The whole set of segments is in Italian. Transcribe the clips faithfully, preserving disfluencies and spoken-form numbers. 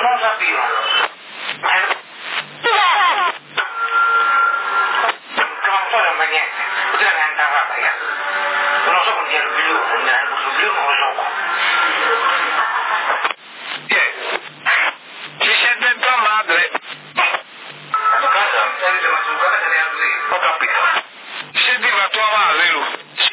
non lo sapevo. Eh, non fa niente, poteva andare a fabbrica. Non lo so quando è il blu, non è il blu, non lo so. Ci sente tua madre? A tua casa? Senti, ma su casa te ne ho capito. Sentiva tua madre, lui?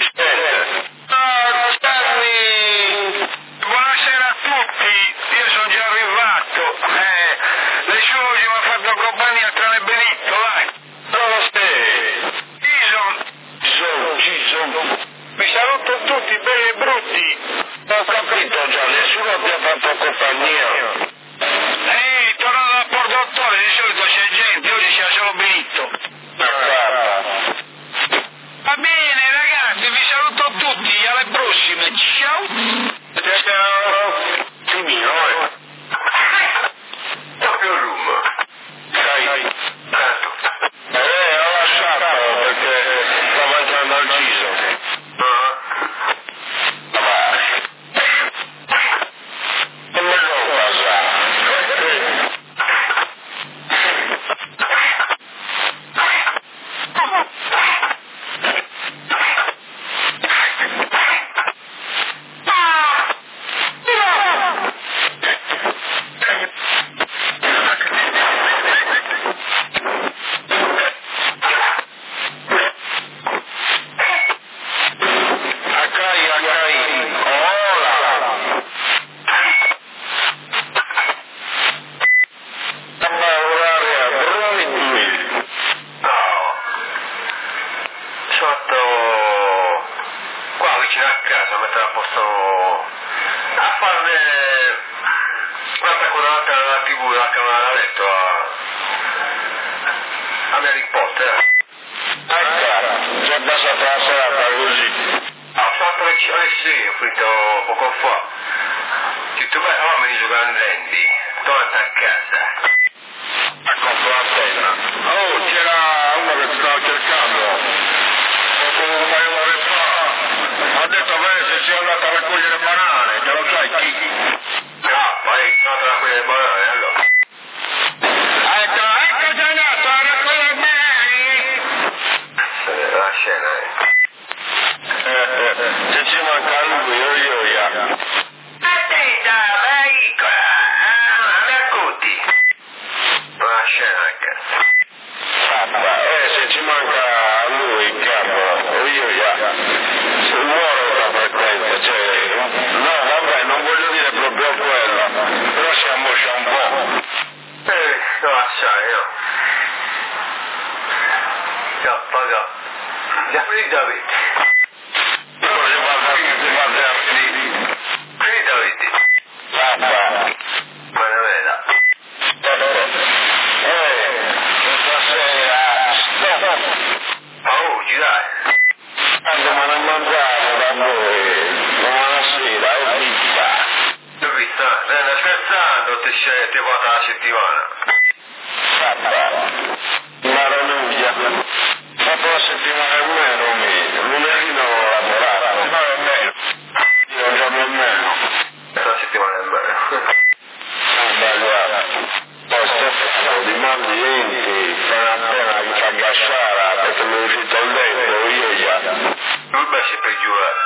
Ah, Stanley! Buonasera a tutti, io sono già arrivato. Eh, le sue mi ha fatto compagnia tra le Benito, vai. Dove sei? Gison. Gison, Gison. Vi saluto tutti, belli e brutti. Ho capito già, nessuno ti ha fatto compagnia. Ehi, tornato dal portadottore, di solito c'è gente, oggi c'è solo Benito. Va bene ragazzi, vi saluto tutti, alle prossime, ciao! Ciao! Finito, eh? Proprio rum. Sai, eh, ho lasciato perché sto mangiando al Giso. Non me lo passare. Accai, accai, hola! Lavorare a Bromidwil. No. Sotto qua vicino a casa, mettere a posto a fare guarda quell'altra la tivù, la camera da letto a a Harry Potter. Ecco, già passato la serata così. Ho fatto le eh sì, ho finito poco fa. Se tu vai a me giocare in rendi, torna a casa. Ecco la penna. Oh, c'era uno che stava cercando. Dopo un paio d'ore fa. Ha detto bene se sei andato a raccogliere banane, te lo sai chi? No, poi sono andato a raccogliere le banane, allora. Ecco, ecco sei andato a raccogliere banane. Eh, la scena, eh. Eh, eh, se ci manca lui, io io ya. Attenta, vai, a Mercuti. La scena, anche. Eh, se ci manca lui, il capo, io ya. Se muore la frequenza, cioè, no, vabbè, non voglio dire proprio quello, però si ammoscia un po'. Eh, no, assai, no. Già, paga. Già finito avete. Però si fa si fa finire. Finito avete. Vabbè. Ma ne veda. Eh, stasera, stop. Ma oggi, dai. Andiamo a mangiare da voi, buonasera, è vita. Tu mi sta, ne scherzando, ti scegli, ti porta la settimana. Vabbè. Una ranuglia. Dopo la settimana e meno, meglio. Lunedì non ho lavorato. No, è meno. Io un giorno e meno. Una settimana e meno. Vabbè, guarda. Poi Stefano, di ambienti, appena appena mi fa gasciare perché mi è uscito il letto, io già. Lui beh si peggiora.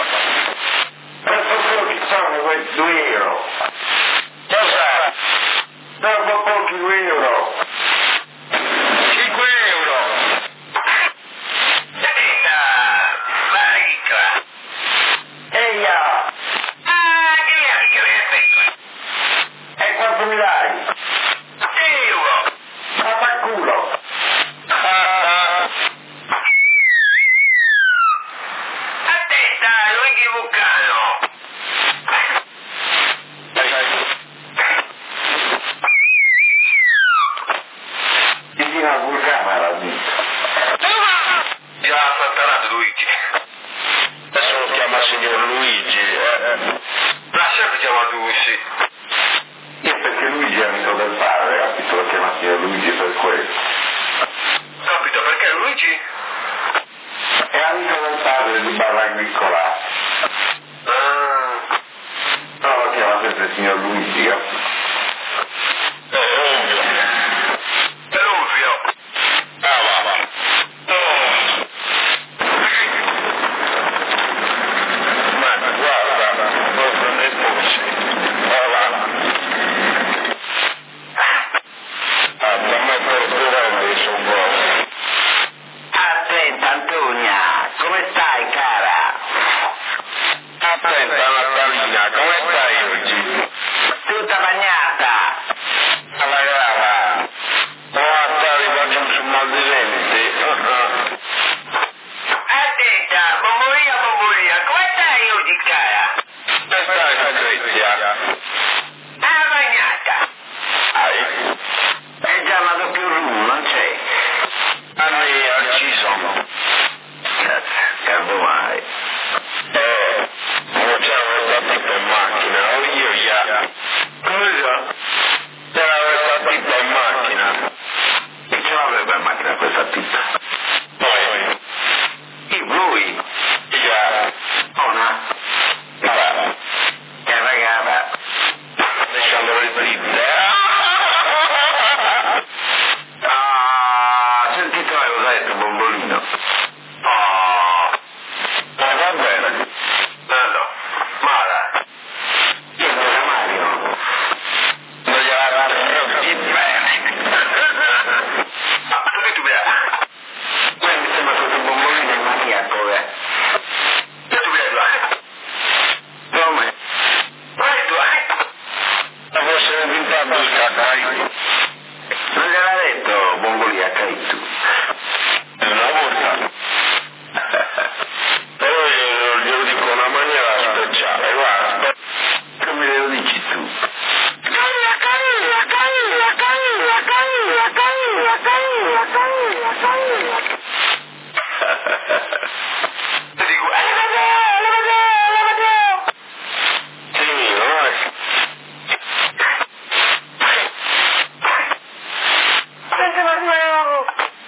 Per pochi sono quei due euro. Cosa? Dopo pochi due euro. cinque euro. Senta, ma chi qua? Ehi, ah, Ah, che è che mi aspetta? e quanto mi dai? Euro! Ma fa culo. Attenta, Luigi Vulcano! Ti dico a vulcano l'ha detto. Già affrontanato Luigi. Adesso lo chiama signor Luigi, eh? Lasciate chiamato Luigi. Io perché Luigi è amico del padre, capito? Lo chiama signor Luigi per questo. Capito perché Luigi? È amico del padre di Barra Agricola. Ah, Però lo chiama sempre signor Luigi, capito? È ovvio. è ovvio. Ah, va, va. Oh. Ma guarda, proprio nei polsi. Va, va. Ah, per me torturando sono buono. Attenta Antonia, come stai cara? Attenta Natalina, come stai oggi? Tutta bagnata. Alla gara. Guarda, rifaccio su mal di denti. Attenta, bombolina, bombolina, come stai oggi, cara? Come stai, Lucrezia? Ah, bagnata. Hai? È già la doppio rum, non c'è. A me ci sono. Cazzo, quando mai? Eh, non c'era questa tipa in macchina, o io già. Cosa? C'era questa tipa in macchina. E ce l'avrebbe in macchina questa tipa? Poi, E voi? già, Ona? va, Che ragazza? lasciando le dritte. Ah, sentite mai cosa ha detto Bombolino? Oh, Ma va bene. bello. Mala. Io non era Mario. Non gliela dare di bene. Ah, dove tu vai? Poi mi sembra che Bombolino è maniaco, eh. Dove tu vai? Come? Vai tu, eh? Ma fosse pintato il cacai. Non gliel'ha detto Bombolino a Caitu? È una volta. Però io glielo dico in una maniera speciale, guarda. Come le lo dici tu? Carina, carina, carina, carina, carina, carina, carina, carina, carina. Ti dico, eh, levate, levate, levate. Sì, vai. Senti, ma io...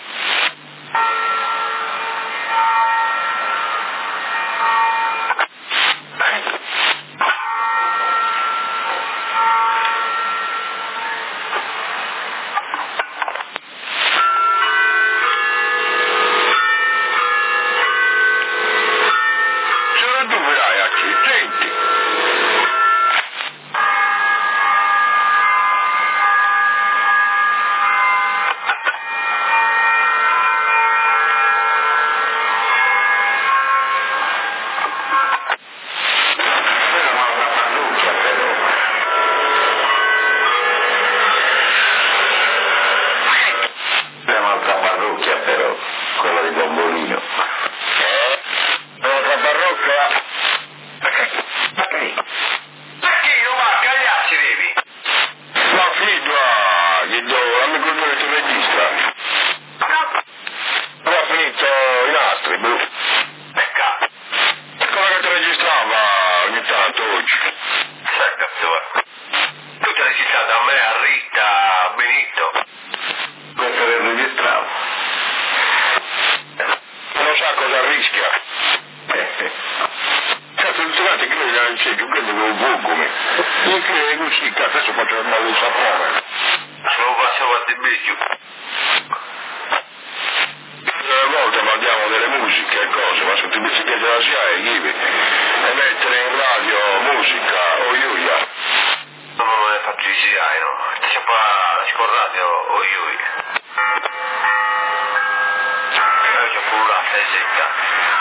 Ce la doverai a chi? Senti. Quella ma una parrucchia però. Quella ma una parrucchia però, quella di Bombolino. Eh? Una parrocchia? Ma che? Perché non va a cagliarsi, devi? Ma figlio, gli do l'amico mio che ti registra. No. Non ha finito i nastri, blu. Peccato. È come che ti registrava ogni tanto oggi. Sai, cazzo, eh. Tu ti hai registrato a me, a Rita, a Benito. Questo che registravo. Non sa cosa rischia. Eh, Cazzo, tutti quanti che noi non c'è più, credo che un po' come. Io credo così, cazzo, adesso faccio il male di sapone. Lo facciamo a te meglio. Delle volte mandiamo delle musiche e cose, ma se ti invece piace la S I A E, mettere in radio musica o Giulia? No, non è fatto di girare, no? C'è qua con radio o Giulia? Io c'ho pure la sesetta.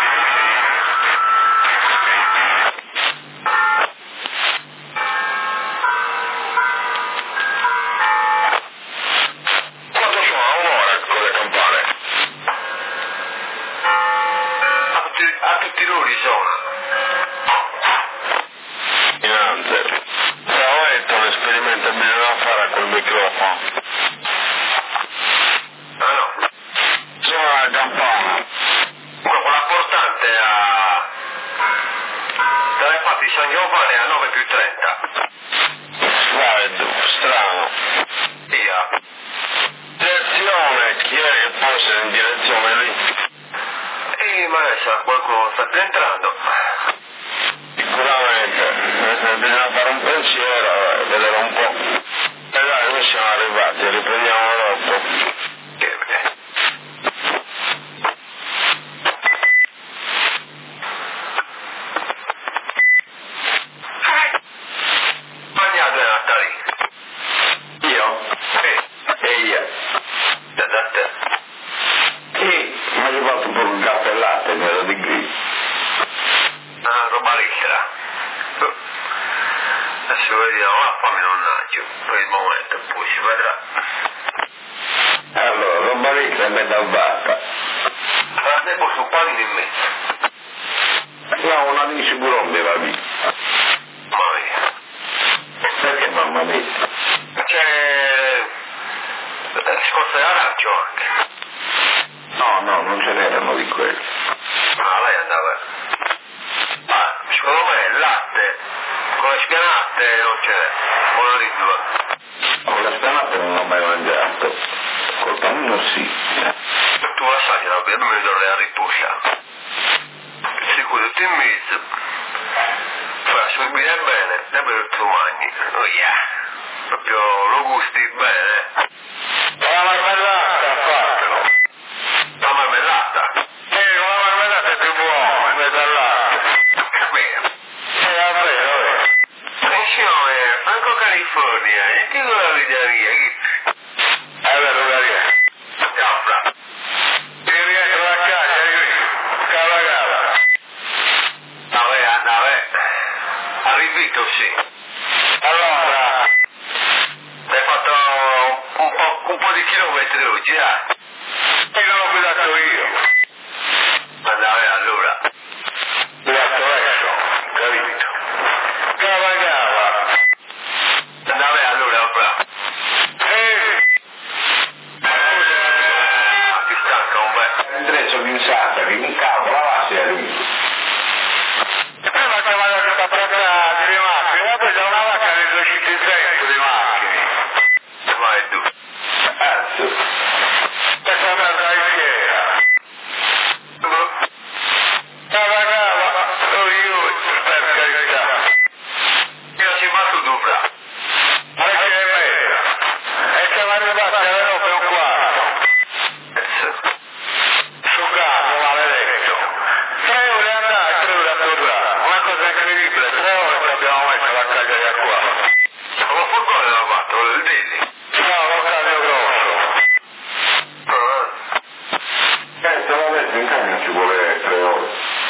San Giovanni a nove più trenta. Freddo, strano. Via. Direzione, chi è che fosse in direzione lì? E maestra, qualcuno sta entrando. Sicuramente, bisogna fare un pensiero e vedere un po'. E dai, noi siamo arrivati, riprendiamo dopo. Che bene. Adesso vediamo, la fammi non naggio, per il momento poi si vedrà. Allora, roba lì è metà vatta. La devo su panini in mezzo. No, una di sicuro non va via. Mamma mia. Perché mamma mia? C'è... scorza di arancio anche. No, no, non ce n'erano di quelli. Ah, lei andava. Ah, secondo me il latte con le spianate non ce n'è, buona di due. Con le spianate non ho mai mangiato, col panino sì. Tu assaggi la beve, mi dovrei a ripusa. Sicuro ti in mezzo, fa sorbire bene, e poi tu mangi. Oh yeah, proprio lo gusti bene. La marmellata, fatelo. La marmellata? Eh, la marmellata è più buona, in mezzo al latte. Capito? Eh, vabbè, vabbè. Attenzione, Franco California, e ti dico la vidaria, chi? Eh, beh, Lucaria. Ciao, Fra. Ti rientro a casa, cava cava. Vabbè, andava, arrivito sì. Allora, Hai fatto un po', un po' di chilometri oggi, eh? io non l'ho guidato io. Andava allora. Guidato verso, capito? Cava cava. Andava allora, Fra. Eh. Ah, ti stanca un bel. Adesso pensate che in capo la base è lì. E ma che vado a questa pratica di macchine, ma poi c'è una vacca nei duecentotrentu di macchine. Vai tu. Cazzo. Questa merda è fiera. Cava cava, sono io, per carità. Io si fa tu, Fra. Ma che è merda? E siamo arrivati alle nove e un quarto. Su caso, maledetto. Tre ore andare e tre ore a tornare. Una cosa incredibile, tre ore che abbiamo messo la caglia qua. Ma il furgone l'ha fatto, il Deli. No, un cambio grosso. Ah. Eh, se lo metti in cambio ci vuole tre ore.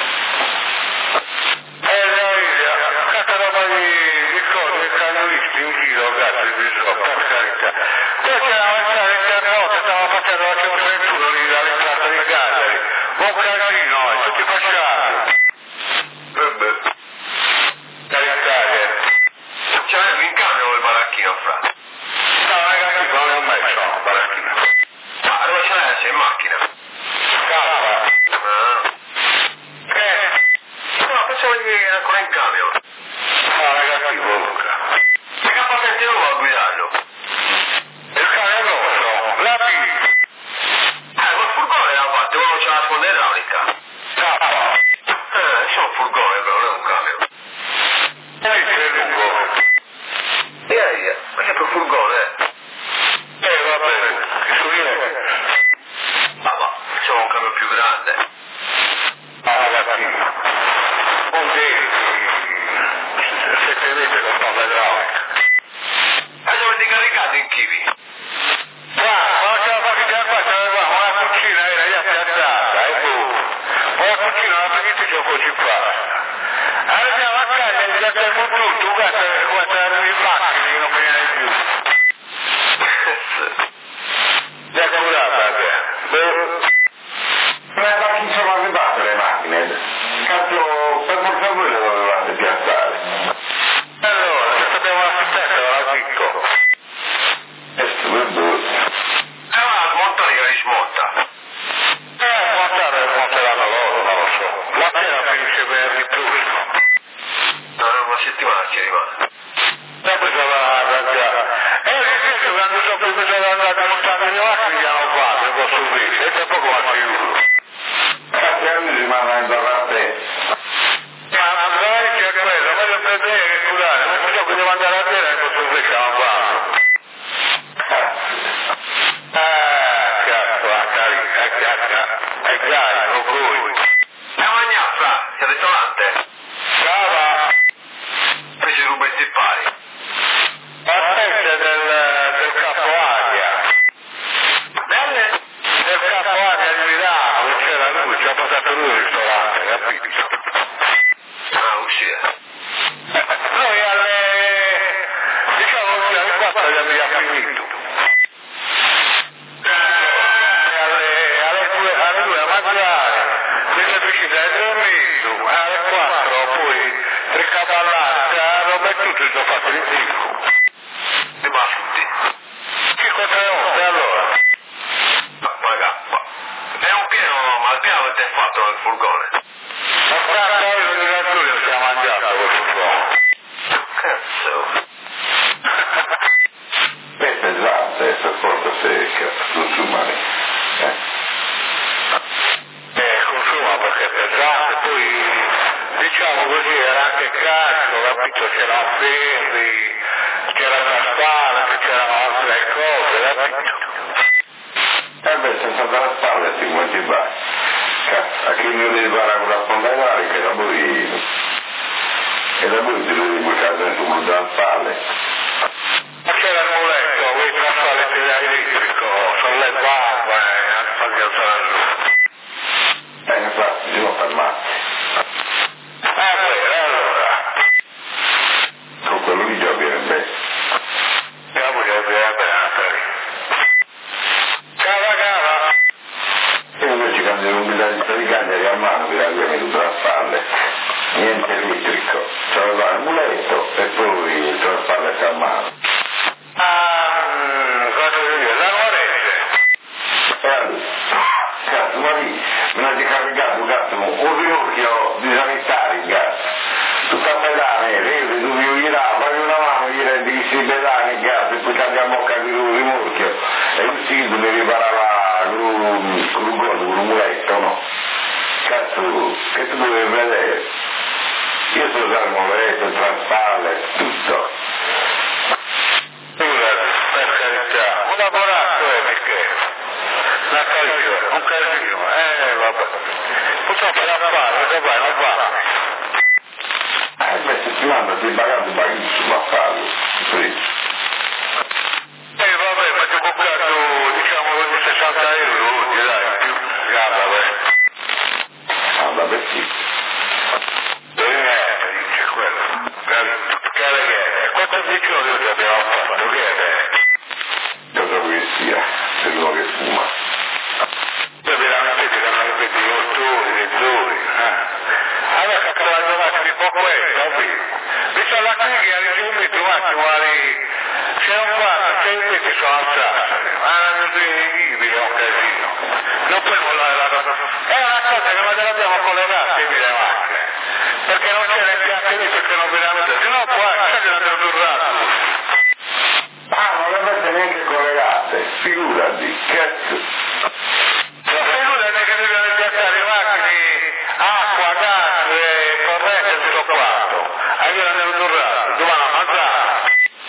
Eh, Davide, questa roba di, di cose, di camionisti in giro, cazzo di bisogno, per carità. Questa è la metà del carrozza, stava facendo la centoventuno lì dall'entrata di Cagliari. Un casino, e tutti fasciati. Vabbè. Carità che... Ce l'avevi in cambio quel baracchino, Fra. No, ragazzi, non ne ho messo la baracchina. Ma dove ce l'hai? Sei in macchina? Cava. Ah. Eh? No, pensavo che era ancora in cambio. No, ragazzi, Luca. E che patente non va a guidarlo? Il cane rosso, la B. Eh, quel furgone l'ha fatto, uno c'ha la sponda idraulica. Cava. Eh, c'è un furgone però, non è un camion. E che lungo. Ehi, ma che per furgone, eh? Eh, va bene. Su di me. Ah, ma c'è un camion più grande. Ah, ragazzi. Un denti. macchine non finiva di più. È accurata che? Ma da chi sono arrivate le macchine? Cazzo, per forza voi le dovevate piazzare. Allora, se sappiamo l'assistenza, la picco. È stupendo. Eh ma smonta io rismonta. Eh, montare, monteranno loro, non lo so. La sera finisce venerdì prossimo. No, una settimana ci rimane. E poi sarà arrangiata. E all'inizio quando so che bisogna andare a montare le macchine, gli hanno fatto, un po' subito, e tra poco va sicuro. Cazzo, anni rimane a imparare a te. Ma andrai che è quello, voglio vedere che curare, ma so che devo andare a terra e posso vedere che non fatto. Ah, cazzo, a carica, a carica, a carica, voi. E magnazza, c'è il ristorante? Ciao, Poi ci ruba i stippari. aspetta del, del capo aria, Belle? del capo aria di Milano, che c'era lui, ci ha portato lui il ristorante, capito? Ah, uscire. Noi alle, diciamo che alle quattro gli abbiamo finito. E alle, alle due, alle due a mangiare, le vicine hai dormito, e alle quattro poi tre cavallate, roba e tutto, ci ho fatto il tiro. Di bascuti. cinque volte allora. Ma raga, ma è un pieno, ma il pieno avete fatto nel furgone. Ma guarda, io non era Giulio che ha mangiato questo fuoco. Cazzo. Questa è santa, è per forza secca, non su mani. Eh? Eh, consuma perché è pesante, poi diciamo così era anche carico, capito? C'erano ferri, c'era la spalla, c'erano altre cose, capito? E beh, senza dare la spalla ti come ti vai. Cazzo, a chi mi devi fare con la sponda che da voi... E da voi ti devi bucare dentro un da spalle. Ma c'era il muletto, quei traspaletti elettrico, sollevavo e non fagli alzare giù. E infatti, si non fermarti. Ah, beh, allora, Con quello lì già viene bene. io voglio vedere bene, cava cava, E invece quando non mi dai di cagliari a mano, mi dai via tutta la spalle. Niente elettrico. C'aveva il muletto e poi il traspalletto a mano. ah, cosa devo dire, la nuorese. E allora, cazzo, ma lì me l'ha caricato, cazzo, un rinocchio di sanitari, cazzo. Tutta a pedane, vedi, tu mi girava, fai una mano, gli rendi che si pedani, cazzo, e poi cambiamo a capire un rimorchio. E il sito mi riparava con un, con un coso, con un muletto, no? Cazzo, che tu dovevi vedere? Io so usare il muletto, il traspalle, tutto. Scusate, per carità, un lavorato è perché la carità, un casino, eh vabbè, purtroppo è da fare, che vai, non va. Eh beh, se ti manda, ti pagato pochissimo a farlo, sì. Eh vabbè, ma ti ho comprato, diciamo così, sessanta euro, dai, più gamba, beh. Anda per sì. Eh, dice quello, capito? Che è, quanto giorni che abbiamo fatto, che è? Cosa vuoi sia, se uno che fuma. Poi veramente ti danno i ventotto ore, venti ore, eh? Allora che parlando un attimo di poco è, capito? Visto alla clinica, ricevuto un attimo, c'è un fatto, c'è invece sono alzate, ma non devi dire, è un casino. Non puoi mollare la cosa. È una cosa che noi l'abbiamo collegata, le macchine, perché non c'è l'impianto lì, perché non veramente, se no qua c'è che non è durrato. Ah, non le avete neanche collegate, figurati, cazzo. La figura è che devono impiantare le macchine, acqua, gas, e corrente e tutto quanto. A io non è durrato, domani a mangiare.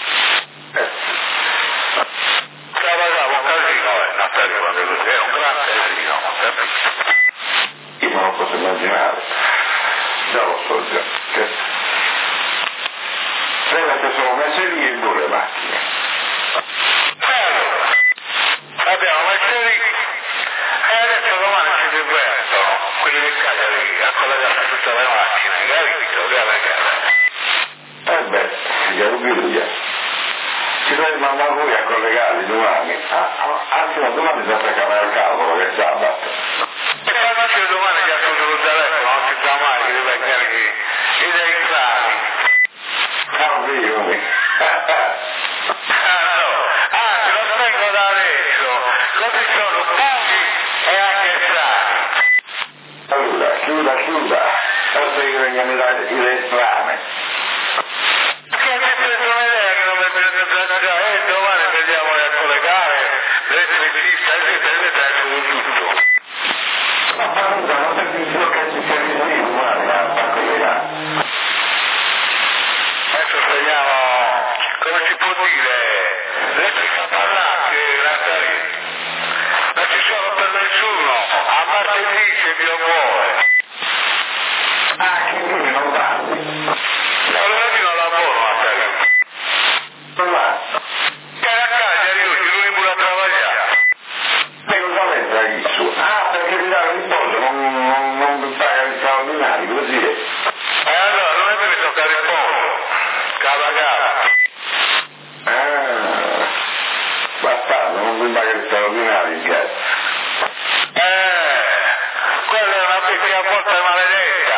Cavagavo un casino, eh, Natalia, quando è così, è un gran casino, capito? Io non lo posso immaginare. Già lo so già, cazzo. Se sono messe lì e due le macchine. Allora, abbiamo messo lì e adesso domani si divertono quelli di Cagliari a collegare tutte le macchine, capito? Gara gara. Eh beh, si chiama Viglia. potrei mandare voi a collegarli domani. Ah, ah, anzi no, domani si attaccano al cavolo che è sabato. E quando c'è domani che ha chiuso il telefono, non si sa mai che deve venire i dei crani. Ah, sì, Ah no, anzi lo spengo da adesso, così sono buchi e anche strani. allora, chiuda, chiuda, adesso che vengono i le strane. Che mi prende un'idea che non mi prende già e domani vediamo a collegare l'elettricista e vedete su tutto. Ma Panuta, non sei più solo che ci sia vicino, guarda, a collegare. Adesso speriamo, come si può dire, le picapallate, la serie. Non ci sono per nessuno, a martedì se Dio vuole. Ah, che quindi non parli. No, lunedì non lavoro a serie. Non va. Che a Cagliari oggi, lui pure a lavorare. E cosa mette lì su? Ah, perché ti dà un pollo, non, non, non mi paga gli straordinari, così è. E allora lunedì mi tocca rispondere. Cava cava. Ah, bastardo, non mi paga gli straordinari, il gas. Eh, quella è una vecchia porta maledetta.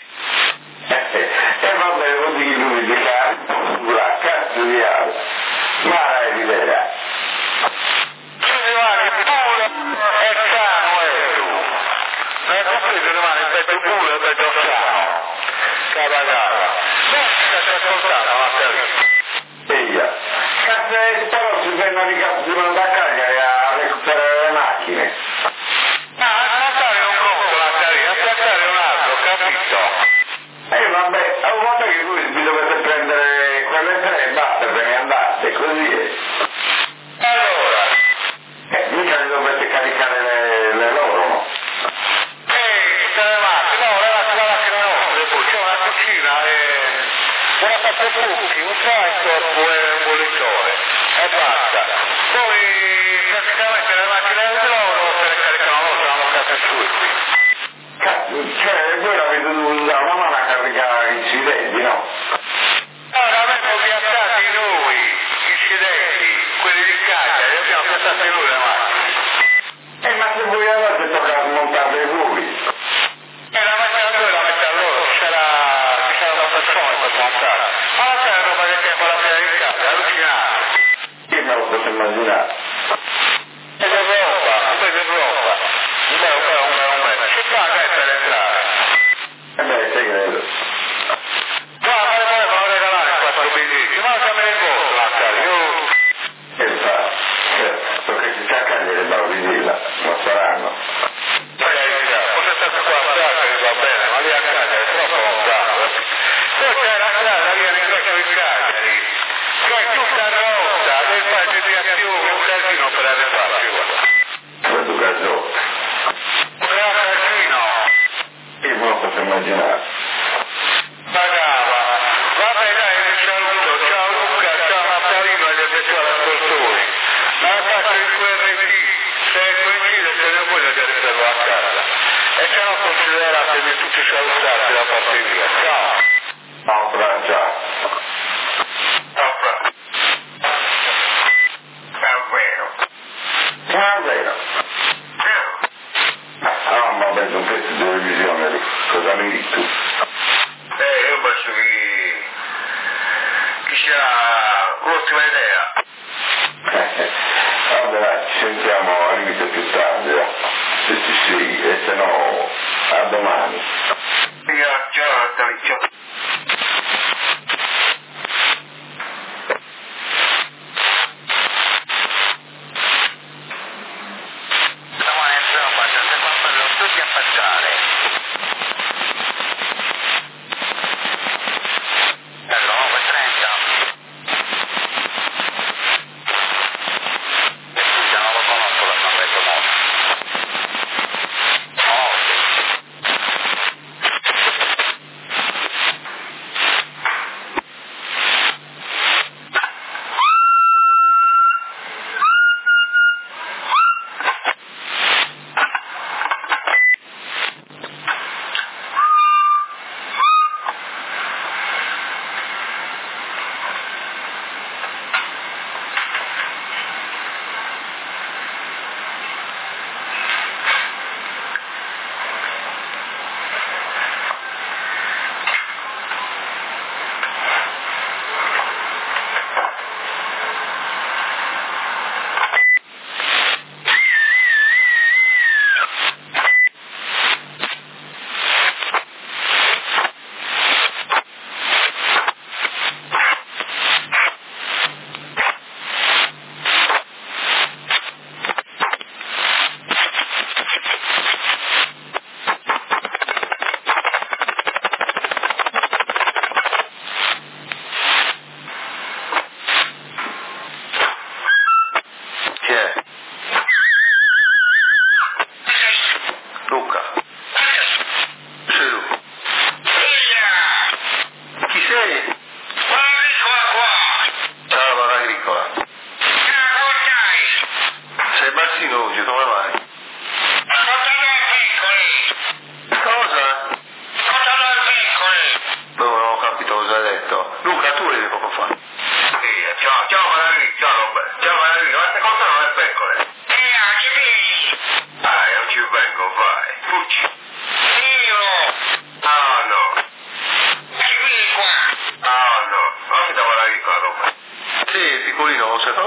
E va bene, così lui di cazzo, sulla cazzo di ave. Ma è l'idea. Ci rimane pure e sano e tu. Non è compreso rimane peggio pure e peggio sano. Cava cava. Basta che ascoltare la serie. Eia, cazzo è però si ferma di cazzo di mandare a Cagliari a recuperare le macchine. Ma ascoltare non conto la serie, ascoltare un altro, capito? E vabbè, a un volta che voi vi dovete prendere quelle tre e basta, ve ne andate, così è. Allora, Eh, mica li dovete caricare le, le loro, no? ehi, tutte le macchine, no, le macchine, le macchine nostre, poi c'è una cucina e una parte fuochi, un tractor e un bollitore, e basta. Poi, praticamente le macchine di loro se le caricano loro, se hanno cazzo su. Cazzo, cioè, voi l'avete dovuto usare una mano a caricare gli incidenti, no? Allora abbiamo piazzati noi, gli incidenti, quelli di Cagliari, abbiamo piazzati noi le macchine. Eh, ma se voi avete tocca smontarle voi. E la macchina noi la mette a loro, c'era, c'era una persona per montare. Ma non c'è roba che tempo la sera in casa, è allucinante. Io me lo posso immaginare. E che roba, poi che roba. Un bel, un bel, un bel, un bel. Ci paga eh, per entrare. E beh, te credo. No, ma le volevano regalare quattro biglietti, ma se me ne costa la cara, io... E fa, certo che si sta a Cagliari da Villa, non saranno. Per carità, fosse stato qua a Sacri va bene, ma lì a Cagliari è troppo lontano. Poi c'è la strada lì all'ingresso di Cagliari, che è tutta rotta, dei fasi di azione, un casino per arrivarci, guarda. Questo caso, Un gran casino. io me lo posso immaginare. Pagava. Vabbè dai, vi saluto. Ciao Luca, ciao Natalino e gli eventuali ascoltatori. Ma faccio il Q R T, se coincide se ne voglio di riservo a casa. E se no consideratemi tutti salutati da parte mia. Ciao. Ciao, Fra, ciao. Ciao, Fra. Davvero. Davvero? Ah, ma vedo un pezzo di televisione lì. Cosa mi dici tu? Eh, io penso che... che sia un'ottima idea. Vabbè, dai, ci sentiamo al limite più tardi, eh. Se ci sei, e se no, a domani. Ciao, ciao, Natalino, ciao. Domani insomma, c'è sempre quello tutti a passare. Allora, nove e trenta. E scusa, non lo conosco l'alfabeto morse. Morse.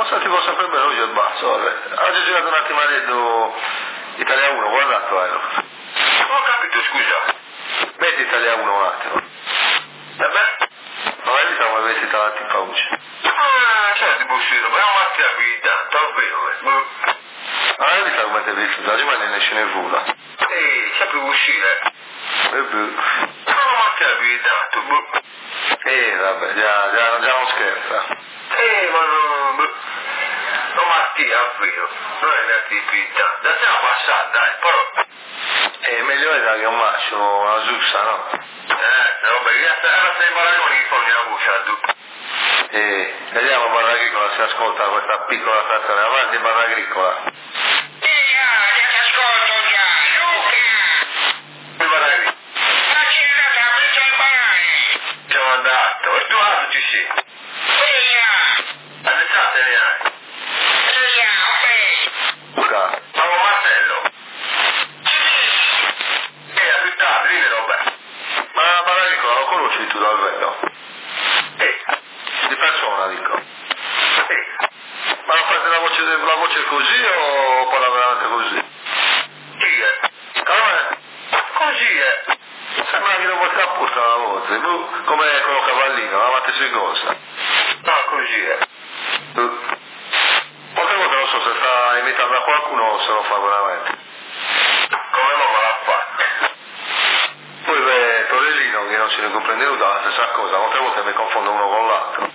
sentivo sempre bene, oggi è basso, vabbè. Oggi ho girato un attimo a detto Italia uno, guardato, eh. Non ho capito, scusa. Metti Italia uno un attimo. E beh? Ma vedi siamo messi davanti in pauce. Ah, senti, Buscito, proviamo a capire tanto, davvero, eh. Ma vedi siamo messi visto, da rimane ne scene vola. Ehi, sempre uscire. E beh. Proviamo a capire tanto, boh. Eh, vabbè, già, già, già non scherza. Eh, ma non... boh. Non Mattia, davvero. Non è neanche più tanto. Da te la passata, dai, però... Eh, meglio è dare un macio, una zussa, no? Eh, no, perché era sei paragoni che fanno la voce, tu. Eh, vediamo Barra Agricola se ascolta questa piccola stazione. Avanti Barra Agricola. Eia, che ti ascolto già, Luca! Che Baragri? Ma c'è andata a prendere il banane! Ci ho andato. E tu altro ci sei? Eia! Aspettate, neanche. Eia, ok! Luca. Ciao Marcello. Ci vedi? Eh, aspettate, dimmi roba. Ma Barra Agricola lo conosci tu davvero? Eh, Di persona, dico. eh. Ma lo fate la voce, la voce così o parla veramente così? Chi è? Come? Così è. Sembra che non vuoi apposta la voce, tu come quello cavallino, la mate si cosa. No, così è. Tu. Molte volte non so se sta imitando a qualcuno o se lo fa veramente. Come no me l'ha fatta? Poi beh, Torellino che non se ne comprende nulla, la stessa cosa, molte volte mi confondo uno con l'altro.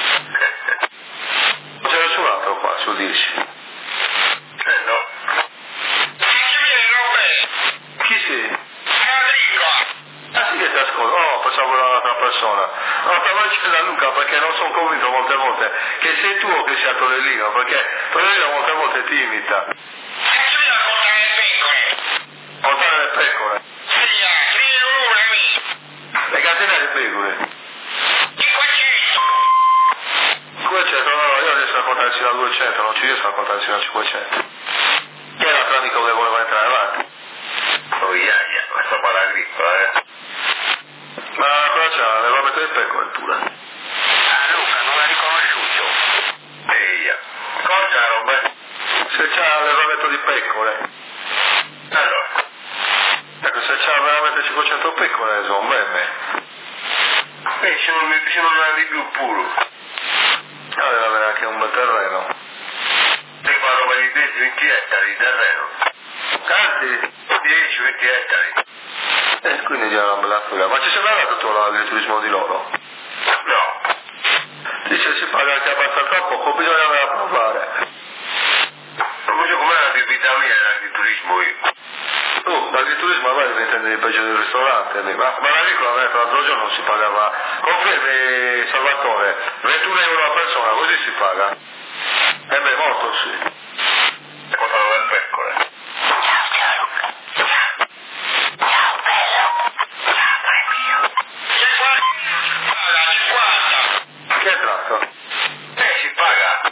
Non c'è nessun altro qua, su dici. Eh no. Ci vedi, Robe? Chi sei? Enrico! Ah sì che ti ascolto, oh pensavo era un'altra persona. No, però c'è da Luca perché non sono convinto molte volte che sei tu o che sia Torellino, perché Torellino molte volte ti imita. E ci vedi a portare le pecore? Portare le pecore, Eia, ci vedi l'una, mi? le catene di pecore. cinquecento! cinquecento, no, no, io riesco a contarsi da duecento, non ci riesco a contarsi da cinquecento. Chi era l'altro amico che voleva entrare avanti? Oh, yeah, yeah. Questo paragricola, eh. Ma cosa c'ha? Le va a mettere il pecore pure. Ah, Luca, non l'ha riconosciuto. Eia. Cosa, roba? Se c'ha l'allevamento di pecore, Allora. ecco, se c'ha veramente cinquecento pecore, sono bene. Eh, se non, se non ne di più puro. Ah, deve avere anche un bel terreno. Ti parlo di dieci venti ettari di terreno. Tanti? dieci venti ettari. Eh, quindi già una bella storia. Ma ci sembra tutto l'agriturismo di loro? No. Dice si paga anche abbastanza troppo, bisogna andare a provare. Non so com'è la vita mia nell'agriturismo io. Tu, l'agriturismo vai devi intendere peggio del ristorante, ma, ma la ricola me l'altro giorno non si pagava. Confermi Salvatore, ventuno euro a persona, così si paga. Eh beh, molto sì. E contano le pecore. Ciao, ciao, Luca. Ciao. Ciao, bello. Ciao, amore mio. cinquanta! Paga, cinquanta! Chi è entrato? Eh, si paga.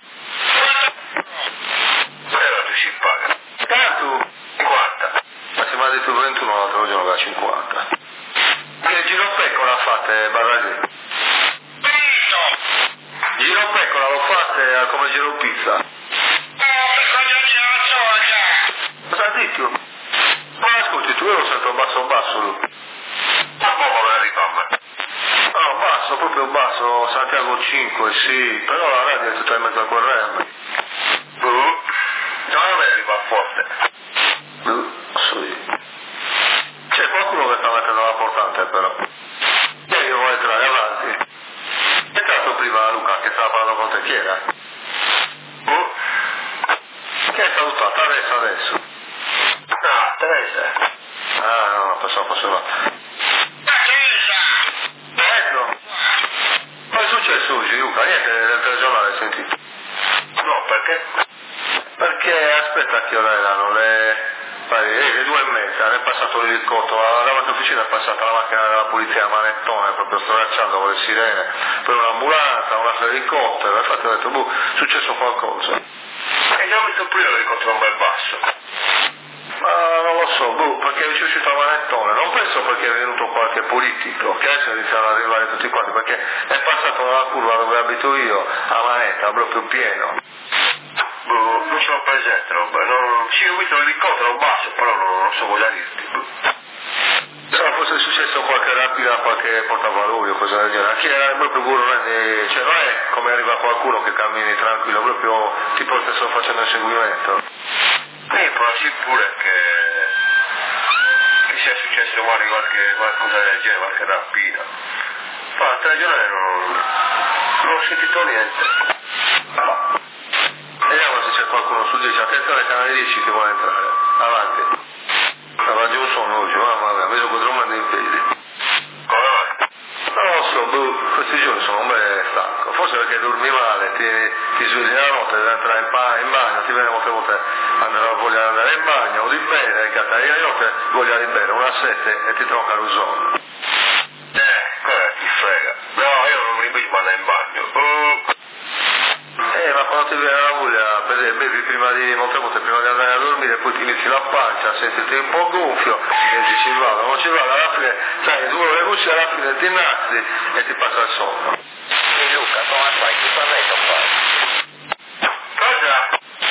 Però tu si paga. Tanto? cinquanta. Ma se mi ha detto ventuno l'altro giorno da cinquanta. Che giro pecora fate, Barraghi? Benito! Giro pecora lo fate come giro pizza? Oh, che cosa di la soia! Cosa dici? Ma ascolti, tu io lo sento basso basso lui. Ma come la rifamma? No, basso, proprio basso, Santiago cinque, sì, però la radio è tutta in mezzo a quel rem. Uh. No, non me arriva forte. Uh, sì. C'è qualcuno che sta mettendo la portante però. E io voglio entrare avanti. È entrato prima Luca che stava parlando con te, chi era? Uh. Che hai salutato adesso adesso? Ah, Teresa. Ah no, pensavo fosse una. Teresa! Ecco. Ma è successo oggi Luca? Niente del telegiornale hai sentito? No, perché? Perché aspetta che ora erano le... Eh, le due e mezza, è passato l'elicottero, davanti all'officina è passata la macchina della polizia a manettone, proprio stracciando con le sirene, poi un'ambulanza, un altro elicottero, infatti ho detto, boh, è successo qualcosa. E già mi sorpreso che incontro un bel basso. Ma non lo so, boh, perché è uscito a manettone, non penso perché è venuto qualche politico, che adesso iniziano ad arrivare tutti quanti, perché è passato nella curva dove abito io, a manetta, proprio pieno. ce l'ho presente, roba. Non, sì, ho visto l'elicottero basso, però non, non so cosa dirti. No, forse è successo qualche rapida, qualche portavalori o cosa del genere. Anche era proprio burrone, cioè non è come arriva qualcuno che cammini tranquillo, proprio tipo che sto facendo il seguimento. E può essere pure che, che sia successo magari qualche qualcosa del genere, qualche rapina. Ma la telegiornale non, non ho sentito niente. No. Vediamo se c'è qualcuno su dieci, attenzione canale dieci che vuole entrare. Avanti. Stava giù un sonno oggi, mamma mia, ha messo quattro mani in piedi. Come mai? Non lo so, boh, questi giorni sono un bel stanco. Forse perché dormi male, ti, ti svegli la notte, devi entrare in, pa- in bagno, ti viene molte volte andare a voglio andare in bagno, o di bene, e cattare la notte, voglio di bene, una sette e ti tronca lo sonno. Eh, cosa ti frega? No, io non mi riesco ad andare in bagno. Uh. Eh, ma quando ti viene la voglia, per esempio, bevi prima di, molte volte prima di andare a dormire, poi ti inizi la pancia, sentiti un po' gonfio, e dici ci vado, non ci vado, alla fine, sai, due le voci alla fine ti innalzi e ti passa il sonno. Ehi Luca, come stai? Chi sta letto qua? Cosa?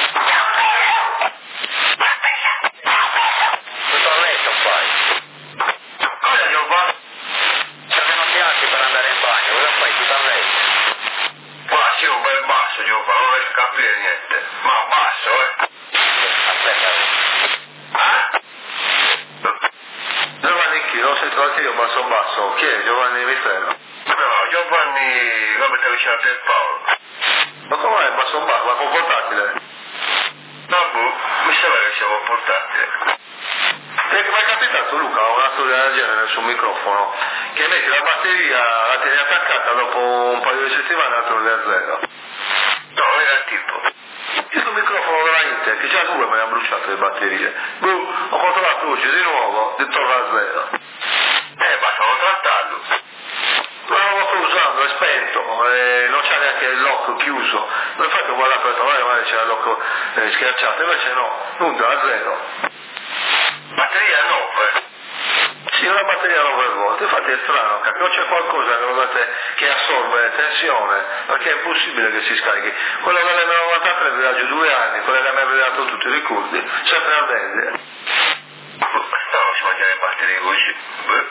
Chi sta letto qua? Cosa devo fare? Se non ti alzi per andare in bagno, cosa fai? Chi sta letto? Ma sì, un bel basso, devo fare, non riesco a capire niente. Ma basso, eh? Aspetta. Eh? Giovanni chi? L'ho sentito anche io, basso basso. Chi è? Giovanni Mistero? No, Giovanni, come te vicino a te Paolo? Ma com'è basso basso? Ma con portatile? No, boh, mi sembra che siamo portatili. Ti è mai capitato Luca, una storia del genere sul microfono, che metti la batteria, la tieni attaccata dopo un paio di settimane e la torni a zero? No, non era il tipo. Io sul microfono della Inter, che già due me ne ha bruciato le batterie. Boh, ho controllato oggi di nuovo, di torno a zero. Eh, basta non trattarlo. Ma non lo sto usando, è spento, e non c'è neanche il lock chiuso. Infatti ho guardato e ho detto, magari, magari c'è il lock eh, schiacciato, invece no, nulla, a zero. Batteria nove. Sì, una batteria nove volt, infatti è strano, capi? Non c'è qualcosa che, lo date, che assorbe tensione, perché è impossibile che si scarichi. Quello dell'emme novantatré vi giù due anni, quello che mi aveva dato tutti i ricordi, sempre a vendere. Stavo a mangiare le batterie così. Beh.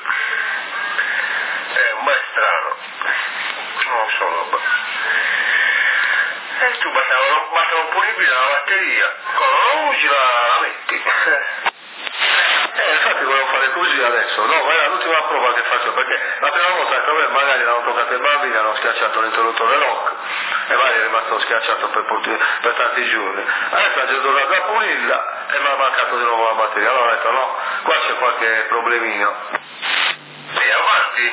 È un bel strano. Non lo so, roba. E tu basta, basta un po' di la batteria, quando la usi la, la metti. Eh, infatti volevo fare così adesso, no, ma era l'ultima prova che faccio, perché la prima volta che vabbè, magari l'hanno toccato i bambini, hanno schiacciato l'interruttore lock, e magari è rimasto schiacciato per, per tanti giorni. Adesso ha giocato da pulirla e mi ha mancato di nuovo la batteria, allora ho detto no, qua c'è qualche problemino. E avanti.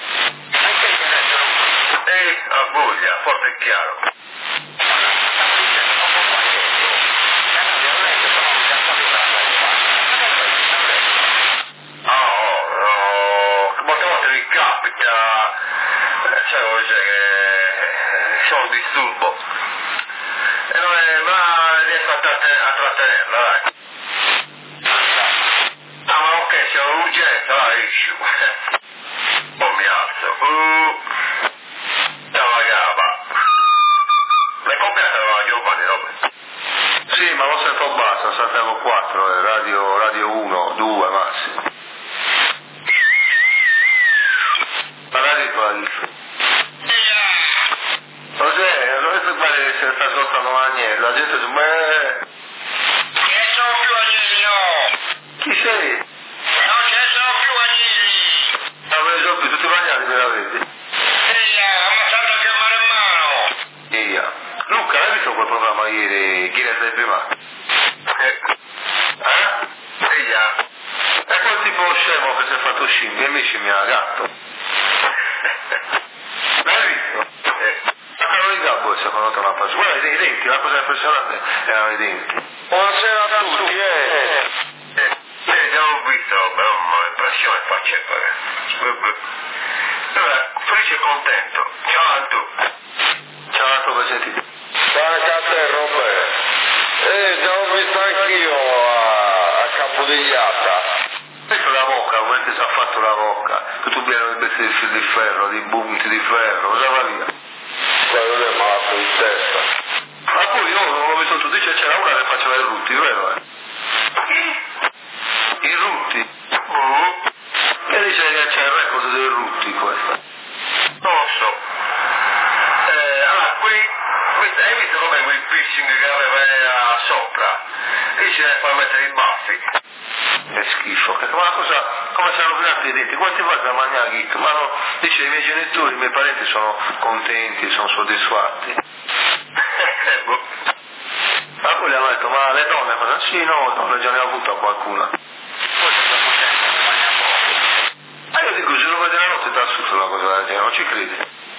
E a voglia, forte e chiaro. C'è un disturbo e non è, ma riesco a, tratten- a trattenerla, dai. Ah, ma ok, c'è un'urgenza, dai, esci. Oh, mi alzo. Uh, ciao, gaba. L'hai copiata la Giovanni, no? Sì, ma lo sento basso, Santiago quattro, eh, radio, radio uno, due massimo. Ma la dico, José, non è che pare che si sta ascoltando l'agnello, la gente dice, beh... Che sono più agnelli, no? Chi sei? Non ce ne sono più agnelli. Ma per esempio tutti i bagnati me la vedi? Ehi, ha ammazzato a chiamare in mano. Ia. Luca, hai visto quel programma ieri, Guinness dei primati? Eh? Eh? Eia. È quel tipo scemo che si è fatto scimmia, e mi scimmia gatto. L'hai visto? Eh. Erano i gabbo secondo te una cosa. Guarda i denti, la cosa impressionante erano i denti. Buonasera a tutti, eh. Eh, eh, già ho visto, però l'impressione fa cepere. Allora, felice e contento. Ciao a tu. Ciao a tutti, sentite. Ciao anche a te, Roberto. Eh, già ho visto anch'io a, a Capodigliata. Questa è la Rocca, come ti si è fatto la Rocca? Che tu vieni di pezzi di fil di ferro, di bunti di ferro, cosa va via? Quello è malato di testa. Ma poi io non l'ho visto, tu dice c'è c'era una che faceva i rutti, vero? Eh? I rutti? Uh, Che dice che c'è il record dei rutti questa? non lo so. Eh, ah, quei, questi, hai visto come quei piercing che aveva sopra? Lì ci deve far mettere i baffi. Che schifo, che ma cosa, come si hanno rovinato i denti? Quanti volte da mangiare Ghito? Ma no, dice i miei genitori, i miei parenti sono contenti, sono soddisfatti. Eh, boh. Ma poi gli hanno detto, ma le donne cosa? Sì, no, donne già ne ha avuta qualcuna. Ah, io dico, se lo vede la notte ti assusta una cosa del genere, non ci credi?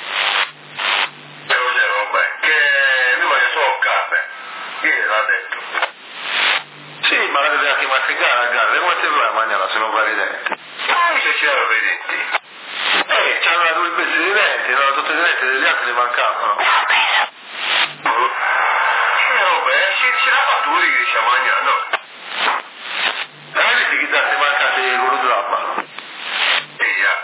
E lo sai, vabbè, che lui voglio solo carne. Chi l'ha detto? Sì, ma la deve anche masticare, a gara, come te vai a mangiare se non vai i denti? Ah, se ci aveva i denti. Eh, c'hanno due pezzi di denti, no? Tutti i denti degli altri mancavano. Boh. Eh, vabbè, ci, ci l'ha fatto lui che ci ha mangiato, no? E hai visto chi dati mancati con il drapano? Eia.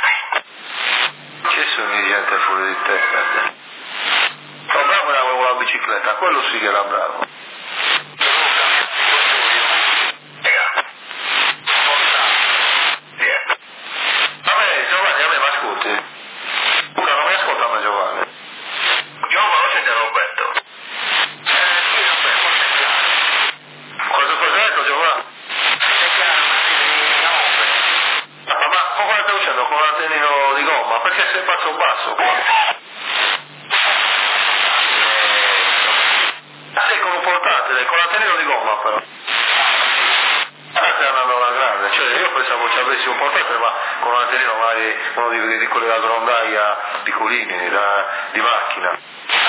Ci sono gente fuori di testa. Ma bravo era con la bicicletta, quello sì che era bravo. Vabbè, Giovanni, a me mi ascolti? Luca, non mi ascolta a me Giovanni? Giovanni, non sente Roberto. Cosa cosa hai detto Giovanni? Ah, ma come stai uscendo con l'antennino di gomma? Perché sei passo basso qua? Sei con un portatile, con l'antennino di gomma però. Ah, stai andando alla grande, cioè io pensavo ci avessi un portatile ma con un antennino magari uno di, di quelli da grondaia piccolini, da, di macchina.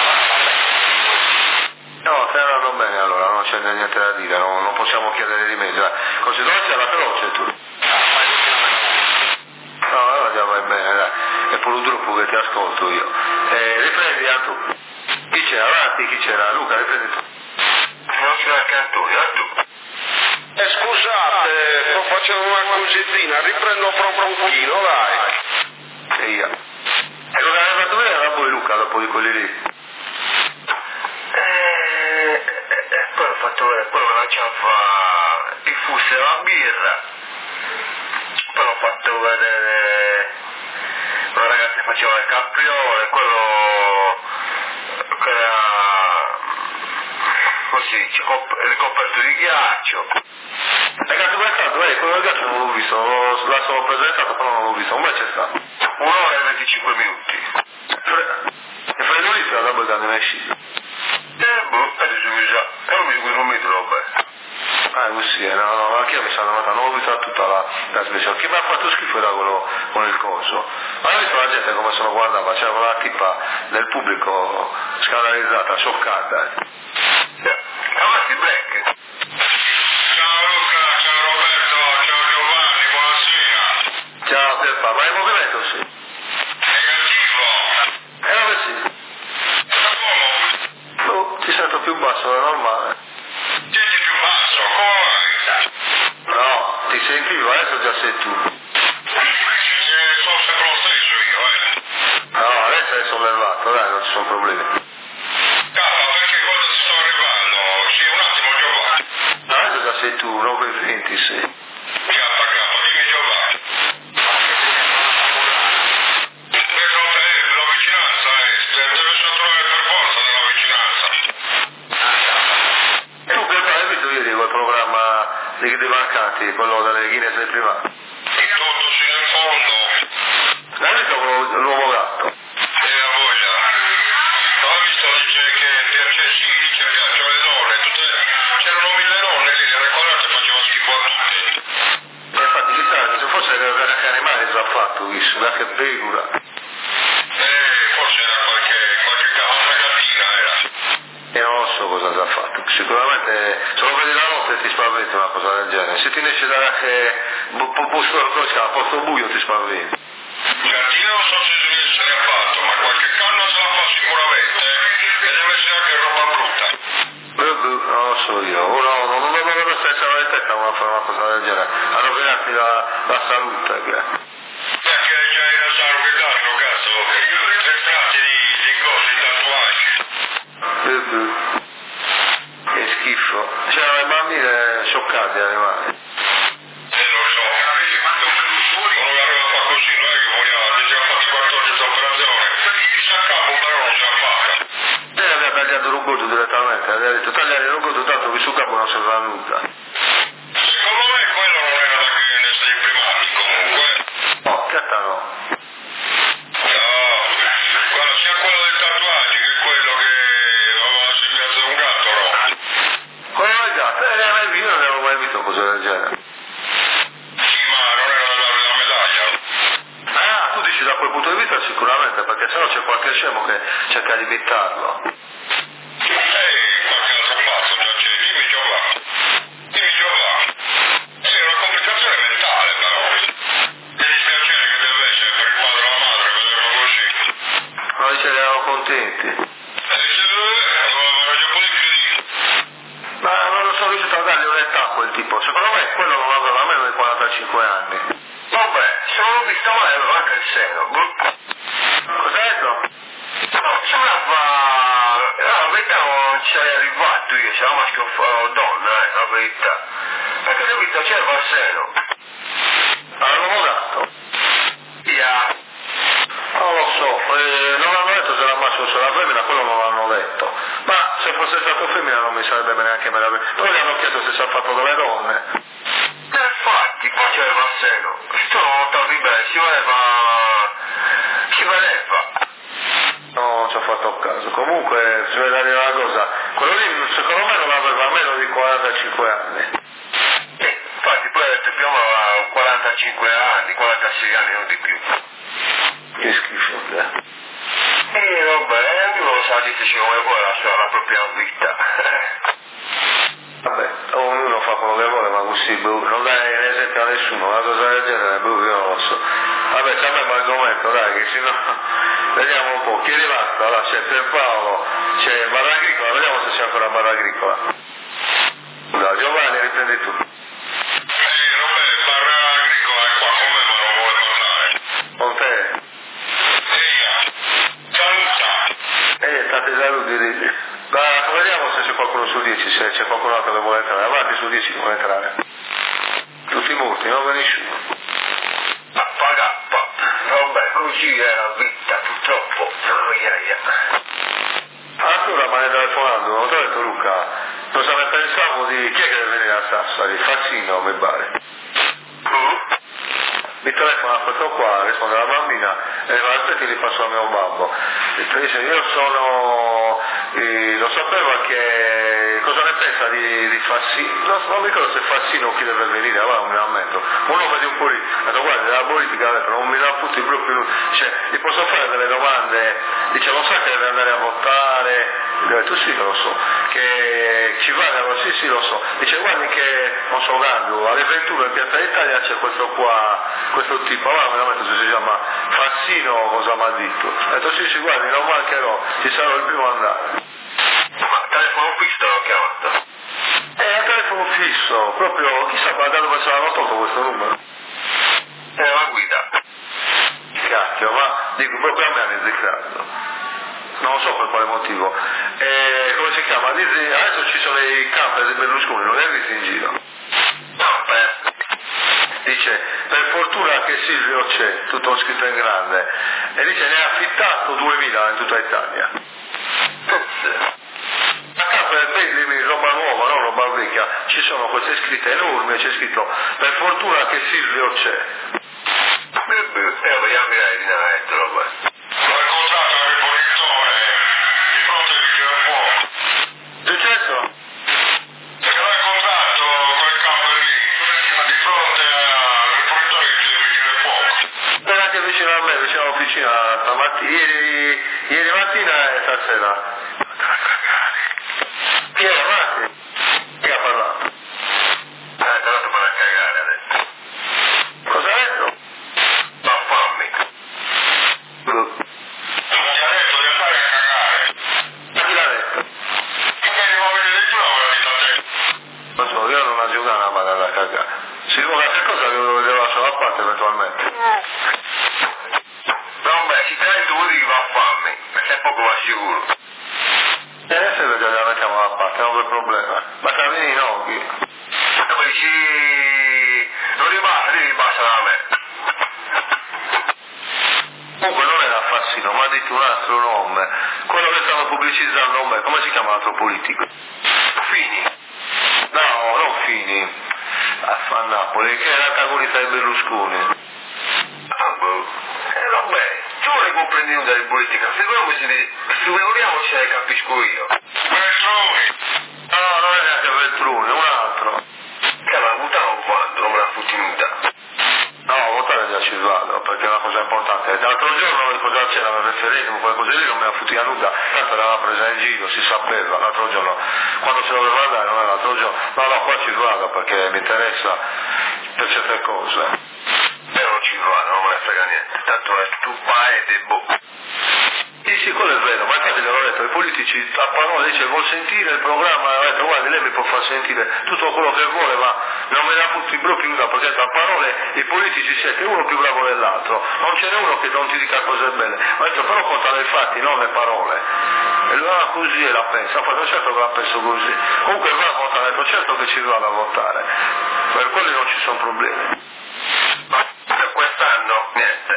No, stai andando bene allora, non c'è niente da dire, non, non possiamo chiedere di meglio. Consideraci alla veloce tu. No, allora già vai bene, dai. È pure un gruppo che ti ascolto io. Eh, riprendi a tu. Chi c'era avanti? Chi c'era? Luca, riprendi tu. Non c'è accanto, a tu. Eh, scusate, sto facendo una cosettina, riprendo fra un pochino, dai. E io. E cosa hai fatto bene a voi Luca dopo di quelli lì? Eh, eh, poi ho fatto vedere, poi me la ciaffa il fusto e la birra. Poi ho fatto vedere una ragazza che faceva il capriole, quello che era così, le coperte di ghiaccio. E cazzo come è stato? Eh, quello del ghiaccio non l'ho visto, l'ho, l'ha solo presentato però non l'ho visto, come c'è stato? Un'ora e venticinque minuti. Fre- e freddolissimo da poi quando ne è uscito. Eh, boh, adesso mi sa, e non mi dico non mi trovo bene. Ah, così, eh, no, no, anche io mi sono andata, non ho visto tutta la, la special. Che mi ha fatto schifo era quello con il coso. Ma ho visto la gente come se lo guardava, c'era una tipa del pubblico scandalizzata, scioccata. Eh, avanti, Black. Ciao Luca, ciao Roberto, ciao Giovanni, buonasera. Ciao Pierpa, ma il movimento sì? Negativo. Eh vabbè sì. Da come? Oh, ti sento più basso, è normale. Senti più basso, come? No, ti sentivo, adesso già sei tu. Eh, sono sempre lo stesso io, eh. No, adesso sei sollevato, dai, non ci sono problemi. Cazzo, perché cosa ti sto arrivando? Sì, un attimo Giovanni. No, adesso già sei tu, nove e venti, sì. Chiappa, chiappa, dimmi Giovanni. Secondo te la vicinanza, eh, deve trovare per forza della vicinanza. E tu Pierpa, hai visto ieri quel programma dei, dei bancati, quello delle Guinness del privato? Tutto sino in fondo. Hai visto quello- l'uomo gatto? E a voglia. Ho visto, dice che piace, sì, dice piace alle donne, tutte, c'erano mille donne lì, le ricordate, faceva schifo a tutte. E infatti chissà, se fosse che animale già fatto, visto, da che pecora. Eh, forse era qualche, qualche altra gattina era. E non lo so cosa già fatto. Sicuramente se lo vedi la notte ti spaventi una cosa del genere. Se ti ne esce da che posto, posto buio ti spaventi. Gattina non so se se ne ha fatto, ma qualche canna se la fa sicuramente, eh, e deve essere anche roba brutta. Eh, Non lo so io, uno non non dovrebbe stare in testa a fare una cosa del genere. A rovinarti la, la salute. Che... Perché già in realtà rovinato, cazzo, tre strati di, di cose, di tatuaggi. Che schifo. toccati gli animali. Eh, lo so, uno che aveva fatto così, non è che vogliamo, mi siamo fatti quattordici operazioni, chissà a capo però non ce l'ha fatta. Lei aveva tagliato il rugoto direttamente, aveva detto tagliare il rugoto tanto che su capo non serve a nulla. Secondo me quello non era da che ne sei primati comunque. No, certo no. No, guarda, sia quello del tatuaggio che quello che aveva segnato un gatto, no? Quello del gatto, eh, non mai visto, non avevo mai visto cose del genere. Sì, ma non era da dare la medaglia. Ah, tu dici da quel punto di vista sicuramente, perché sennò c'è qualche scemo che cerca di imitarlo. Ehi, qualche altro pazzo già c'è, dimmi Giovanni. Dimmi Giovanni. Sì, è una complicazione mentale però. Mi dispiacere che deve essere per il padre e la madre, vederlo così. Noi ce li eravamo contenti. E dice dove? Aveva già pure credito. Ma non lo sono riuscito a dargli un'età a quel tipo, secondo me quello non aveva meno di quarantacinque anni. Vabbè, se non l'ho visto mai aveva anche il seno. Cos'è detto? No, sembrava... La verità non ci sei arrivato io, se era maschio o donna, eh, la verità. Perché ho visto c'era il seno. Avevamo dato? Yeah. Non lo so, eh, non hanno detto se era maschio o se era femmina, quello non l'hanno detto. Ma se fosse stato femmina non mi sarebbe neanche meraviglioso. Poi gli hanno chiesto se si è fatto delle donne. E infatti, qua c'era il seno. Se tu non lo trovi bene, si voleva... si voleva. No, non ci ho fatto caso. Comunque, si vede dire una cosa, quello lì secondo me non aveva meno di quarantacinque anni. Eh, infatti poi ha detto più o meno aveva quarantacinque anni, quarantasei anni, non di più. Che schifo, eh. E vabbè, ognuno lo sa dirci come vuole la sua la propria vita. Vabbè, ognuno fa quello che vuole, ma così boh, non dai esempio a nessuno, una cosa del genere, boh, io non lo so. Vabbè, cambiamo argomento, dai, che sennò vediamo un po', chi è rimasto? Allora c'è Pierpaolo, c'è Barra Agricola, vediamo se c'è ancora Barra Agricola. Dai, Giovanni, riprendi tu. Ehi, Roberto, Barra Agricola è qua con me ma non vuole parlare. Con te? Ehi, canta. Eh, state saluti, dici. Ma vediamo se c'è qualcuno su dieci, se c'è qualcun altro che vuole entrare, avanti su dieci che vuole entrare. Tutti morti, non ve nessuno. Appagappa. Vabbè, così è la vita, purtroppo. Oh, yeah, yeah. Allora, ma ne telefonando, non ti ho detto Luca, cosa ne pensavo di chi è che deve venire a Sassari? Fazzino, mi pare. Mm? Mi telefona questo qua, risponde la bambina e dice aspetti li passo a mio babbo. E dice io sono, eh, lo sapeva che cosa ne pensa di, di Fassino, non, non mi ricordo se Fassino chi deve venire, allora non mi rammento. Uno vede un po' lì, ha detto guarda la politica detto, non mi dà tutti proprio, cioè gli posso fare delle domande, dice lo sa che deve andare a votare, gli ho detto sì che lo so, che ci vale, sì sì lo so, dice guardi che non so Gando, alle ventuno in Piazza d'Italia c'è questo qua, questo tipo, allora me la metto se si chiama Fassino cosa mi ha detto, ho detto sì sì guardi non mancherò, ci sarò il primo a andare. Ma telefono fisso l'ho chiamato. È a telefono fisso, proprio chissà da dove se l'hanno tolto questo numero. È la guida. Cacchio, ma dico proprio a me hanno zeccato. Non so per quale motivo. E, come si chiama? Dice, adesso ci sono i camper di Berlusconi, non li hai visti in giro? No, beh. Dice, per fortuna che Silvio c'è, tutto scritto in grande, e dice ne ha affittato duemila in tutta Italia. A camper Bentley, roba nuova, non roba vecchia, ci sono queste scritte enormi e c'è scritto, per fortuna che Silvio c'è. Eh, vediamo che hai dinanzi, roba. L'ho incontrato al rifornitore di fronte al vigile del fuoco. Successo? L'ho incontrato quel campo lì, di fronte al rifornitore del vigile del fuoco. Era anche vicino a me, vicino all'officina, stamattina, ieri, ieri mattina e stasera. Chi è avanti? Chi ha parlato? Eh, te l'ho fatto a cagare adesso. Cosa ha detto? Ma fammi. Non ti ha detto di andare a cagare? Ma chi l'ha detto? Tu che devo vedere di nuovo la vita a te. Non so, io non ho giocato a mandare a cagare. Si vuole che cosa che lo vedevo lasciare a parte eventualmente. Vabbè, si trae due di va fammi. Sei poco va sicuro. E adesso vedo che la mettiamo da parte, non c'è problema. Ma Cavini no, chi? Dove sì, non mi ha detto un altro nome, quello che stanno pubblicizzando me, come si chiama l'altro politico? Fini. No, non Fini, a Napoli, che è l'antagonista di Berlusconi. Ah, boh. Eh, vabbè, tu non ne comprendi nulla di politica, figuriamo se figuriamoci se ne capisco io. Veltroni! No, non è neanche Veltroni, è un altro. Che ma votavo quando, non me la fotti nuda. No, votare già ci vado, perché è una cosa importante. L'altro giorno cosa c'era il referendum, quelle cose lì non me la fottia nuda, tanto era presa in giro, si sapeva, l'altro giorno, quando se lo doveva andare, non era l'altro giorno, no, no, qua ci vado perché mi interessa per certe cose. Io non ci vado, non me ne frega niente, tanto è tutto un paese, boh. Sì, sì, quello è vero, ma infatti l'ho detto, i politici a parole dice vuol sentire il programma, ho detto guardi lei mi può far sentire tutto quello che vuole, ma non me la fotti proprio nuda, perché a parole i politici siete uno più bravo dell'altro, non ce n'è uno che non ti dica cose belle, ho detto però contano i fatti, non le parole. E lui ah, così e la pensa, ho fatto certo che la penso così, comunque va a votare, ho detto certo che ci vado a votare, per quelli non ci sono problemi. Ma per quest'anno niente.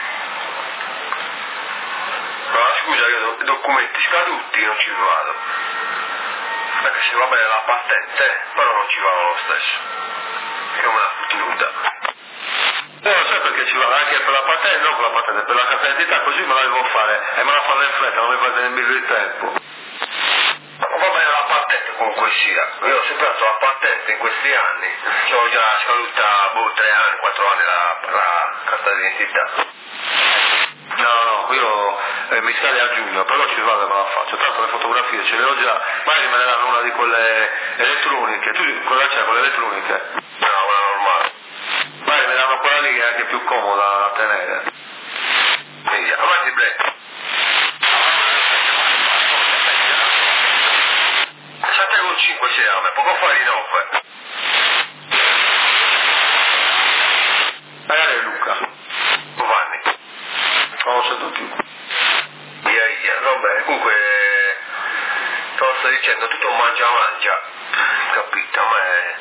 Ma scusa, io i documenti scaduti non ci vado. Anche se va bene la patente, però non ci vado lo stesso. Che non me la fotti nuda. No, sai perché ci vado anche per la patente, non per la patente, per la carta d'identità, così me la devo fare e me la fanno in fretta, non mi fate nemmeno il tempo. Ma va bene la patente comunque sia. Io ho sempre fatto la patente in questi anni. Che ho già scaduta boh, tre anni, quattro anni la, la carta d'identità. No, no, io eh, mi scade a giugno, però ci vado e me la faccio, tanto le fotografie ce le ho già, magari me ne danno una di quelle elettroniche, tu cosa c'è, quelle elettroniche? No, quella normale. Magari me ne danno quella lì che è anche più comoda da tenere. Via, avanti Black. sette con cinque siamo, poco fa di nove. Magari è Luca. Giovanni. Non lo sento più. Via, via, va bene, comunque te lo sto dicendo, tutto mangia mangia, capito? Ma è...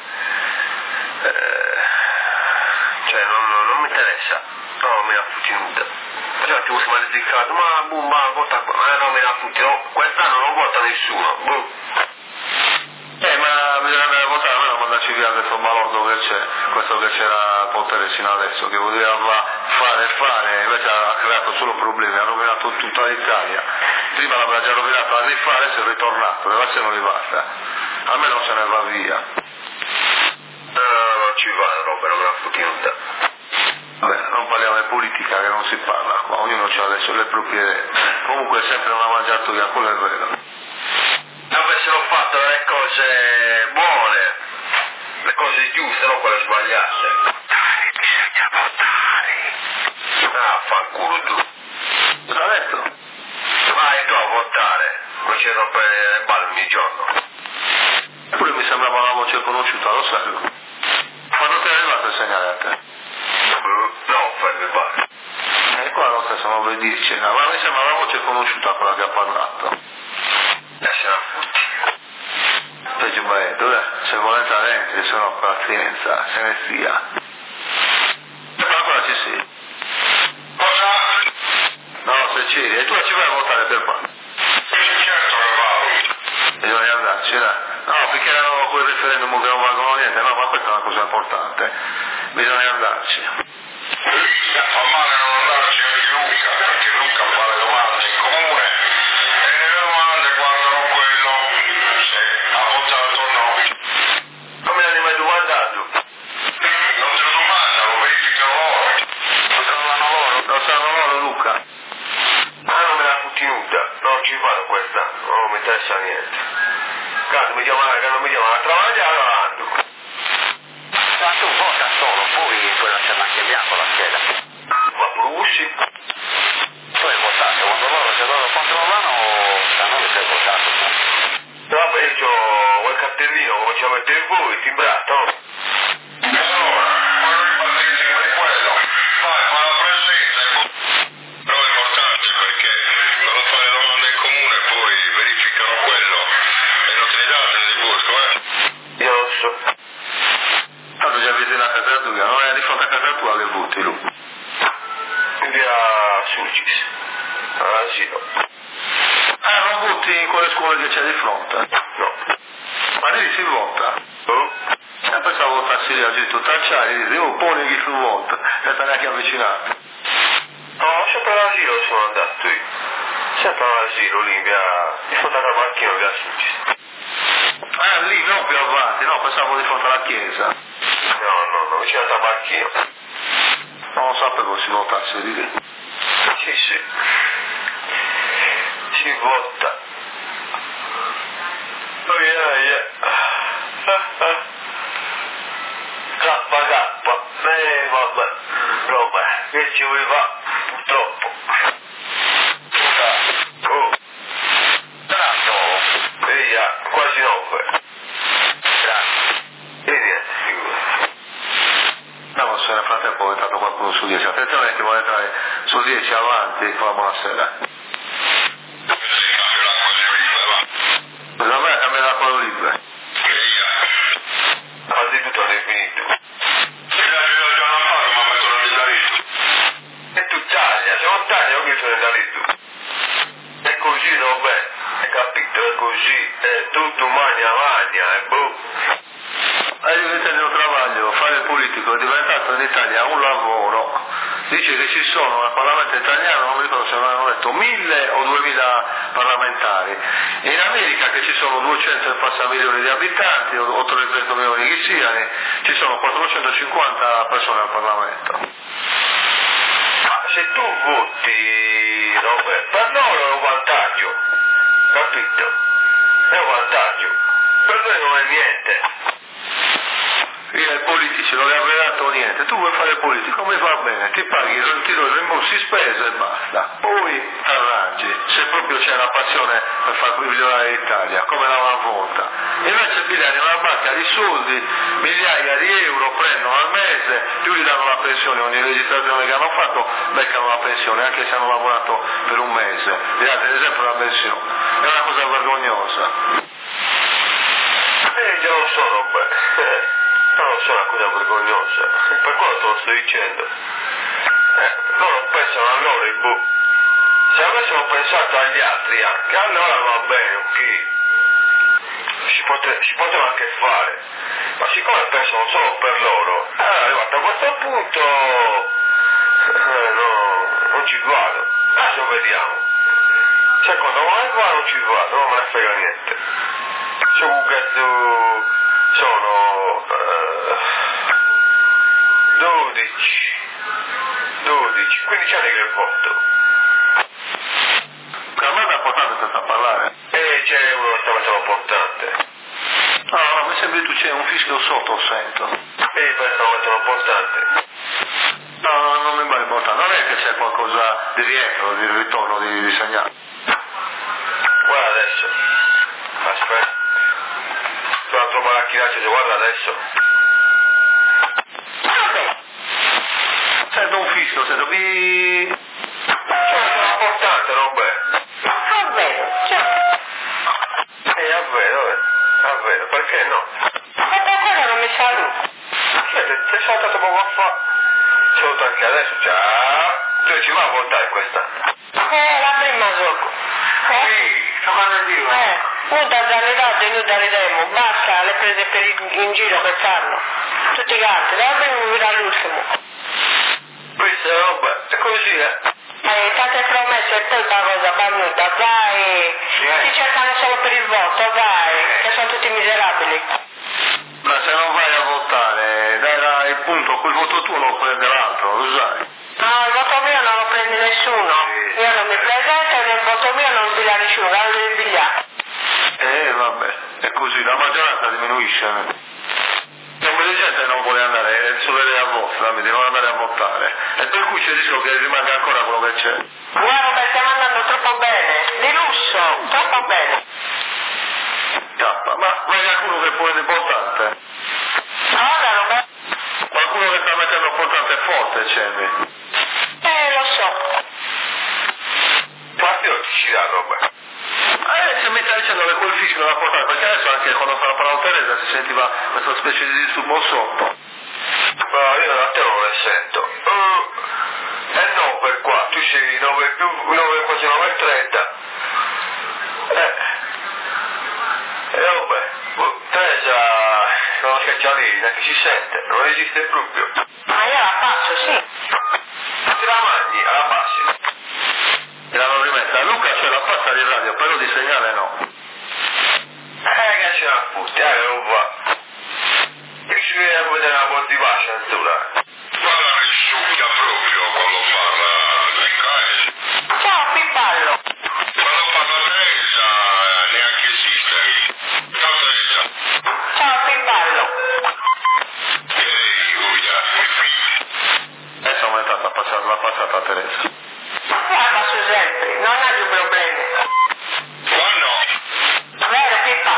Eh, cioè non, non, non mi interessa, no, me la fotti nuda. Cioè ti vuoi maleducato, ma boh, ma vota, ma non me la fotti, no, quest'anno non vota nessuno, boh. Eh, ma bisogna andare a votare, almeno mandarci via questo balordo che c'è, questo che c'era al potere sino adesso, che voleva fare e fare, invece ha creato solo problemi, ha rovinato tutta l'Italia. Prima l'aveva già rovinato anni fa, adesso è ritornato, adesso non gli basta, almeno se ne va via. No, non ci vado, Robert, non me la fotti nuda. Vabbè, non parliamo di politica, che non si parla qua, ognuno ha adesso le proprie idee. Comunque sempre non ha mangiato via, quello è vero. Avessero fatto le cose buone, le cose giuste, non quelle sbagliate. Votare, bisogna votare. Ah, fanculo tu. Cosa ha detto? Vai tu a votare, non ci rompere le balle ogni giorno. Eppure mi sembrava una voce conosciuta, lo sai. Quando ti è arrivato il segnale a te? No, fermi pare. E qua lo stesso non vuoi dirci, ma mi sembra una voce conosciuta quella che ha parlato. Essere a futti. Peggio beh, dov'è? Se volete entri, se no pazienza, se ne stia. Ma ancora ci sei? Cosa? No, se c'eri, e tu ci vai a votare per quando? Certo che vado. Bisogna andarci, dai. No, perché erano quel referendum che non valgono niente, no, ma questa è una cosa importante. Bisogna andarci. Fa male non andarci anche Luca, perché Luca fa le domande in comune e le domande guardano quello se ha votato o no. Come l'hanno mai domandato? Non te lo domandano, lo verificano loro. Lo sanno loro? Lo sanno loro, Luca? Ah, non me la fotti nuda, non ci vado questa, non mi interessa niente. Cazzo, mi chiamano, che non mi chiamano a travagliare, allora ando. Ma tu vota solo, poi puoi lasciarla anche bianco la scheda. Ma Brussi? Tu hai votato, quando loro, se loro controllano, sanno che sei votato. Vabbè, io ho quel cartellino, come ci mettete voi, timbrato. E allora, quando mi fate insieme di quello, vai, fa la presenza e però è importante perché quando fai le domande in comune poi verificano quello e non te ne date nel bosco, eh? Io lo so. Tanto già vedi la casa tua, non è di fronte a casa tua che voti, Luca. In via all'asilo. Ah, non voti in quelle scuole che c'è di fronte? No. Ma lì si vota? Oh? E pensavo votassi lì, oggi tu tacciare, dici, oh, poni chi tu vota, senza neanche avvicinare. No, sempre all'asilo sono andato io. Sempre all'asilo, lì in via, di fronte alla macchina, via Sucis. Ah, lì, non più avanti, no, pensavo di fronte alla chiesa. No, no, no, vicino al tabacchino. Non sapevo si votasse lì. Sì, sì. Si vota. Oh yeah, yeah. K K. Eh, vabbè. Roba, che ci voleva purtroppo. Oh. Bravo. Via, quasi nove. Grazie. E niente, figura. No, se nel frattempo è entrato qualcuno su dieci. Attenzione che vuole entrare su dieci avanti, con la buonasera. A me, a me da quello libero. Quasi tutto è finito. E tu taglia, se non taglia io che sono andato. È così, vabbè, hai capito? È così, è tutto magna magna, e boh. Hai diventato un travaglio, fare il politico è diventato in Italia un lavoro. Dice che ci sono nel Parlamento italiano, non mi ricordo se avevano detto mille o duemila parlamentari. In America, che ci sono duecento e passa milioni di abitanti, o trecento milioni che siano, ci sono quattrocentocinquanta persone al Parlamento. Ma se tu voti, Robert, per loro è un vantaggio, capito? È un vantaggio. Per noi non è niente. Io ai politici non gli avrei dato niente, tu vuoi fare politico, come va bene, ti paghi, ti do i rimborsi spese e basta, poi arrangi, se proprio c'è la passione per far migliorare l'Italia, come la una volta. Invece pigliare una banca di soldi, migliaia di euro prendono al mese, più gli danno la pensione, ogni registrazione che hanno fatto beccano la pensione, anche se hanno lavorato per un mese, gli date ad esempio la pensione, è una cosa vergognosa. Eh, già lo so, Robert. No, non so, una cosa vergognosa, per quello te lo sto dicendo. Eh, loro pensano a loro, il boh. Se avessero pensato agli altri anche, allora va bene, ok. Si, pote, si poteva anche fare. Ma siccome pensano solo per loro, eh, guarda, a questo punto eh, no, non ci vado. Adesso vediamo. Secondo me qua non ci vado, non me ne frega niente. Se comunque tu sono uh, dodici, dodici, quindici anni che voto. Per me è importante senza parlare. E c'è uno che sta facendo importante. No, no, mi sembra che tu c'è un fischio sotto, sento. E io pensavo che facendo importante. No, no, non mi pare importante, non è che c'è qualcosa di rientro, di ritorno di, di segnale. Guarda adesso, aspetta. Sono troppo macchinaggio, guarda adesso. Sento un fischio, sento bi... Sono importante, Robert. È vero, certo. Eh, è vero, è vero, perché no? Ma per quello non mi saluto. Siete, sei saltato poco fa. Saluto anche adesso, ciao. Tu ci vai a votare quest'anno? Eh, la prima gioco. Eh? Sì, sto parlando di io. Eh, non da dare dato e noi daremo, basta le prese per in, in giro quest'anno. Tutti quanti, da venire all'ultimo. Questa è roba, è così, eh? Eh, tante promesse e poi la cosa venuta, vai. Sì. Si cercano solo per il voto, vai, che sono tutti miserabili. Ma se non vai a votare, dai là il punto, quel voto tuo lo prende l'altro, lo sai? No, il voto mio non lo prende nessuno. Sì. Io non mi presento e il voto mio non lo piglia nessuno, lo devi pigliare. Eh vabbè, è così, la maggioranza diminuisce. Non mi gente che non vuole andare, solo lei a votare, di non andare a votare. E per cui c'è il rischio che rimanga ancora quello che c'è. Guarda che stiamo andando troppo bene, di lusso, troppo bene. Cappa, ma ma è qualcuno che pone l'importante? Ora lo vedo. Qualcuno che sta mettendo importante forte, Cemi. Eh, lo so. Infatti io ci dà roba. Eh, se mi sta dicendo che quel fischio l'ha portato, perché adesso anche quando fa la parola Teresa si sentiva questa specie di disturbo sotto. Ma io da te non le sento. Uh, e no per qua, tu sei nove più nove quasi benzina che si sente, non esiste proprio. Ma io la faccio, sì. Ti la mangi, alla passi. E l'hanno rimessa. Luca c'è la passa di radio, però di segnale no. Eh, che c'è la puttana, che non va. Che ci viene a vedere una po' di pace naturale. Guarda che succhia proprio quando parla di Caes. Ciao Pippallo. Quando parla Teresa neanche esiste. Ciao Teresa. Ciao Pippallo. Ehi, Uia, mi figli. Adesso è aumentata la passata, la passata a Teresa. Guarda su sempre, non ha più problemi. Ma no. Vero Pippa?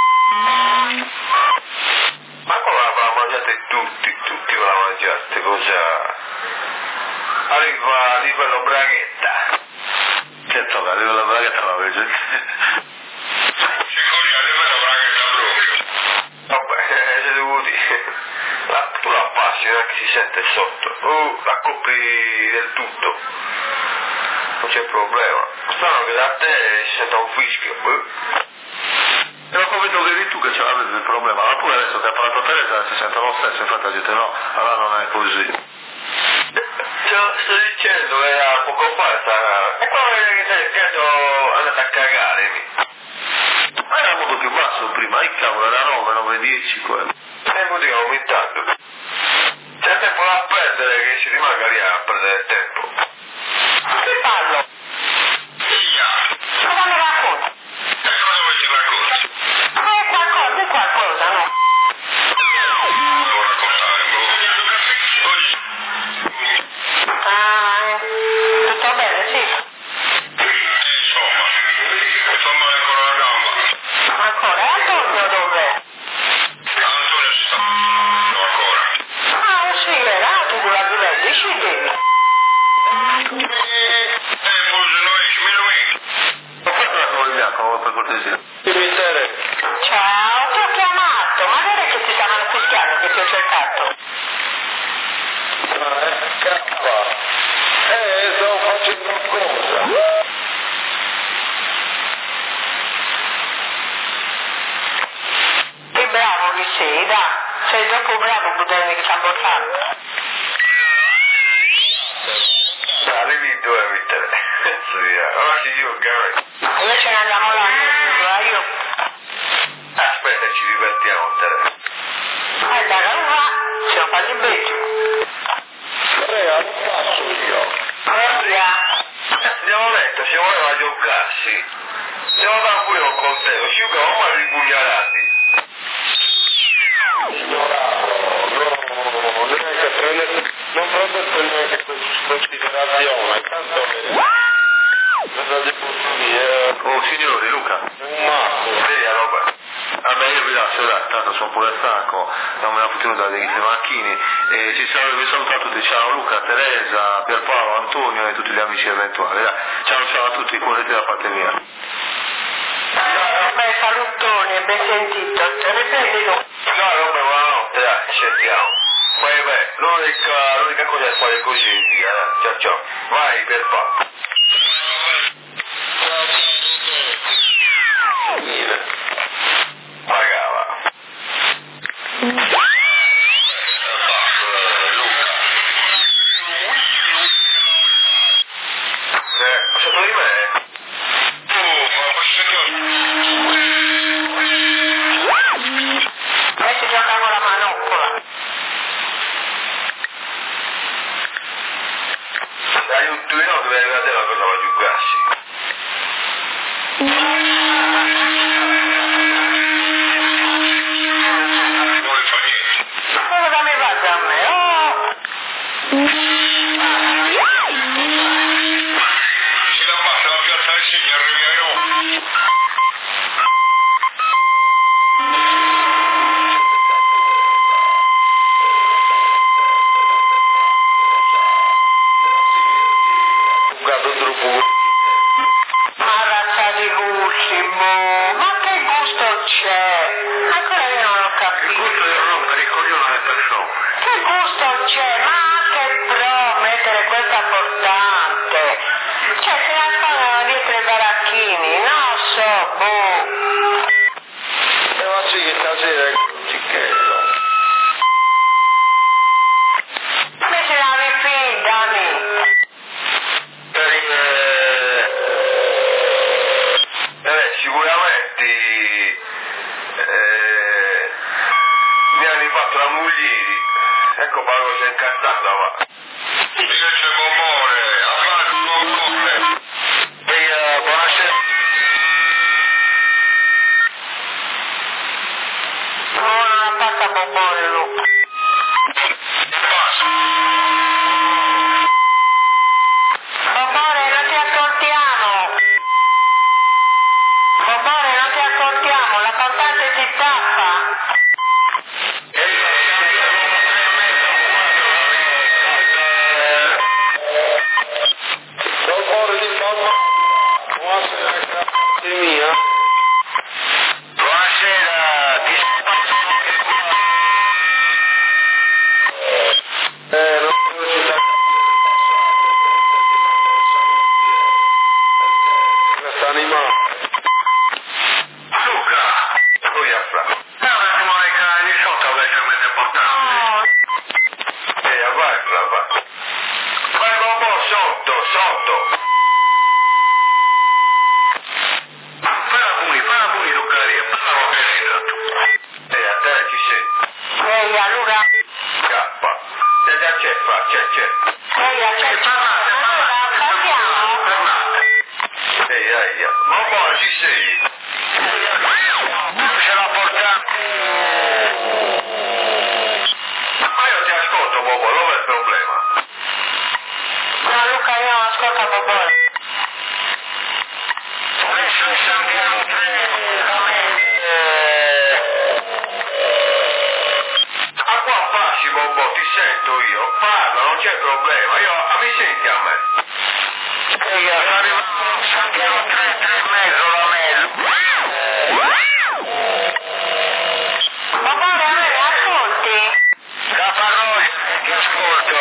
Ma come la mangiate tutti, tutti ve la mangiate, cosa? Arriva a livello braghetta. Che tocca, a livello braghetta la vedi? Sicuri a livello braghetta proprio. Vabbè, eh, siete dovuti. La, tu la passi, non è che si sente sotto. Uh, la copri del tutto. Non c'è problema. Strano che da te si senta un fischio. Uh. E ho convinto che eri tu che c'avevi il problema, ma pure adesso che ha parlato Teresa si sente lo stesso, infatti ha detto no, allora non è così. Ce lo sto dicendo che era poco fa sta... E poi che sei scherzo andate a cagare. Ma era molto più basso prima, il cavolo era nove, nove, dieci quello. E poi stiamo aumentando. C'è tempo da perdere che ci rimanga lì a perdere tempo. Che parlo? Figlia. Cosa mi racconti? E cosa vuoi ti racconti? Ma è qualcosa, è qualcosa, no? Devo raccontare, boh. Oggi. Ah, tutto bene, sì. Insomma. Mi fa male ancora la gamba. Ancora, e Antonio dov'è? Antonio si sta facendo ancora. Ah, sì, era tu la vedi, ci devi. Eh, forse non esci, me lo vedi. Ma fate la cosa bianca, per cortesia. Ciao, ti ho chiamato, ma non è che ti stavano fischiando che ti ho cercato? Eh, stavo facendo qualcosa. Che bravo che sei, dai. Sei troppo bravo a buttare che sta portando. Arrivi dove mettere? Sì, allora ci dico che... Io ce ne andiamo là, eh, io. Aspetta, ci divertiamo a telefono. Guarda, non va, siamo quasi becci. Andrea, non passo io. Via. Andiamo a letto, se voleva giocarsi. Andiamo da pure un coltello, ci giocavamo male di pugnalati. Ignorato, no, neanche prendere, non prendersi neanche in considerazione, tanto cosa ti posso dire? Oh signori, Luca. Un matto. Vedi la roba? Vabbè io vi lascio là, tanto sono pure stanco, non me la potuto dare dei macchini e ci saluto, vi saluto a tutti, ciao Luca, Teresa, Pierpaolo, Antonio e tutti gli amici eventuali. Dai, ciao ciao a tutti, correte da parte mia. Beh, salutoni, ben sentito. Riprendi tu. No, roba, buonanotte, dai, ci sentiamo. Poi beh, l'unica, l'unica cosa è fare così, eh. Ciao ciao. Vai per pa. Pagava. Eh, sotto di me? Oh, ma Adesso giochiamo la manoppola. Dai un tuino dove è la cosa va giocarsi. non fa niente. Cosa mi fate a me? Oh! Si la passa la piazza del Signore, arriviamo. Un gatto troppo. Ma razza di gusti, boh. Ma che gusto c'è? Ancora io non ho Il capito. gusto di rompere il coglione alle persone. Che gusto c'è? Ma che pro mettere questa portante? Cioè, se la fanno dietro i baracchini, non so, boh. E ma sì che stasera è cicchetto. Ecco Paolo si è incazzato, va. Io c'è Bombone, avanti Bombone. Ehi, uh, buonasera. No, non attacca Bombone, Luca. Bombone, non ti ascoltiamo. Bombone, non ti ascoltiamo, la portante ti stappa. Bombone di Bombone. Buonasera, grazie mia. Buonasera, ti Eh, non ci sta. Questa animale. Luca, Poi a fra. dai un attimo ai canali di sotto, leggermente importante. No, Ehi, vai, fra, vai. Vai, Bombone, sotto, sotto. Parla pure, parla pure Luca, parla con te. Ehi, a te chi sei? ehi, a Luca. Scappa. C'è già c'è, fra, c'è, c'è. Ehi, a c'è. Parlate, parlate, Ascoltiamo. parlate. Ehi, aia. Bombone, ci sei? Ce l'ha portata. Ma io ti ascolto, Bombone, dov'è il problema? No, Luca, io non ascolto Bombone. Adesso è Santiago tre, A qua passi, Bombone, ti sento io. Parla, non c'è problema. Io, ah, mi senti a me? Ehi, sta arrivando Santiago tre, tre e mezzo la mela. Bombone, a me mi ascolti? Caparroi, ti ascolto.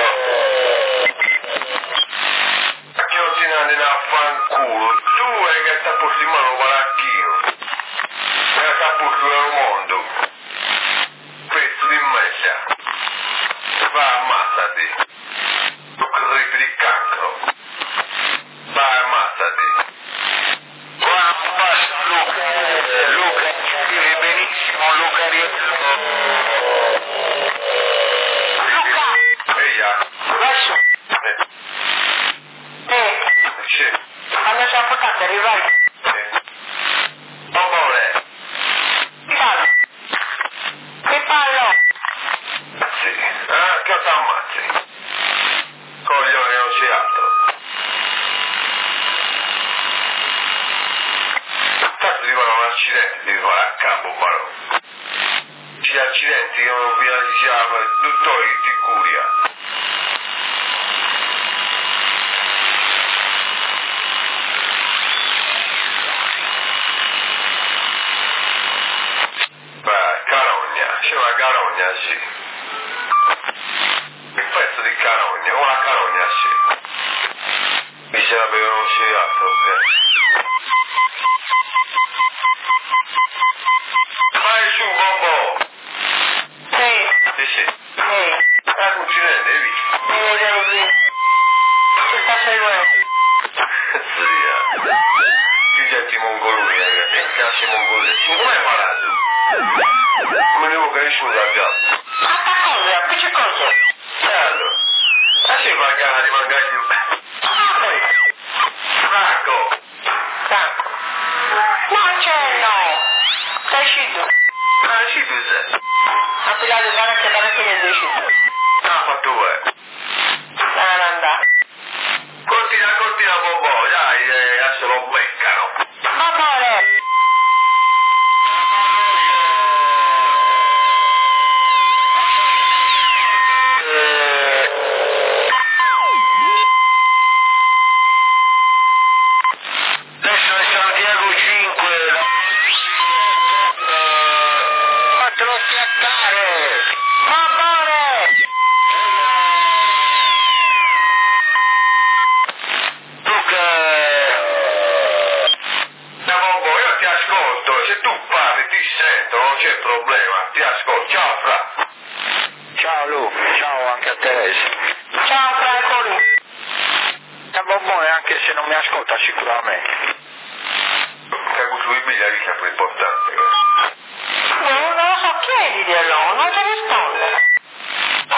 Che ordinate da fanculo. Tu è che sta por in mano palacchino. E sta por sul mondo. Questo di mezza. Va, ammazzati. Tu che ripi di cancro. Va, ammazzati. Guarda, non basta Luca. Luca, scrivi benissimo, Luca Rietto. Luca, Ehi, ah. adesso. Eh, Eh, c'è. quando sei portato, arrivai. Eh. Bombone. Ti parlo. Ti parlo. Sì. Ah, che t'ammazzi. Coglione, non c'è altro. Tanto ti fanno un accidente, ti fanno a capo, Barone. Ci accidenti che non vi diciamo, dottori di curia. Beh, carogna, c'è una carogna, sì. Un pezzo di carogna, una carogna, sì. Mi sarebbe che non c'è altro, eh. Vai su, Bombo! Sì, Sì, sì. sì. La cucinetta, hai visto? Mi vedevo qui. Ti sta seguendo. Zia. Che gente mongoloni, ragazzi. Che cazzo mongoloni? Come hai parlato? Come devo cresciuta già? Ma che cosa? Che c'è cosa? E allora? Ma si fa gara di mangiare più. Franco! Franco. Non c'è, no. Sei uscito. Ma ci tu sei? Ha pigliato il baracca e il baracca del uscito. Ah, ma tu è. Non andare. Continua, continua, Bobo, dai, eh, adesso lo beccano. Amore. Adesso è Santiago cinque. Fatelo schiattare. Amore. Luca. No, Bobo, io ti ascolto, se tu parli ti sento, non c'è problema, ti ascolto. Ciao, Fra. Ciao Luca, ciao anche a Teresa. Ciao Franco. È Bombone anche se non mi ascolta sicuramente. Cago sui biglietti che è più importante. No, non lo so, chiediglielo, non ti risponde.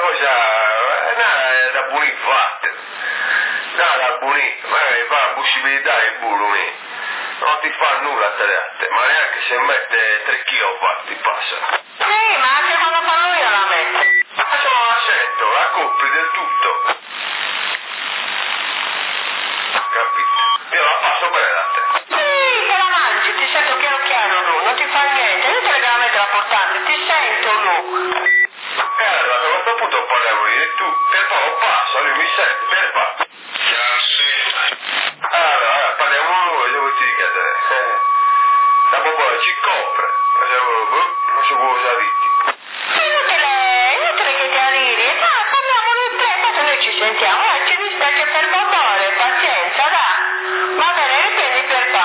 cosa, nada da buoni fatte, nada da buoni, magari fa la possibilità di burumi, non ti fa nulla a te, ma neanche se mette tre chili fatti passa. Sì, ma anche quando fa lui io la metto. Ma se non la sento, la copri del tutto. Capito? Io la passo bene da te. Sì, te la mangi, ti sento chiaro chiaro Lu, non ti fa niente, io te la metto importante, ti sento Lu. E allora, a questo punto parliamo di tu, per favore passa, lui mi sente, per favore. Allora, allora, parliamo noi, devo ti chiedere. Eh, dopo poi ci copre, non so cosa dici. Inutile, inutile che ti arrivi, dai, parliamo noi tre, tanto noi ci sentiamo, eh, ci dispiace per favore, pazienza, dai. Va bene, riprendi per fa.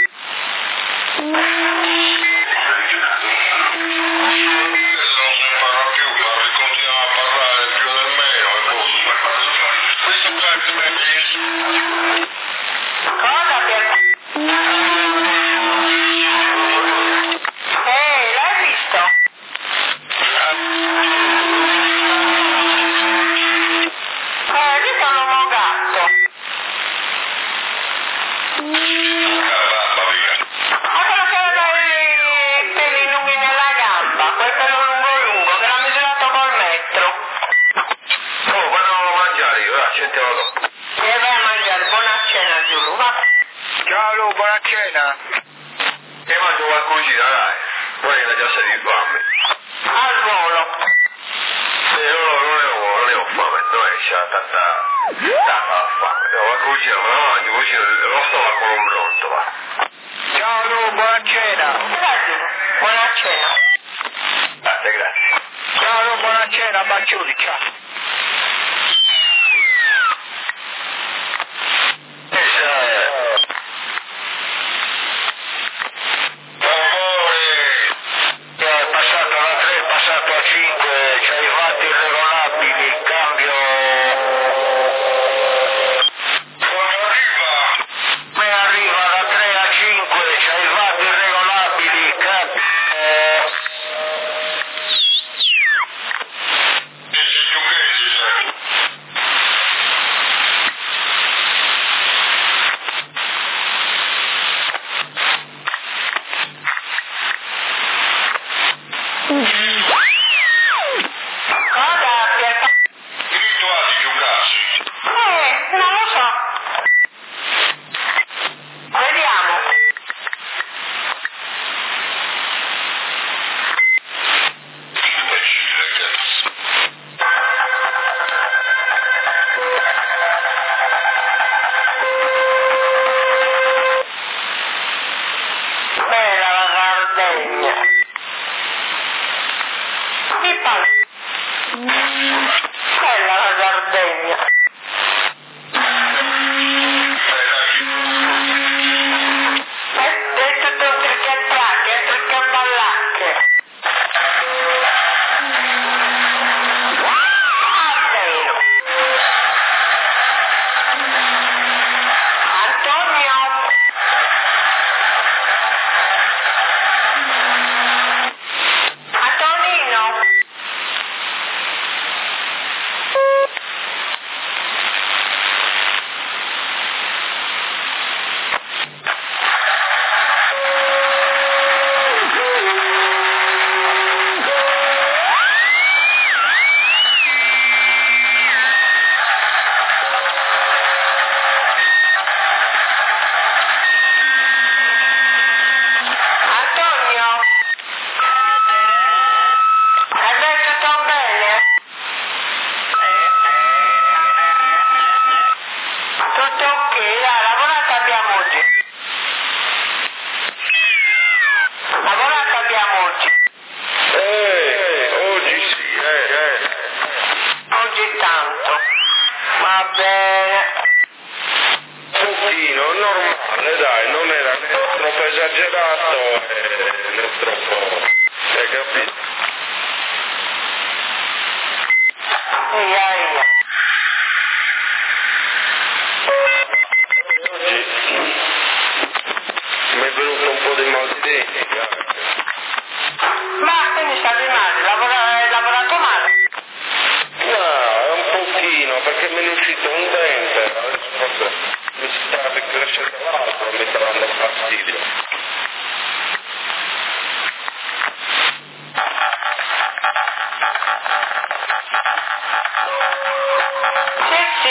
Cosa per... Ehi, l'hai visto? Eh, lì sono un uomo gatto. Ha quello che aveva i peli lunghi nella gamba, quel pelo lungo lungo, che l'ha misurato col metro. Oh, vado a mangiare io, ora ci sentiamo dopo. E vai a mangiare, buona cena Giulio, va. Ciao Lu, buona cena. E mangio qualcosina, dai. Poi che già sei di fame. Al volo. E io non ne ho, non ne ho fame, non è c'è tanta, tanta fame. No, qualcosina, ma la mangio così, lo sto con un pronto, va. Ciao Lu, buona cena. Grazie, buona cena. Grazie, grazie. Ciao Lu, buona cena, bacioni, ciao.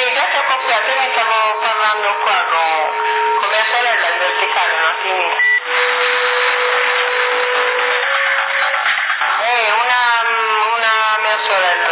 Sì, già ti ho copiato, io mi stavo parlando qua con, con mia sorella in verticale un attimino. Ehi, una, una mia sorella.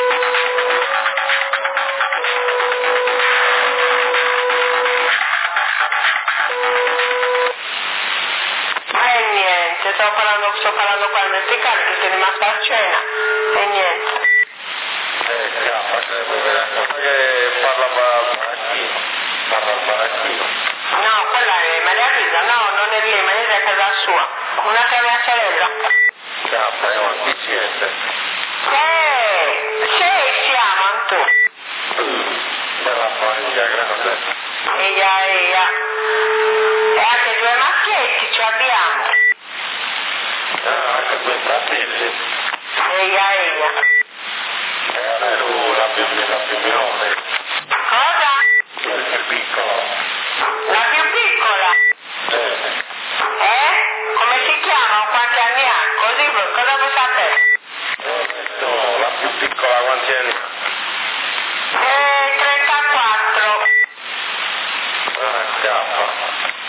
E niente, stavo parlando, sto parlando qua in verticale, che sei rimasta a cena, e niente. Eh, capa, che parla baracchino, parla al baracchino. No, quella è Maria Rita, no, non è lì, Maria Rita è a casa sua. Un'altra mia sorella. Capa, è un deficiente. Eh, sì, siamo, Antù. Bella famiglia grande. Eia, eia. E anche due maschietti ci abbiamo. Ah, anche due fratelli. Eia, eia. E adesso la bambina femminile. Cosa? Il più piccolo. La più piccola? Eh. Eh? Come si chiama? Quanti anni ha? Così, cosa vuoi sapere? Ho detto la più piccola quanti anni ha? Eh, trentaquattro. Ah, capa.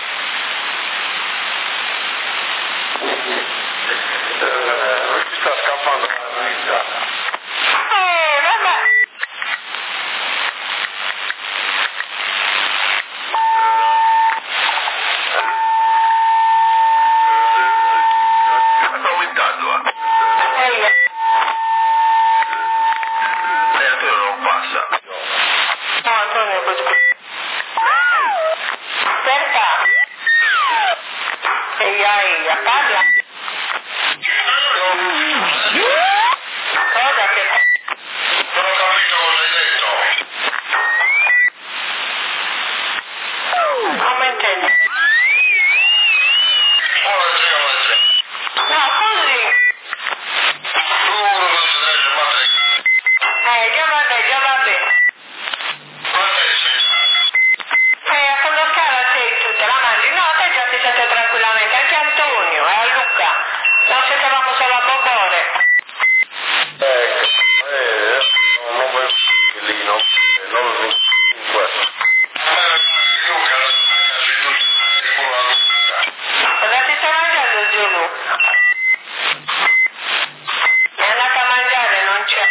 Eh, ci sta scappando la vita. Eh, vabbè. Sta aumentando, eh. Eia. Eh, Antonio non passa. No, Antonio, così. Perché? Eia, eia, parla. Cosa che... Non ho capito cosa hai detto. Come intendi? Ora c'è, ora c'è. No, così. Tu non si deve fare. Eh, già va bene, già va bene. Eh, quando scala sei tu, te la mangi? No, te già ti senti tranquillamente, anche Antonio e a Luca. Non sentivamo solo a Bobore. Ecco, eh, non vuoi lì, no? Non in questo. Cosa ti stai mangiando, Giulu? È andata a mangiare, non c'è.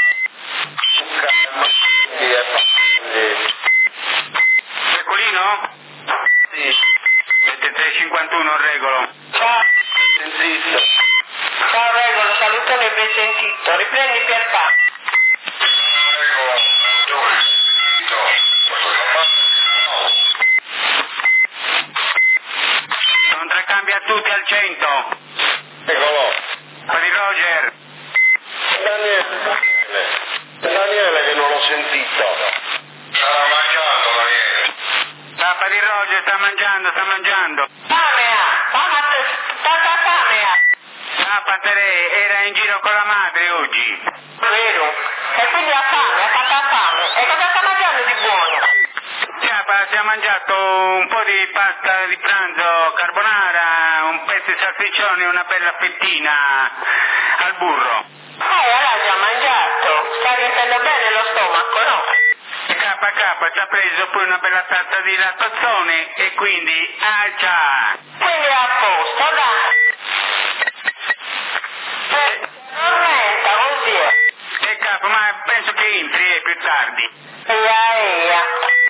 Pecolino? Sì, ventisei cinquantuno regolo. Ciao. sentito. Ciao Regolo, salutone ben sentito. Riprendi Pierpa. Sono tre cambi a tutti al cento. Eccolo. Pari Roger. Daniele. Daniele che non l'ho sentito. Stava mangiando, Daniele. Papa di Roger sta mangiando, sta mangiando. Fame ha. Mamma, tanta fame ha. Papa Tere era in giro con la madre oggi. Vero. E quindi ha fame, ha tanta fame. E cosa sta mangiando di buono? Papa si è mangiato un po' di pasta di pranzo carbonara, un pezzo di salsiccione e una bella fettina al burro. Eh, l'ha già mangiato. Sta riempiendo bene lo stomaco, no? K K ci ha preso poi una bella tazza di lattazzone e quindi ah già. Quindi è a posto, dai. Eh, non menta, così è. E K, ma penso che entri eh, più tardi. Eia, eia.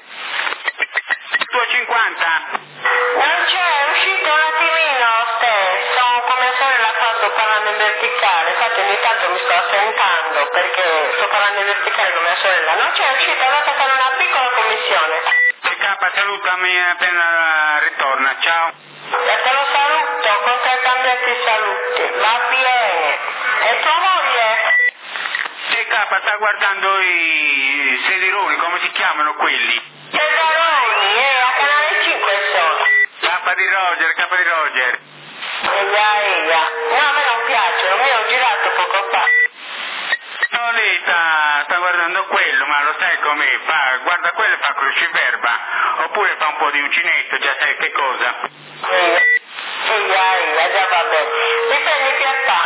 Tuo cinquanta? Non c'è, è uscito un attimino, Ste. Sono con mia sorella qua, sto parlando in verticale. Infatti ogni tanto mi sto assentando perché sto parlando in verticale con mia sorella. Non c'è, è uscito, è andata a fare una piccola commissione. E K, salutami appena ritorna, ciao. E te lo saluto, con tre cambiati saluti. Va bene. E tua moglie? E K sta guardando i sedironi, come si chiamano quelli? Pedaloni, eh, a canale cinque sono. K di Roger, K di Roger. Eia, eia. No, a me non piacciono, mi ho girato poco fa. No, lei sta, sta guardando quello, ma lo sai com'è? Fa, guarda quello e fa cruciverba. Oppure fa un po' di uncinetto, già sai che cosa. Eia, eia, eia, già va bene. Mi prendi Pierpa.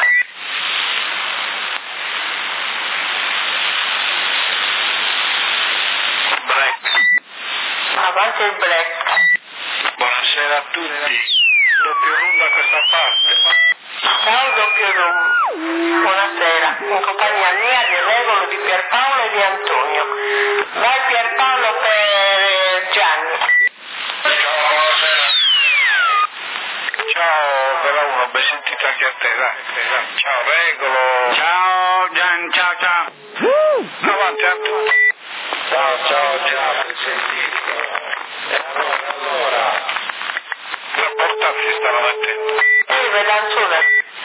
Break. davanti il black. Buonasera a tutti, doppio room da questa parte. Ciao doppio room, buonasera, in compagnia mia di Regolo, di Pierpaolo e di Antonio. Vai Pierpaolo per Gianni. Ciao, buonasera. Ciao, vera uno, ben sentito anche a te, dai. Ciao Regolo. Ciao Gianni, ciao ciao. Avanti Antonio. Ciao, ciao, ciao, ben sentito. Allora, rapportati si stanno mettendo. Sì, vedanzone.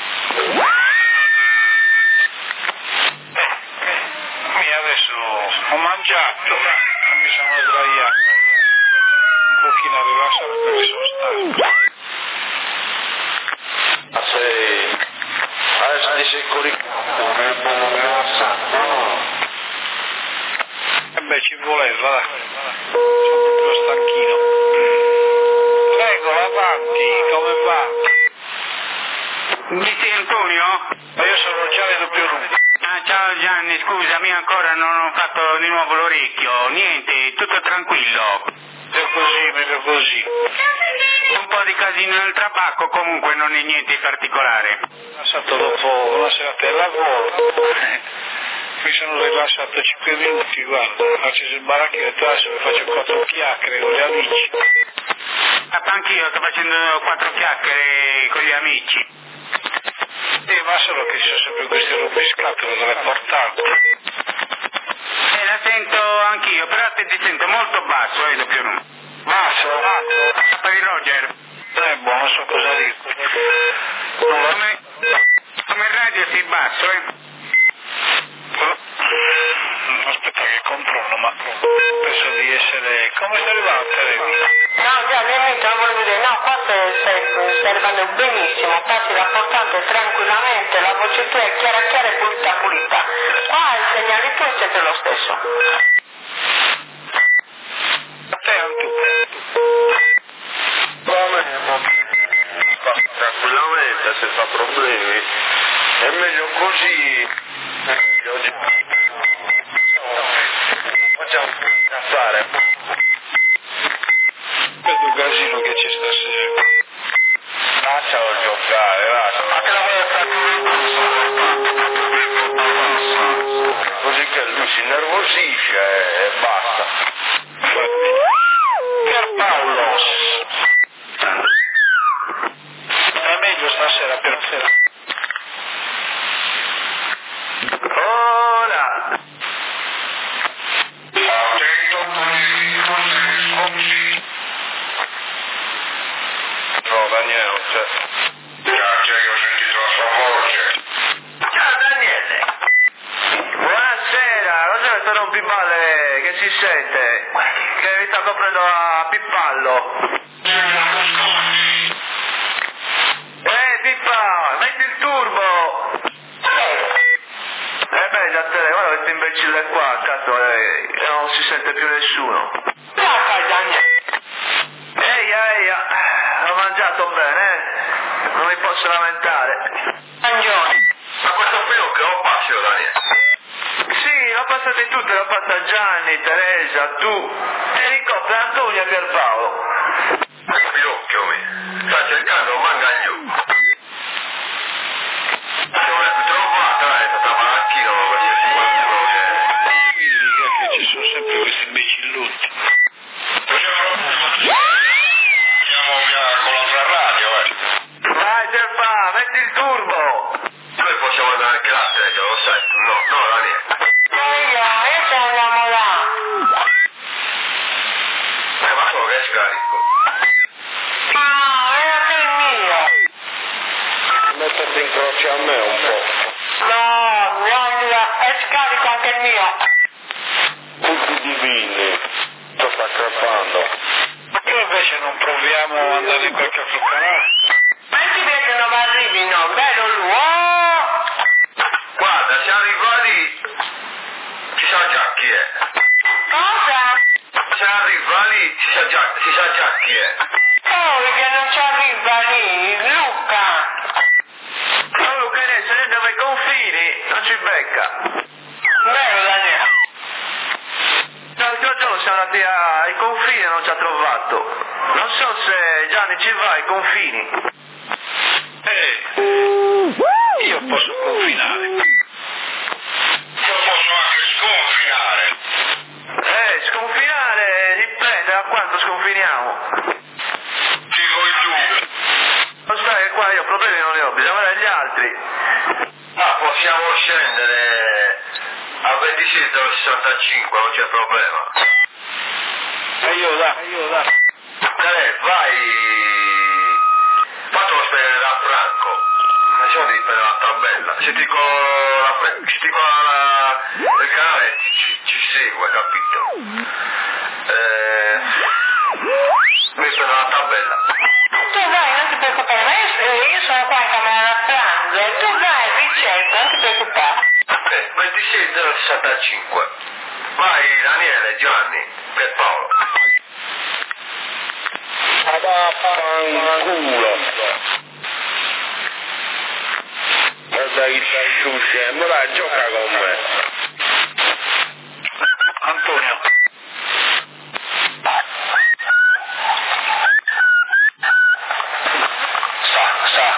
Mi adesso ho mangiato, mi sono sdraiato, un pochino rilassato perché sono stanco. Ma sei... adesso ti sei coricato, è bello rilassato, no? E beh, ci voleva, dai. Sono proprio stanchino. Prego, avanti, come va? Dici Antonio? Ma io sono già in doppio room. Ah, ciao Gianni, scusami, ancora non ho fatto di nuovo l'orecchio. Niente, tutto tranquillo. Meglio così, meglio così. Un po' di casino nel tabacco, comunque non è niente di particolare. Rilassato dopo una serata di lavoro. Mi sono rilassato cinque minuti, guarda. Ho acceso il baracchino e ho detto adesso mi faccio quattro chiacchiere con gli amici. Ah, anch'io sto facendo quattro chiacchiere con gli amici. Eh, ma solo che ci sono sempre questi rompiscatole delle portate. Eh, la sento anch'io, però te ti sento molto basso, eh, doppio room. Basso, basso. Per il Roger. Eh, buono, non so cosa dire. Come, come radio sei basso, eh? Aspetta che controllo, ma penso di essere... Come sei arrivato, Teresa? No, già, mi te lo volevo dire, no, qua stai, stai, stai arrivando benissimo, passi rapportante tranquillamente, la voce tua è chiara chiara e pulita pulita. Qua il segnale tuo è sempre lo stesso. A te anche. Tranquillamente, senza problemi. È meglio così. Oggi facciamo da fare. Vedo casino che ci stasera. Lascialo giocare, lascia. Ma che la vuoi fare? Così che lui si innervosisce e basta. Pierpaolo. È meglio stasera per te. Ora! No, Daniele, c'è. Grazie che ho sentito la sua voce. Ciao Daniele! Buonasera, cos'è questo rompiballe che si sente? Che mi sta coprendo a Pippallo. Eh Pippa, metti il turbo! Eh beh, già te, guarda questo imbecille qua, cazzo, eh, non si sente più nessuno. Brava Gianni. Ehi, ehi, ho mangiato bene, eh? Non mi posso lamentare. Mangione. Ma questo qui non che lo passi, Daniele? Sì, l'ho passate tutte, l'ho passata Gianni, Teresa, tu, Enrico, per Antonio e Pierpaolo. Pinocchio mi sta cercando un mangaglio. Dove ti trovate? È stata macchina o qualsiasi qualcuno che... Che ci sono sempre questi imbecillutti. Siamo via con l'altra radio, eh. Vai Pierpa, metti il turbo! Noi possiamo andare anche là, te lo sai. No, no, Daniele. Io, adesso andiamo là. Eh, ma so che è scarico. Ah, è anche il mio. Metterti in croce a me un po'. No, guarda, è scarico anche il mio. Tutti divini, sto sta crepando. Io invece non proviamo ad andare in quel caffè canale. Ma si vede non arrivi, no? Bello lui. Oh! Guarda, siamo arrivati... Si sa già chi è. Cosa? Siamo arrivati, si sa già, si sa già chi è. Oh, perché non ci arriva lì, Luca. Oh Luca, adesso lì dove confini non ci becca. Bello Daniele. L'altro giorno siamo andati qui ai confini non ci ha trovato. Non so se Gianni ci va ai confini. Eh, io posso confinare. Io posso anche sconfinare. Eh, sconfinare dipende da quanto sconfiniamo. Ti vuoi tu? Non sai che qua io problemi non ne ho, bisogna vedere gli altri. Ah, possiamo scendere a ventisei zero sessantacinque, non c'è problema. E io da, io da. Dai, vai, fatelo spedire da Franco, se no devi prendere la tabella, se ti dico la, se ti dico la, il canale ci, ci segue, capito? Eh, devi prendere la tabella. Tu vai, non ti preoccupare, ma io, io sono qua in camera da pranzo e tu vai, Vincenzo, non ti preoccupare. Eh, ventisei zero sessantacinque, vai Daniele, Gianni, per Paolo. Vaffanculo. Guarda che sciuscia, ma dai, gioca con me. Antonio. Sa, sa.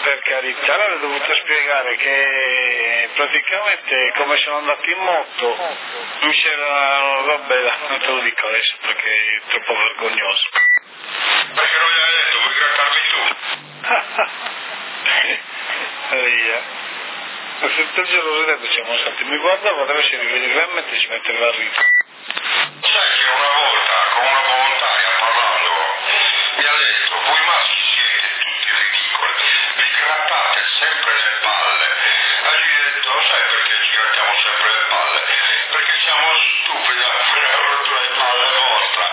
Per carità, allora ho dovuto spiegare che praticamente come sono andato in moto mi c'era, vabbè, non te lo dico adesso perché è troppo vergognoso. Perché non gliel'hai detto, vuoi grattarmi tu? Via. Se il giorno vedete siamo stati, mi guardavo adesso si rivedeva e mentre si metteva a ridere. Sai che una volta con una volontaria parlando mi ha detto voi maschi siete tutti ridicoli, vi grattate sempre le palle. E gli ho detto sai perché ci grattiamo sempre le palle? Perché siamo stupidi a fare la rottura di palle vostra.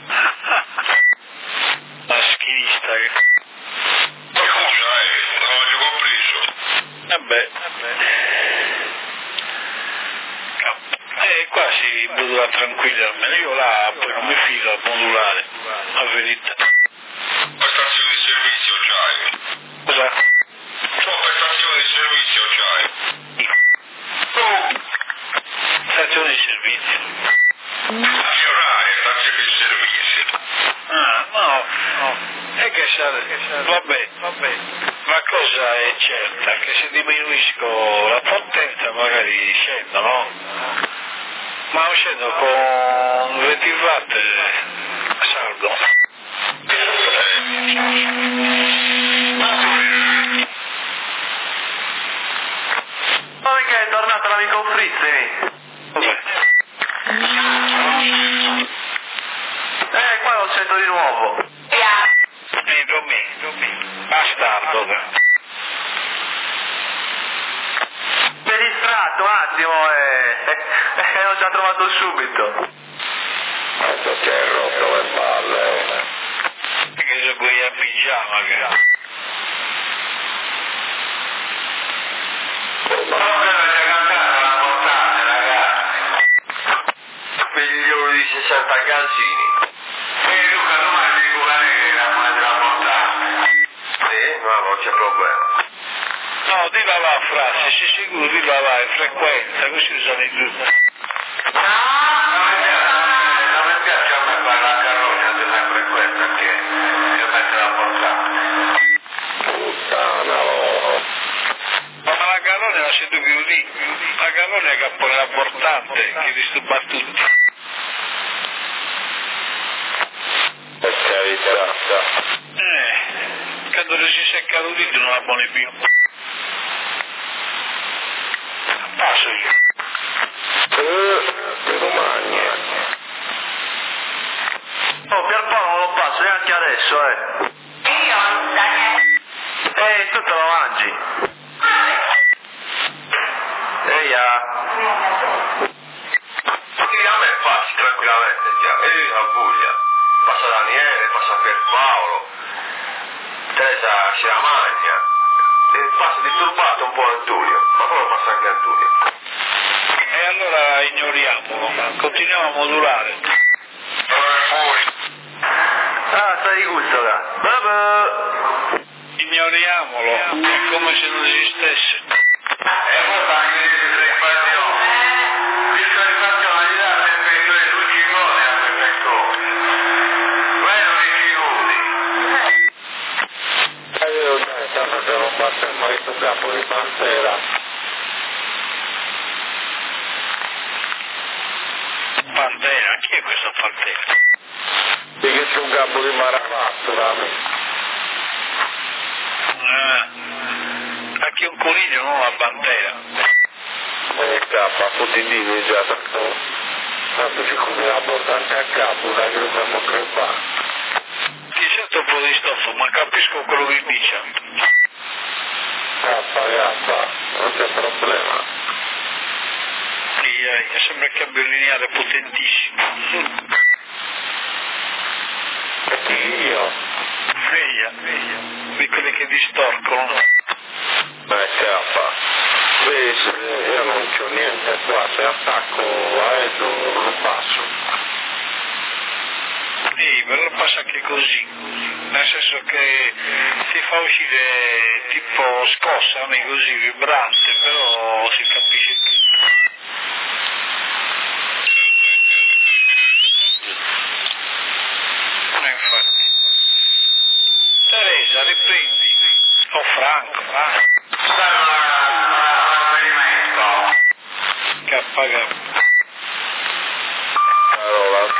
Maschilista che... Scusa, eh, non l'ho compreso. Vabbè, vabbè. Eh, qua si modula tranquilla, almeno io là poi non mi fido a modulare, la verità. Che stazione di servizio c'hai? Cosa? So che stazione di servizio c'hai? Stazione di servizio. Stazionaria, stazione di servizio. Ah, no, no. È che sa, vabbè, vabbè. La cosa è certa che se diminuisco la potenza magari scendo, no? Ma scendo con venti watt salgo. Ma perché è tornato l'amico Frizzi? Eh, qua lo sento di nuovo. Eh, Domì, Domì. Bastardo. Mi è distratto un attimo e... e non ci ha trovato subito. Questo ti hai rotto le palle. Che sono quelli a pigiama che... Figlio di sessanta calzini. E Luca domani devi curare la madre della montagna. Sì, no, non c'è problema. No, dilla là, fra, se sei sicuro, dilla là, è frequenza, così usano i due. Non mi piace a me fare la carrozza della frequenza che io metto la portata. Puttana loro. Ma la carrone la sento più lì, la carrone è che pone la portante, che disturba tutti. Per carità. Eh, quando si secca l'udito non la pone più. Passo io. Eh, che domani. Oh, Pierpaolo non lo passo neanche adesso, eh. Io, Daniele. Ehi, tu te lo mangi. Ehi, ah. Sì, a me passi tranquillamente, già. E io a Puglia. Passa Daniele, passa Pierpaolo. Teresa si la magna. E passa disturbato un po' Antonio. Ma poi lo passa anche Antonio. E allora ignoriamolo, continuiamo a modulare. Allora fuori. Ah, stai di gusto, là. Vabbè. Ignoriamolo, è come se non esistesse. E poi sta anche di l'espansione. Visualizzazione l'effetto di tutti i cose a effetto. Quello di chiudi. E io ho detto che non basta il marito capo di Pantera. Pantera, chi è questo Pantera? Di che c'è un capo di Marafatto, rami. Ah, anche un coniglio, non la Pantera. E capo, a tutti i dini già tanto. Tanto ci conviene importante a capo, dai che dobbiamo crepare. Ti sento un po' di stofo, ma capisco quello che dice. Cappa, cappa, non c'è problema. Via, sembra che abbia un lineare potentissimo. E chi io? Via, via, di quelli che distorcono. Eh, cappa. Vedi, io non c'ho niente qua, se attacco a Edo lo passo. Sì, però passa anche così, nel senso che si fa uscire tipo scossa, non è così vibrante, però si capisce tutto. Eh, infatti. Teresa, riprendi. Oh, Franco, Franco. K K. Parola.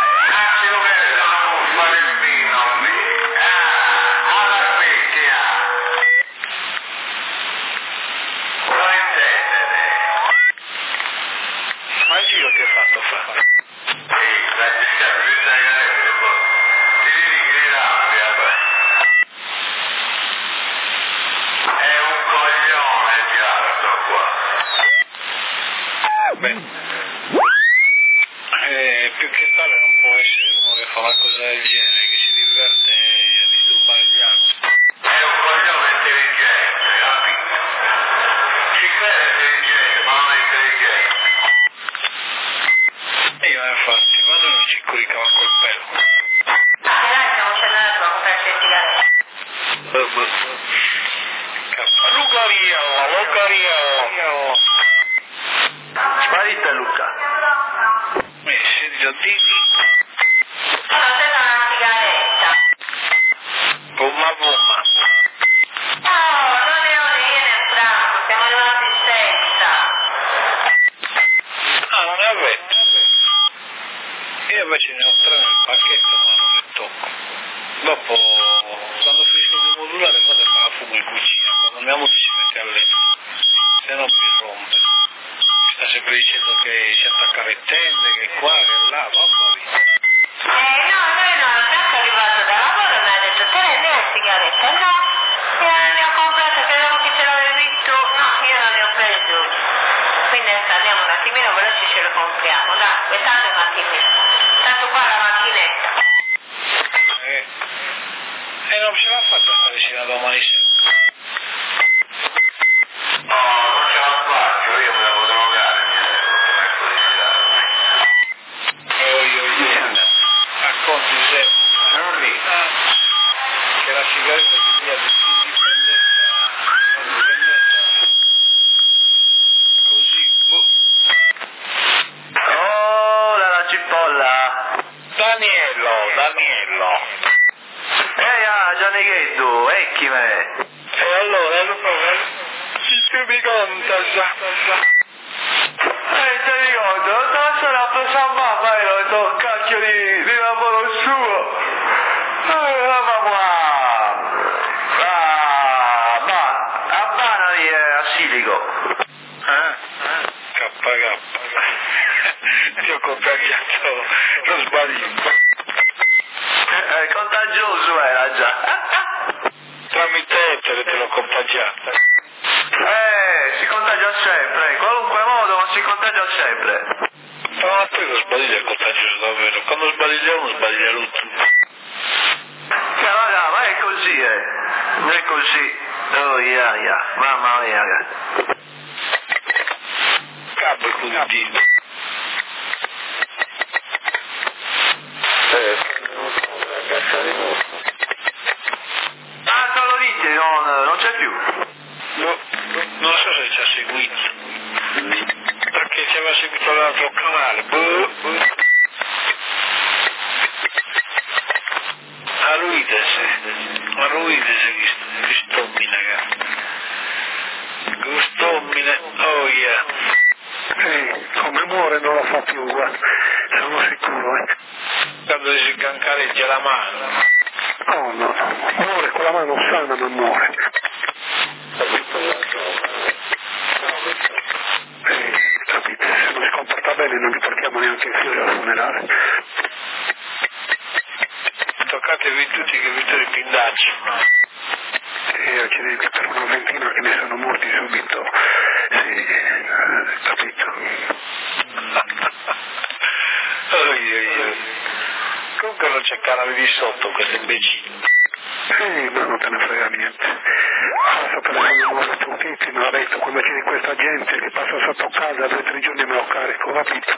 Ma il giro che ha fatto Franco? Beh, eh, più che tale non può essere uno che fa una cosa del genere, che si diverte a disturbare gli altri. È un coglione intelligente, capito? Si crede intelligente, ma non è intelligente. E io infatti, ma noi non ci curichiamo col pelo. Ah, là stiamo scendendo a comprarci le sigarette. Lucariello, Lucariello. Sparita Luca. Mi senti Dini? Allora, questa è una sigaretta. Bomma bomma. Oh, non ne ho niente a Franco, siamo in un'assistenza. Ah, non ne avete? Io invece ne ho tre nel pacchetto ma non le tocco. Dopo, quando finisco di modulare, fate me la fumo in cucina, quando mia moglie si mette a letto, se no mi rompe. Sta sempre dicendo che si attacca le tende, che qua, che là, mamma mia. Eh, no, noi no, Franco è arrivato da lavoro e mi ha detto, te ne hai sigarette? No, io ne ho comprate, credevo che ce l'avevi tu. No, io non ne ho prese. Quindi adesso andiamo un attimino, veloci ce le compriamo. Dai, aspettate un attimino. Tanto qua la macchinetta. Eh, e non ce l'ha fatta stare vicino a domani sera. No, non ce la faccio, io me la potrò drogare, mi metto di tirare. Oi, oi, oi. Racconti sempre. Non lì. Che la sigaretta ti dia l'indipendenza, l'indipendenza così, boh. Oh, la cipolla. Daniello, Daniello. Ehi, ah, Giannichetto, ecchi me. E allora, allora, ci mi conta già. Eh, ti ricordo, non sarà presa a mamma, io ho detto, cacchio di, di lavoro suo. Eh, la mamma. Ah, ma, a Banani è a Silico. Eh? K K. Ti ho contagiato, non sbaglio. È contagioso era già. Tramite etere te l'ho contagiata. Eh, si contagia sempre, in qualunque modo, ma si contagia sempre. Ma poi lo sbaglio è contagioso davvero, quando sbaglio uno sbaglia l'altro. Cioè, raga, ma è così, eh. È così. Oh, yeah, yeah. Mamma mia, raga. Capo il cudino. Eh. Ah, sono lì, non, non c'è più. No, non so se ci ha seguito. Perché ci aveva seguito l'altro canale. Boh, boh. A Ruides. A Ruides Gustommine, Gustommine, oh yeah. Sì, come muore non lo fa più, guarda, sono sicuro, eh. Quando si cancareggia la mano. Oh no, no, muore con la mano sana, ma muore. Eh, capite, se non si comporta bene non gli portiamo neanche i fiori al funerale. Toccatevi tutti che Vittorio Pindacci. E accidenti, per una ventina che ne sono morti subito. Sì, eh, capito. Oi, oi, oi. Comunque non c'è canale di sotto questo imbecille. Sì, ma non te ne frega niente. Passa per le nuove puntite, me l'ha detto, quando c'è di questa gente che passa sotto casa, due o tre giorni me lo carico, capito?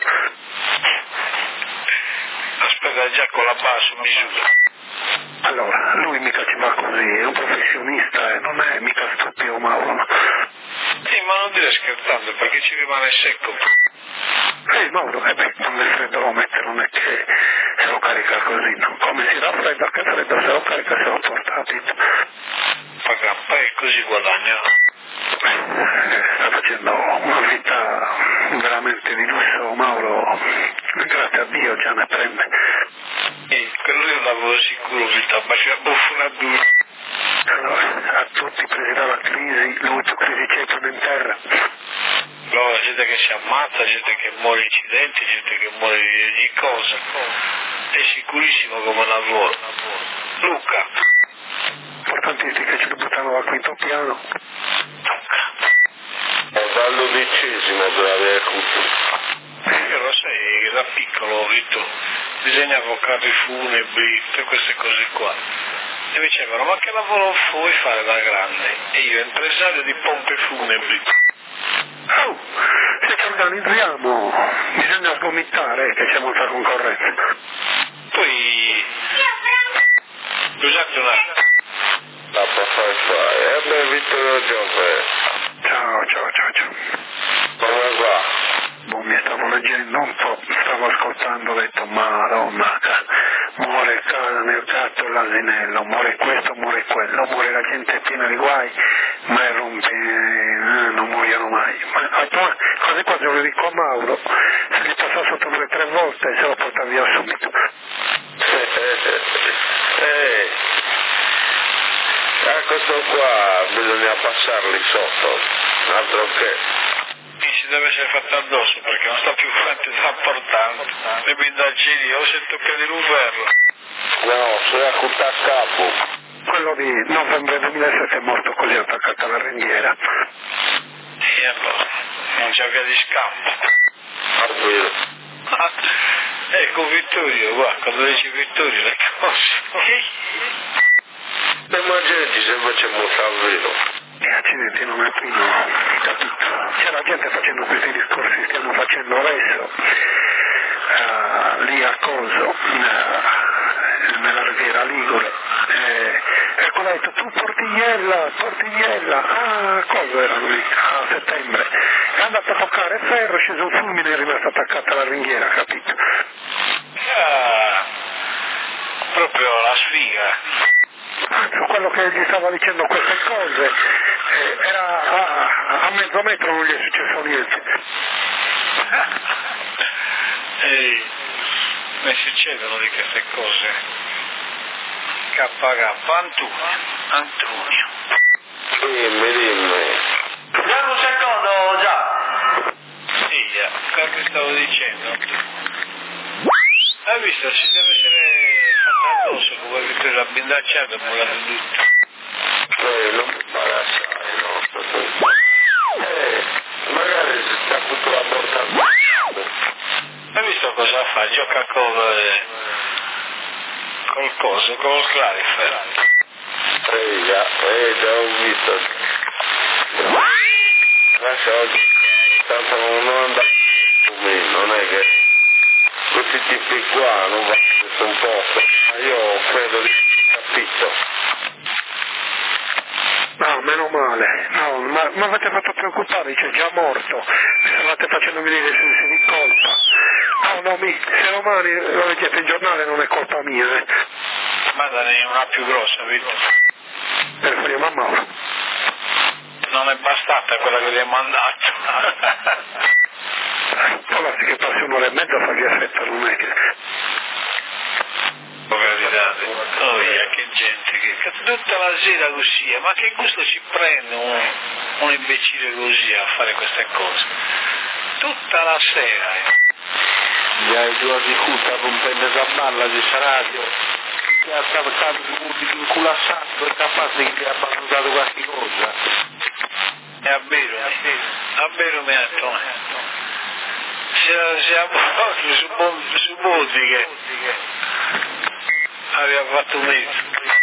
Aspetta, già con la basso misura. Allora, lui mica ci va così, è un professionista, eh, non è mica stupido Mauro. No? Sì, ma non dire scherzando, perché ci rimane secco. Eh Mauro, eh beh, non nel freddo lo mette, non è che se lo carica così, no? Come si raffredda, che freddo se lo carica se lo porta, capito? Paga, poi subito, ma c'è buffonatura. Allora, a tutti presi dalla crisi, l'ultima crisi c'è in terra. Allora, gente che si ammazza, gente che muore in incidenti, gente che muore di ogni cosa. È sicurissimo come lavoro. Luca. Importantisti che ci buttano dal quinto piano. È dall'undicesimo della cultura. Io lo sai che da piccolo ho visto disegnavo carri funebri, tutte queste cose qua. E mi dicevano, ma che lavoro vuoi fare da grande? E io, impresario di pompe funebri. Oh, se ci organizziamo, bisogna sgomitare che c'è molta concorrenza. Poi, scusate un attimo. La può fare fare. E beh, Vittorio Giove. Ciao, ciao, ciao, ciao. Come va? Boh, mi stavo leggendo un po', stavo ascoltando, ho detto, madonna, muore il cane, il gatto e l'asinello, muore questo, muore quello, muore la gente piena di guai, ma i rompi eh, non muoiono mai. Ma ah, quasi quasi lo dico a Mauro, se gli passa sotto due o tre volte se lo porta via subito. Eh, a questo qua bisogna passarli sotto, altro che. Si deve essere fatto addosso perché non sta più frente da portare le bindagini, o se tocca di un ferro. No, sei a cutta a capo. Quello di novembre duemilasette è morto così attaccato alla ringhiera. E allora, non c'è via di scampo. Tranquillo. Ecco Vittorio, guarda, quando dici Vittorio le cose. Le immagini se invece molto vero. E accidenti non è più capito. C'è la gente facendo questi discorsi, stiamo facendo adesso, uh, lì a Coso, uh, nella riviera Ligure, eh, e quello ha detto tu Portigliella, Portigliella, ah, Coso erano lì, a settembre, è andato a toccare ferro, è sceso un fulmine e è rimasto attaccato alla ringhiera, capito? Ah, proprio la sfiga. Su quello che gli stava dicendo queste cose, eh, era a, a mezzo metro, non gli è successo niente. Ehi, mi succedono di queste cose. K K Antonio, Antonio. Dimmi, dimmi. Guarda un secondo, già. Sì, quello che stavo dicendo. Hai visto, si deve essere fatto addosso come Vittorio la bindacciata e mollato tutto. Eh, non mi pare assai, no? Eh, magari si sta tutto la porta. Hai visto cosa fa? Gioca col, eh, col coso, col clarifer. Eh, già, eh, già ho visto. Lascia oggi, tanto non andare non è che questi tipi qua non vanno nessun posto, ma io credo di capito. No, meno male, no, ma mi avete fatto preoccupare, dice già morto, mi stavate facendo venire i sensi di colpa. No, no, mi, se domani lo leggete in giornale non è colpa mia, eh. Mandane una più grossa, Vittorio. Telefoniamo a Mauro. Non è bastata quella che gli hai mandato. Può darsi che passi un'ora e mezza a fargli effetto, non è che... Verità, oh yeah, che gente, che tutta la sera così, ma che gusto ci prende un, un imbecille così a fare queste cose? Tutta la sera. Gli hai due di cuta rompendo la balla di radio, che ha stato inculassato e capace che gli ha abbandondato qualche cosa. È a vero, a vero mi Antonio. Siamo su, su musiche. Aveva fatto un mezzo.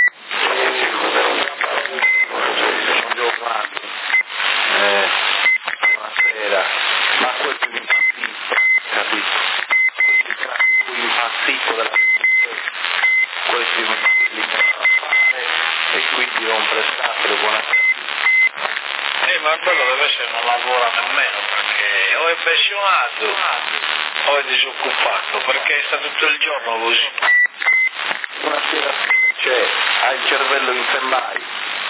Eh, buonasera. Ma questo è l'impazzito, capito? Questi casi qui l'impazzito della questi non quelli che non a fare e quindi rompere scatole, buonasera. Eh, ma quello deve essere non lavora nemmeno perché o è pensionato o è disoccupato perché sta tutto il giorno così. Buonasera, cioè, ha il cervello in stand-by.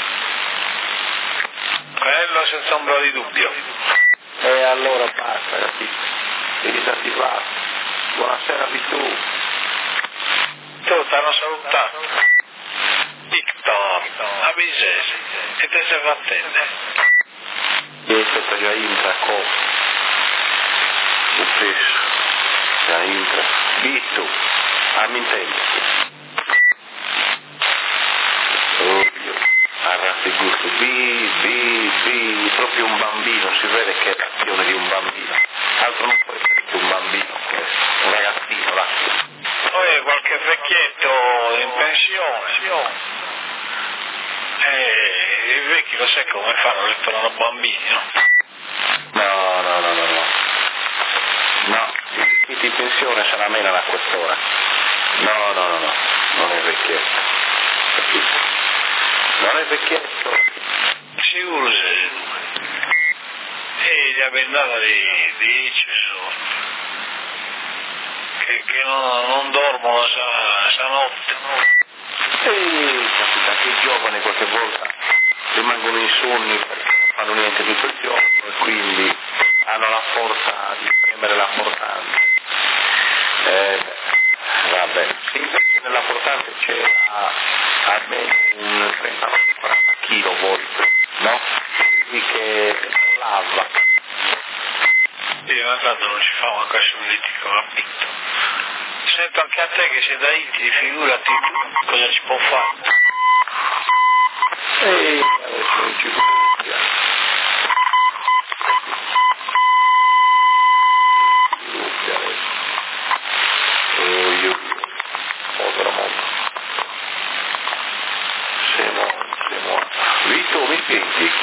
Quello senza ombra di dubbio. E allora basta, capito? Devi disattivato. Buonasera, Vittorio. Tu ti hanno salutato. a Bisesi, e te sei fattente. E aspetta, già intra, co. Lo stesso, già intra. Vitto, a mi intendo. Oddio, arrasti il gusto, bi, bi, bi, proprio un bambino, si vede che è l'azione di un bambino. Altro non può essere che un bambino questo, un ragazzino là. Poi qualche vecchietto in pensione. E i vecchi lo sai come fanno? Ritornano bambini, no? No, no, no, no, no. No, i vecchietti in pensione se la menano a quest'ora. No, no, no, no, non è vecchietto. Capito? Non è vecchietto. Sicuro sei. E gli abbiamo dato di dieci che, che non, non dormono stanotte. E capita anche i giovani qualche volta rimangono insonni perché non fanno niente tutto il giorno e quindi hanno la forza di premere la portante. Eh, vabbè, invece nella portante c'era almeno un trentanove quaranta chilovolt, no? Quindi che lava. Sì, ma tanto non ci fa una cosa politico, capito? Sento anche a te che sei da Iti, figurati tu cosa ci può fare. E adesso non ci può. Oh, io, povero mondo. Siamo, siamo. Vito, mi senti?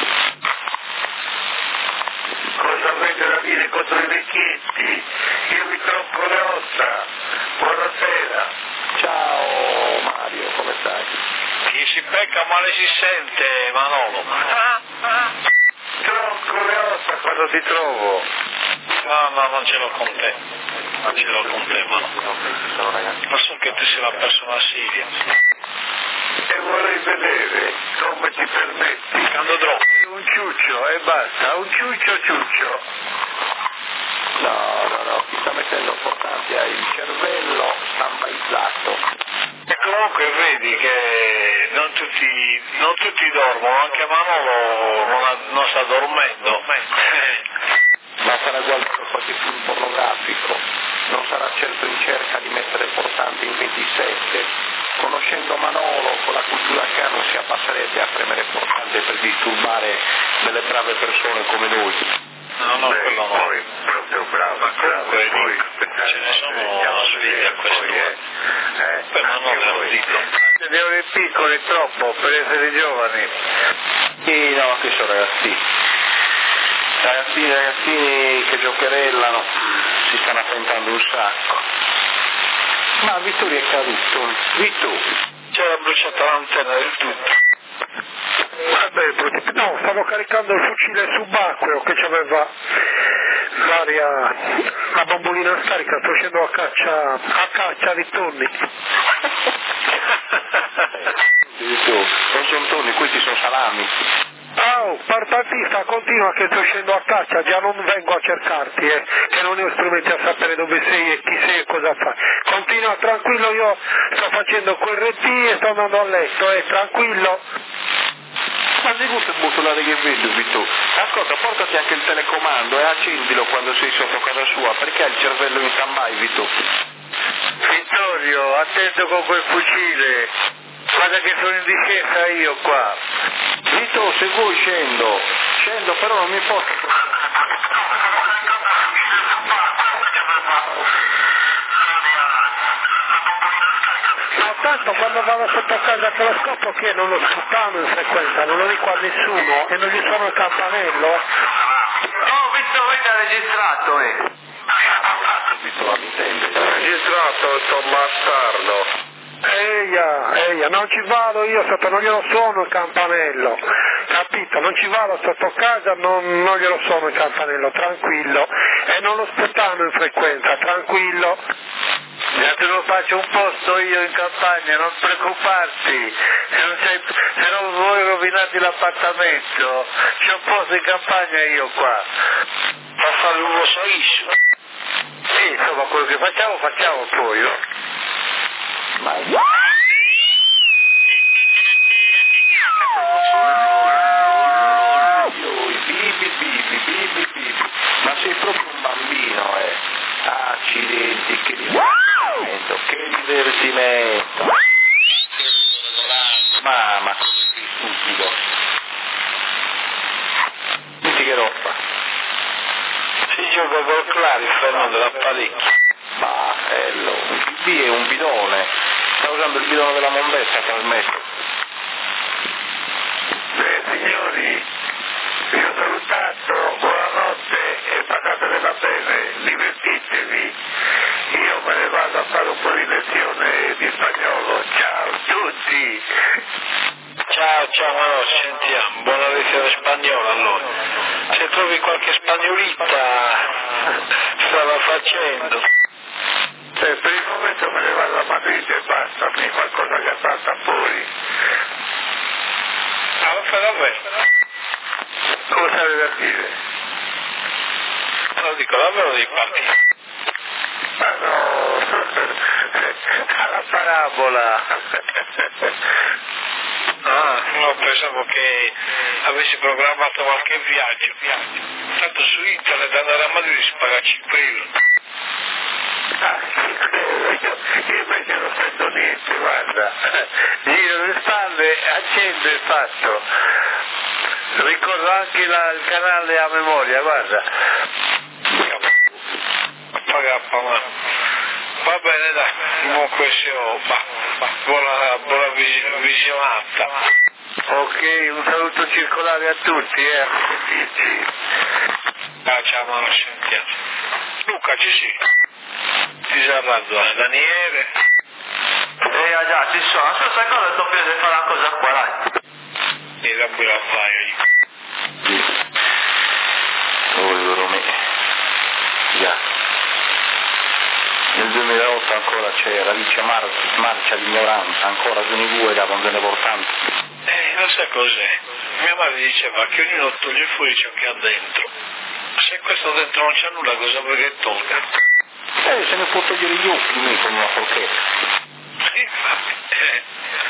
Cosa avete da dire contro i vecchietti? Io vi troppo le ossa. Buonasera. Ciao Mario, come stai? Chi si becca male si sente, Manolo. Ah, ah. Tronco le ossa quando ti trovo. No, no, non ce l'ho con te. Non ce l'ho con te, Manolo. Ma so che tu sei una persona seria. E vorrei vedere come ti permetti. Quando troppo. Un ciuccio e basta, un ciuccio ciuccio. No, no, no, ti sta mettendo importante, hai il cervello standbyizzato. E comunque vedi che non tutti, non tutti dormono, anche Manolo non, ha, non sta dormendo. Ma sarà guardato qualche film pornografico, non sarà certo in cerca di mettere portante in ventisette. Conoscendo Manolo, con la cultura che ha, non si abbasserebbe a premere portante per disturbare delle brave persone come noi. No, no, Beh, quello no. poi proprio bravo, Ma bravo, comunque poi ce ne sono svegli a questo. poi, eh, eh, Poi Manolo anche te lo voi. dico. Siete piccoli troppo per essere giovani. Sì, no, che sono ragazzi. Ragazzini, ragazzini che giocherellano, si stanno affrontando un sacco. Ma Vittorio è caduto. Vittorio. C'era bruciata l'antenna del tutto. Vabbè, no, stavo caricando il fucile subacqueo che c'aveva l'aria, la bombolina scarica, sto scendendo a caccia, a caccia di tonni. Vittorio, non sono tonni, questi sono salami. Oh, partantista, continua che sto scendendo a caccia, già non vengo a cercarti, eh, che non ho strumenti a sapere dove sei e chi sei e cosa fai. Continua, tranquillo, io sto facendo quel R T e sto andando a letto, eh, tranquillo. Ma di questo buttolare che vedo, Vittorio. Ascolta, portati anche il telecomando e accendilo quando sei sotto casa sua, perché hai il cervello in stand-by, Vittorio. Vittorio, attento con quel fucile. Guarda che sono in discesa io qua. Vito, se vuoi scendo, scendo, però non mi posso. Ma tanto quando vado sotto casa che lo scopro che non lo sputtano in frequenza, non lo dico a nessuno e non gli suono il campanello. Oh, Vittorio, voi ti ha registrato, eh? Vito, mi intende? Registrato, sto bastardo. Eia, eia, non ci vado io sotto, non glielo suono il campanello, capito? Non ci vado sotto casa, non, non glielo suono il campanello, tranquillo, e non lo sputtano in frequenza, tranquillo. Già te lo faccio un posto io in campagna, non preoccuparti, se non, sei, se non vuoi rovinarti l'appartamento, c'è un posto in campagna io qua. Per fare un rosaiscio. Sì, insomma, quello che facciamo, facciamo poi, no? Ma... E tutta la sera che io gioco col Clari, Fernando, l'apparecchio. Ma bello, il B è un bidone, sta usando il bidone della Mondetta a trasmettere. Beh, signori, vi ho salutato, buonanotte e passatela bene, divertitevi. Io me ne vado a fare un po' di lezione di spagnolo. Ciao a tutti. Ciao, ciao, ma no, ci sentiamo. Buona lezione spagnola allora. Se trovi qualche spagnolita, stava facendo. Eh, per il momento me ne vado a Madrid e basta, mi qualcosa che salta fuori. Ah, lo fai davvero? Cosa avete da dire? Lo dico davvero di partire. Ma no, alla parabola. Ah, no, pensavo che avessi programmato qualche viaggio. Tanto su internet andare a Madrid si paga cinque euro. Ah, io, io invece non prendo niente, guarda. Giro le spalle, accendo e fatto. Ricordo anche la, il canale a memoria, guarda. Paga, ma va bene, dai, comunque se ho, ma, ma, buona, buona vis- visionata. Ok, un saluto circolare a tutti, eh. Ah, ciao, ma non sentiamo. Luca, ci sei? Ti sei arrato, Daniele? Eh già, ci sono, se sai cosa sto più di fare una cosa qua, dai. E la pure la fai io. Sì. Oh, me. Già. Nel duemilaotto ancora c'era, lì c'è mar- marcia di ignoranza, ancora sono i due che non se ne portano. Eh, lo sai cos'è? Mia madre diceva che ognuno toglie fuori ciò che ha dentro. Se questo dentro non c'è nulla, cosa vuoi che tolga? Eh, se ne può togliere gli occhi lì con una forchetta. Sì, eh,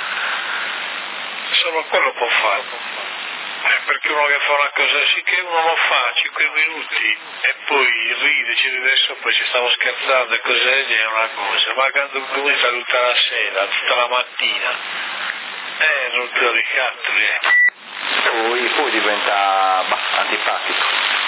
solo quello può fare. Eh, perché uno che fa una cosa sì che uno lo fa cinque minuti e poi ride, ci ride sopra, ci stiamo scherzando e cos'è, è una cosa, ma quando comincia tutta la sera, tutta la mattina, è rottura di cattoli, eh. Poi, poi diventa bah, antipatico.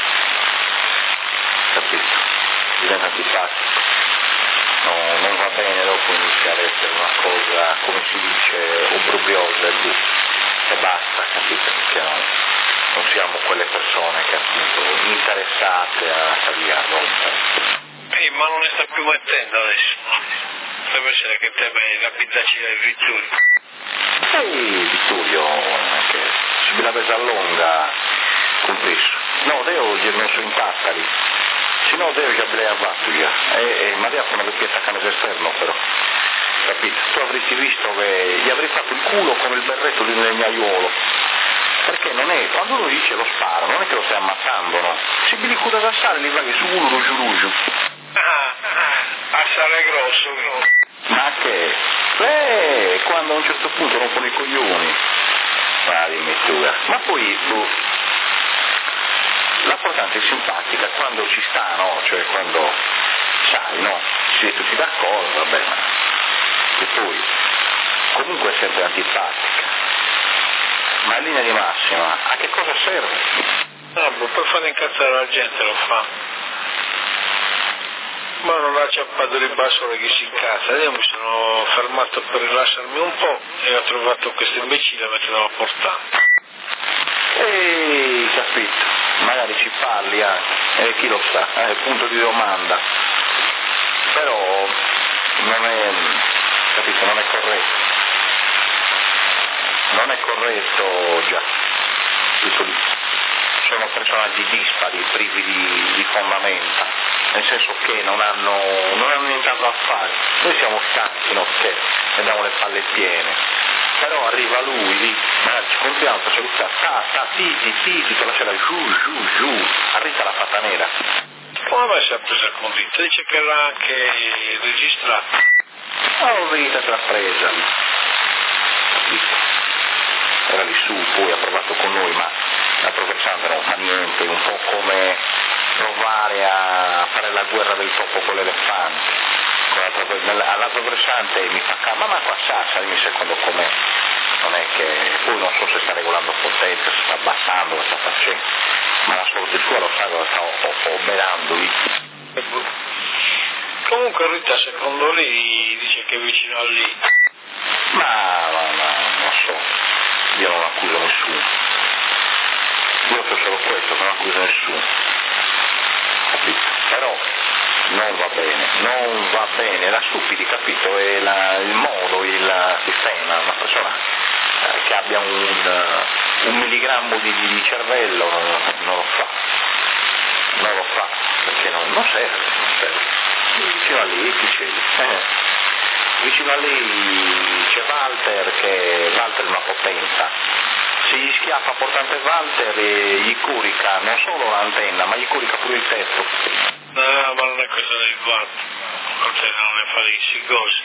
Capito? Diventa antipatico. No, non va bene, dopo inizia ad essere una cosa, come si dice, obbrobriosa e blu. E basta, capito? Perché non, non siamo quelle persone che appunto interessate a salire a rompere. Eh, ma non ne sta più mettendo adesso, no? Deve essere che teme la pizzacina di Vittorio. Ehi, Vittorio, che se la pesa lunga, compreso. No, Deo gli è messo in tassari. Se no Deo già avrei fatto già. E, e Maria fa una vecchietta a canale esterno però. Capito? Tu avresti visto che gli avrei fatto il culo come il berretto di un legnaiuolo. Perché non è, quando uno dice lo sparo, non è che lo stai ammazzando, no? Se vi ricorda da sale, li va che su uno rugiu rugiu. Ah, a sale grosso, grosso. Ma che? Beh, quando a un certo punto rompono i coglioni. Ma dimmi tu, eh. Ma poi, boh, la portante è simpatica quando ci sta, no? Cioè quando, sai, no? Siete tutti d'accordo, vabbè, ma... E poi, comunque è sempre antipatica. Ma in linea di massima, a che cosa serve? Ah, boh, per fare incazzare la gente lo fa. Ma non ha ciappato di basso che si incazza. Io mi sono fermato per rilassarmi un po' e ho trovato questo imbecille mentre l'ho portato. Ehi, capito, magari ci parli anche, eh, chi lo sa, è eh, punto di domanda. Però non è, capito, non è corretto. Non è corretto già, tutto lì. Sono personaggi dispari, privi di, di fondamenta, nel senso che non hanno, non hanno nient'altro a fare. Noi siamo stanchi, no? Che abbiamo le palle piene. Però arriva lui lì, magari ci compriamo, faccia tutta, sta, sta, titi, titi, te lascerà giù, giù, giù, arriva la fatta nera. Come mai si è presa convinta? Dice che l'ha anche registrato. Oh, vita te l'ha presa lì. Era lì su, poi ha provato con noi, ma la professante non fa niente, un po' come provare a fare la guerra del topo con l'elefante. Alla professante mi fa calma, ma qua sa, sai secondo com'è. Non è che, poi non so se sta regolando potenza, se sta abbassando, lo sta facendo. ma la sorte sua lo sa cosa sta oberandovi. Comunque Rita secondo lei dice che è vicino a lì. Ma, ma, ma non so, io non accuso nessuno. Io so solo questo, non accuso nessuno. Capito? Però non va bene, non va bene, la stupidi, capito? È la, il modo, il sistema, una persona eh, che abbia un, un milligrammo di, di cervello non, non lo fa, non lo fa, perché non, non serve, non serve. Vicino a lì, chi c'è? Eh. Vicino a lì c'è Walter, che Walter è una potenza. Se gli schiaffa portante Walter e gli curica non solo l'antenna, ma gli curica pure il tetto. No, ma non è cosa del Walter. Walter non ne fa di cose.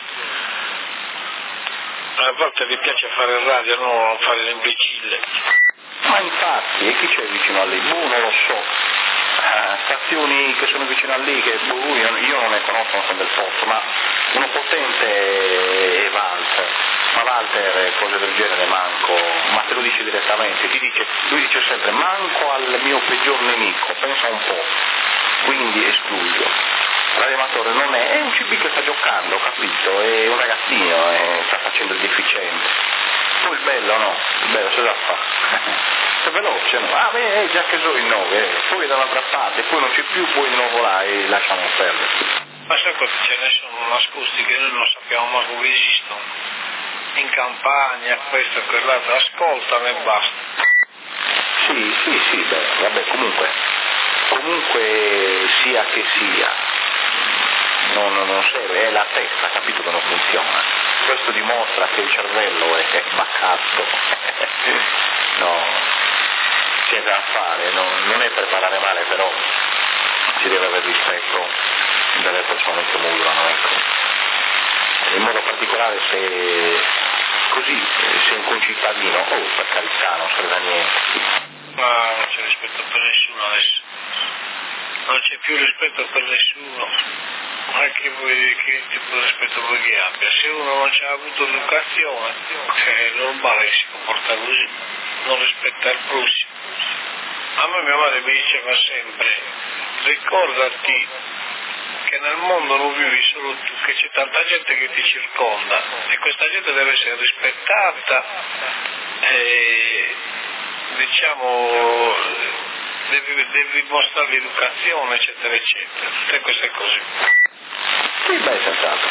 A volte gli piace fare il radio, non fare l'imbecille. Ma infatti, e chi c'è vicino a lì? Boh, non lo so. Uh, stazioni che sono vicino a lì, che boh, io, io non ne conosco, non sono del posto, ma uno potente è Walter, ma Walter cose del genere manco, ma te lo dice direttamente, ti dice, lui dice sempre manco al mio peggior nemico, pensa un po', quindi escluso. L'animatore non è, è un C B che sta giocando, capito? È un ragazzino, e sta facendo il deficiente. Poi il bello no, il bello se la fa. È veloce, no? Ah beh, eh, già che sono in nove, eh. Poi dall'altra parte, poi non c'è più, poi di nuovo là e lasciamo perdere. Ma sai cosa ce ne sono nascosti che noi non sappiamo mai come esistono? In campagna, questo e quell'altro, ascoltano e basta. Sì, sì, sì, beh, vabbè, comunque, comunque sia che sia, non, non serve, è la testa, capito che non funziona. Questo dimostra che il cervello è, è baccato. No. C'è da fare, non, non è preparare male, però si deve avere rispetto delle persone che modulano, ecco. In modo particolare se così, se un concittadino, oh per carità, non serve a niente. Ma non c'è rispetto per nessuno adesso. Non c'è più rispetto per nessuno. Anche voi, che tipo di rispetto vuoi che abbia? Se uno non ci ha avuto educazione, è normale che si comporta così, non rispetta il prossimo. A me mia madre mi diceva sempre, ricordati che nel mondo non vivi solo tu, che c'è tanta gente che ti circonda e questa gente deve essere rispettata e diciamo devi, devi mostrare l'educazione eccetera eccetera, tutte queste cose. Sì, beh, senz'altro.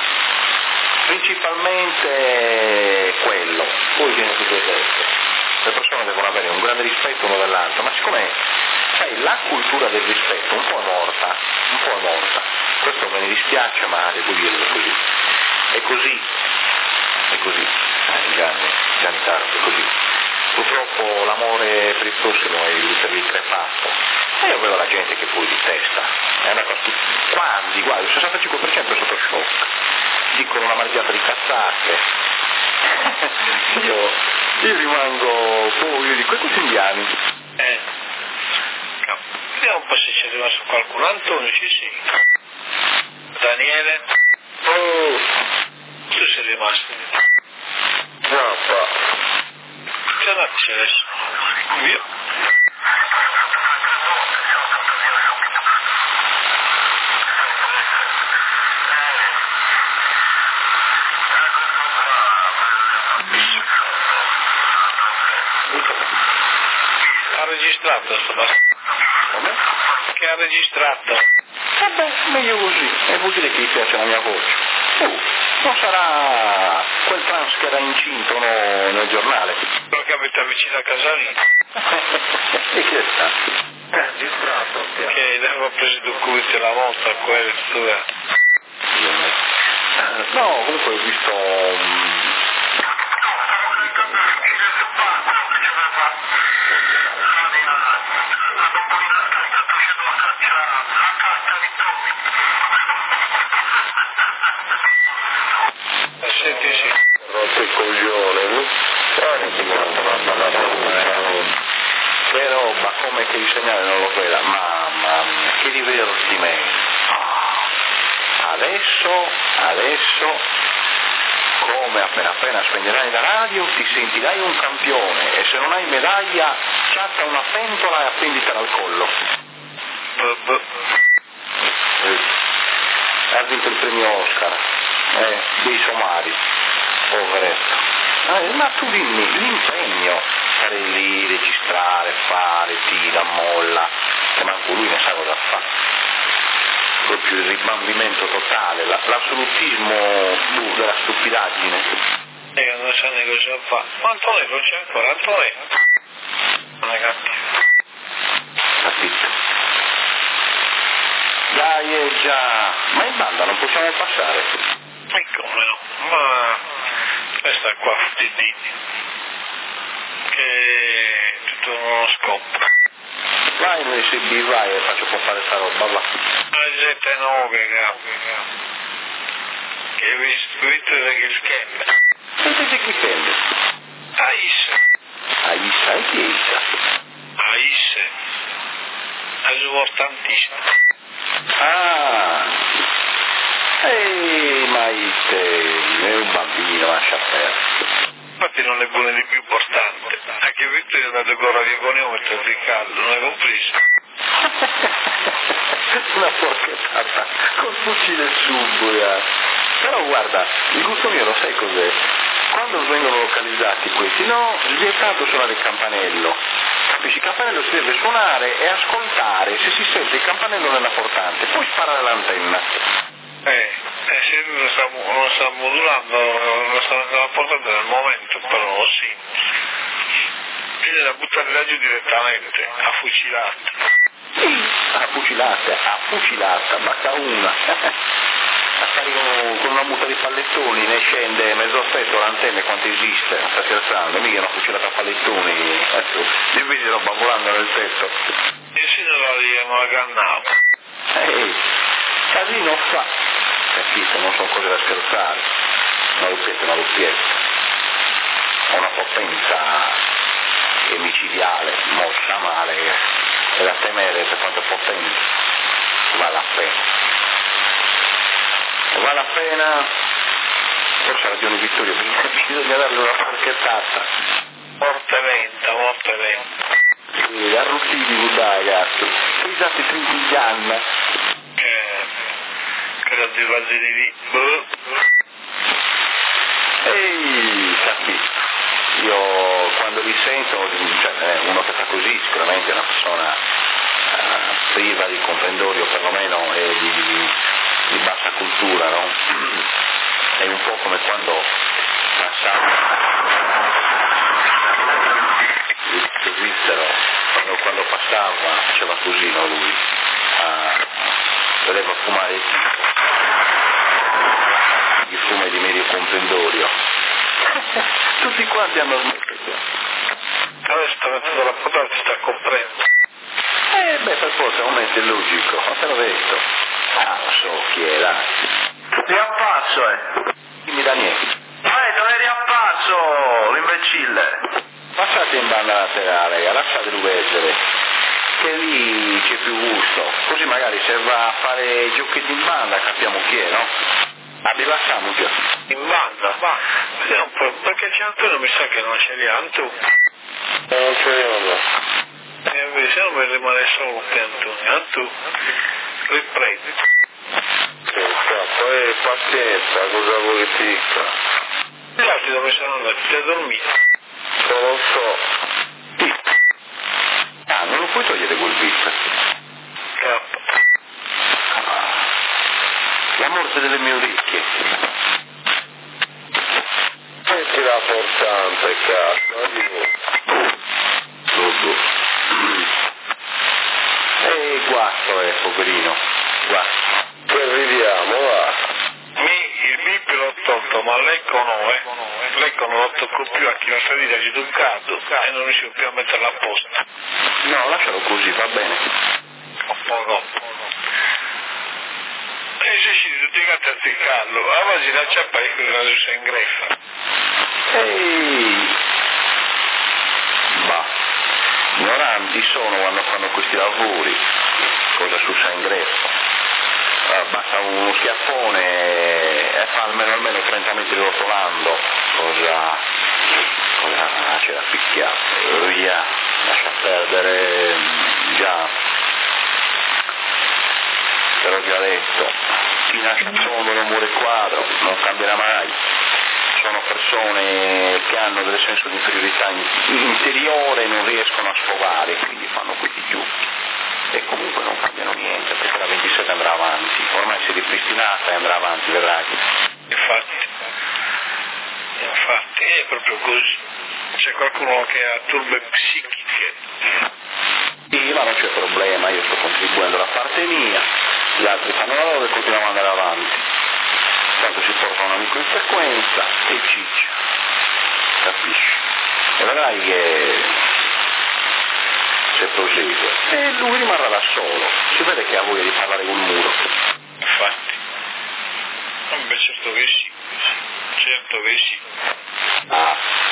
Principalmente quello, poi viene tutto il resto. Le persone devono avere un grande rispetto uno dell'altro, ma siccome sai, la cultura del rispetto un po' è morta, un po' è morta, questo me ne dispiace ma devo dirlo così, è così, è così, eh, Gianni, Gianni Tardo, è così. Purtroppo l'amore per il prossimo è per il crepasto, e io vedo la gente che poi di testa, è andata su, quasi, guarda, il sessantacinque per cento è sotto shock, dicono una margiata di cazzate. io, io rimango, boh, io dico, questi indiani. Eh, vediamo un po' se c'è rimasto qualcuno. Antonio, ci sì. Daniele? Oh, Tu sei rimasto? no, pa. Che non c'è adesso? Via. Ha registrato sto basta. Come? Che ha registrato. Vabbè, meglio così, e vuol dire che gli piace la mia voce. Uh, non sarà quel trans che era incinto no, nel giornale. Quello che abita vicino a casa lì. E chi è stato? Registrato. Che ne aveva preso i documenti la volta, quello dove. No, comunque ho visto... Um... Senti, sì. Rotto il coglione, no? Che roba, come che il segnale non lo veda, mamma mia, che divertimento. Adesso, adesso, come appena appena spegnerai la radio, ti sentirai un campione e se non hai medaglia sciassa una pentola e appenditela al collo. Eh, ha vinto il premio Oscar, eh, dei somari, poveretto. Eh, ma tu dimmi, l'impegno, stare lì, registrare, fare, tira, molla, che manco lui ne sa cosa fa. Proprio il ribambimento totale, la, l'assolutismo della stupidaggine. E non sa né cosa fa. Ma Antonello c'è ancora, Antonello. Non è cattivo. Capito? Dai, eh già, ma in banda non possiamo passare. E come no? Ma questa qua futtidini. Che è tutto uno scopo. Vai in U S B, vai e faccio pompare sta roba, va. La Z nove, capo. Che hai visto che il schema. Sentite chi prende? Aissa. Aissa, e chi è Issa? Aissa. È importantissimo. Ah, ehi, ma Isse, è un bambino, lascia perdere. Infatti non è buono di più importante. Anche Vittorio è andato con radioconiometro di caldo, non hai compreso? Una porchettata col fucile subbuia. Però guarda, il gusto mio lo sai cos'è? Quando vengono localizzati questi, no, vietato suonare il campanello. Capisci? Il campanello si deve suonare e ascoltare se si sente il campanello nella portante, poi sparare l'antenna. Eh, eh se non sta, non sta modulando, non sta nella portata nel momento, però sì. Bisogna buttare da giù direttamente, a fucilata. Sì, a fucilata, a fucilata, basta una. Stare con, con una muta di pallettoni, ne scende mezzo aspetto l'antenna quanto esiste, sta scherzando, mica una fucilata a pallettoni, ecco, invece roba volando nel tetto. E si non la non la cannavo. Ehi, casino fa, capito, non sono cose da scherzare, una doppietta, una doppietta, ho una potenza micidiale, mossa male, è da temere per quanto è potente, vale la pena. Vale la pena, forse ha ragione Vittorio, bisogna dargli una porchettata. Morte lenta, morte lenta. Sì, arrutini, dai ragazzi, che usate trintiglianna. Eh, credo di vasi di lì. Ehi, capito, io quando li sento, cioè uno che fa così sicuramente è una persona uh, priva di comprendorio perlomeno e di, di di bassa cultura, no? È un po' come quando passava il svizzero, quando, quando passava faceva così, no, lui, uh, voleva fumare il tipo, il fumo di medio comprendorio. Tutti quanti hanno smesso. Adesso sta mettendo la portata, si sta comprendo. Eh beh, per forza, un momento è logico, ma te l'ho detto. Ah, lo so chi è, dai. Riapparso, eh. Dimmi da niente. Eh, non è riapparso, l'imbecille. Passate in banda laterale, lasciatelo leggere. Che lì c'è più gusto. Così magari se va a fare giochetti in banda capiamo chi è, no? Ah, rilassiamo già. In banda? Va. Vediamo un po', perché c'è Antonio, mi sa che non ce li ha, Antonio. Non ce li ho, no. E invece non mi rimane solo che Antonio. Antonio, riprendi. Poi pazienza, cosa vuoi che ti dica? Gli altri dove sono andati a dormire? Non lo so. Sì. Ah, non lo puoi togliere quel bip. Cappa. La morte delle mie orecchie. Metti la portante, cazzo, aiuto. Dodo. E guasto, eh, poverino. Guasto. Che arriviamo, va. Mi, il bip l'ho tolto, ma l'ecco no, eh. L'ecco non lo tocco più, a chi la salita c'è un caldo e non riuscivo più a metterla a posto. No, lascialo così, va bene. Un po' no. E se ci tutti i gatti a ticcarlo, a base da ciappa e quello che si ingreffa. Ehi! Bah, ignoranti sono quando fanno questi lavori, cosa su sa ingresso. Uh, basta uno schiaffone e fa almeno, almeno trenta metri rotolando, cosa, cosa c'è da picchiare, via, lascia perdere, già, te l'ho già detto, chi nasce solo non muore quadro, non cambierà mai, sono persone che hanno del senso di inferiorità interiore e non riescono a sfogare, quindi fanno questi giusti e comunque non cambiano niente, perché la ventisette andrà avanti, ormai si è ripristinata e andrà avanti, vedrai. Infatti, infatti è proprio così, c'è qualcuno che ha turbe psichiche. Sì, ma non c'è problema, io sto contribuendo la parte mia, gli altri fanno la loro e continuiamo ad andare avanti. Tanto si porta un amico in frequenza e ciccia, capisci? E vedrai che se prosegue e lui rimarrà da solo, si vede che ha voglia di parlare col muro. Infatti, beh, certo che sì, certo che sì. Ah.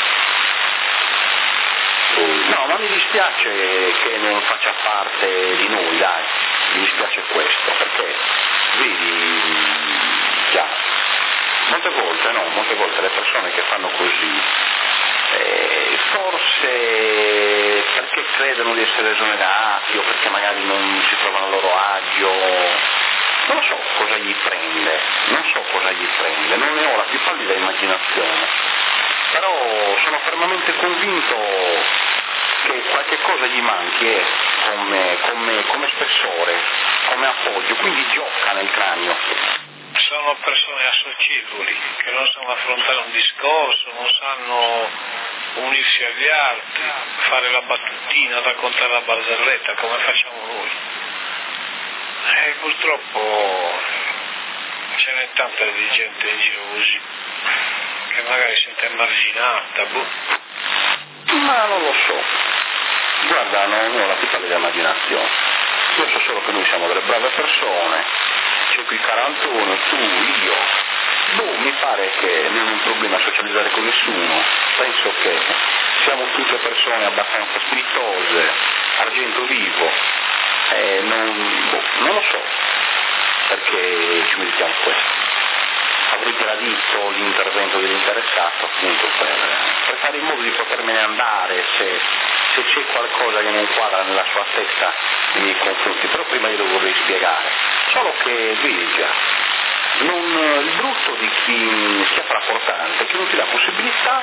No, ma mi dispiace che non faccia parte di noi, dai, mi dispiace questo, perché, vedi, già, molte volte, no, molte volte le persone che fanno così, eh, forse perché credono di essere esonerati o perché magari non si trovano a loro agio, non so cosa gli prende, non so cosa gli prende, non ne ho la più pallida immaginazione, però sono fermamente convinto che qualche cosa gli manchi eh, come, come, come spessore, come appoggio, quindi gioca nel cranio. Sono persone associevoli, che non sanno affrontare un discorso, non sanno unirsi agli altri, fare la battutina, raccontare la barzelletta come facciamo noi. E purtroppo ce n'è tanta di gente in giro così, che magari si sente emarginata, boh. Ma non lo so, guarda, non ho la più pallida immaginazione, io so solo che noi siamo delle brave persone, c'è qui Carantone, tu, io, boh, mi pare che non è un problema socializzare con nessuno, penso che siamo tutte persone abbastanza spiritose, argento vivo, e non, boh, non lo so perché ci meritiamo questo. Avrei gradito l'intervento dell'interessato appunto per, per fare in modo di potermene andare se, se c'è qualcosa che non quadra nella sua testa nei miei confronti, però prima glielo vorrei spiegare, solo che vedi già, non, il brutto di chi si è fraportante è che non ti dà possibilità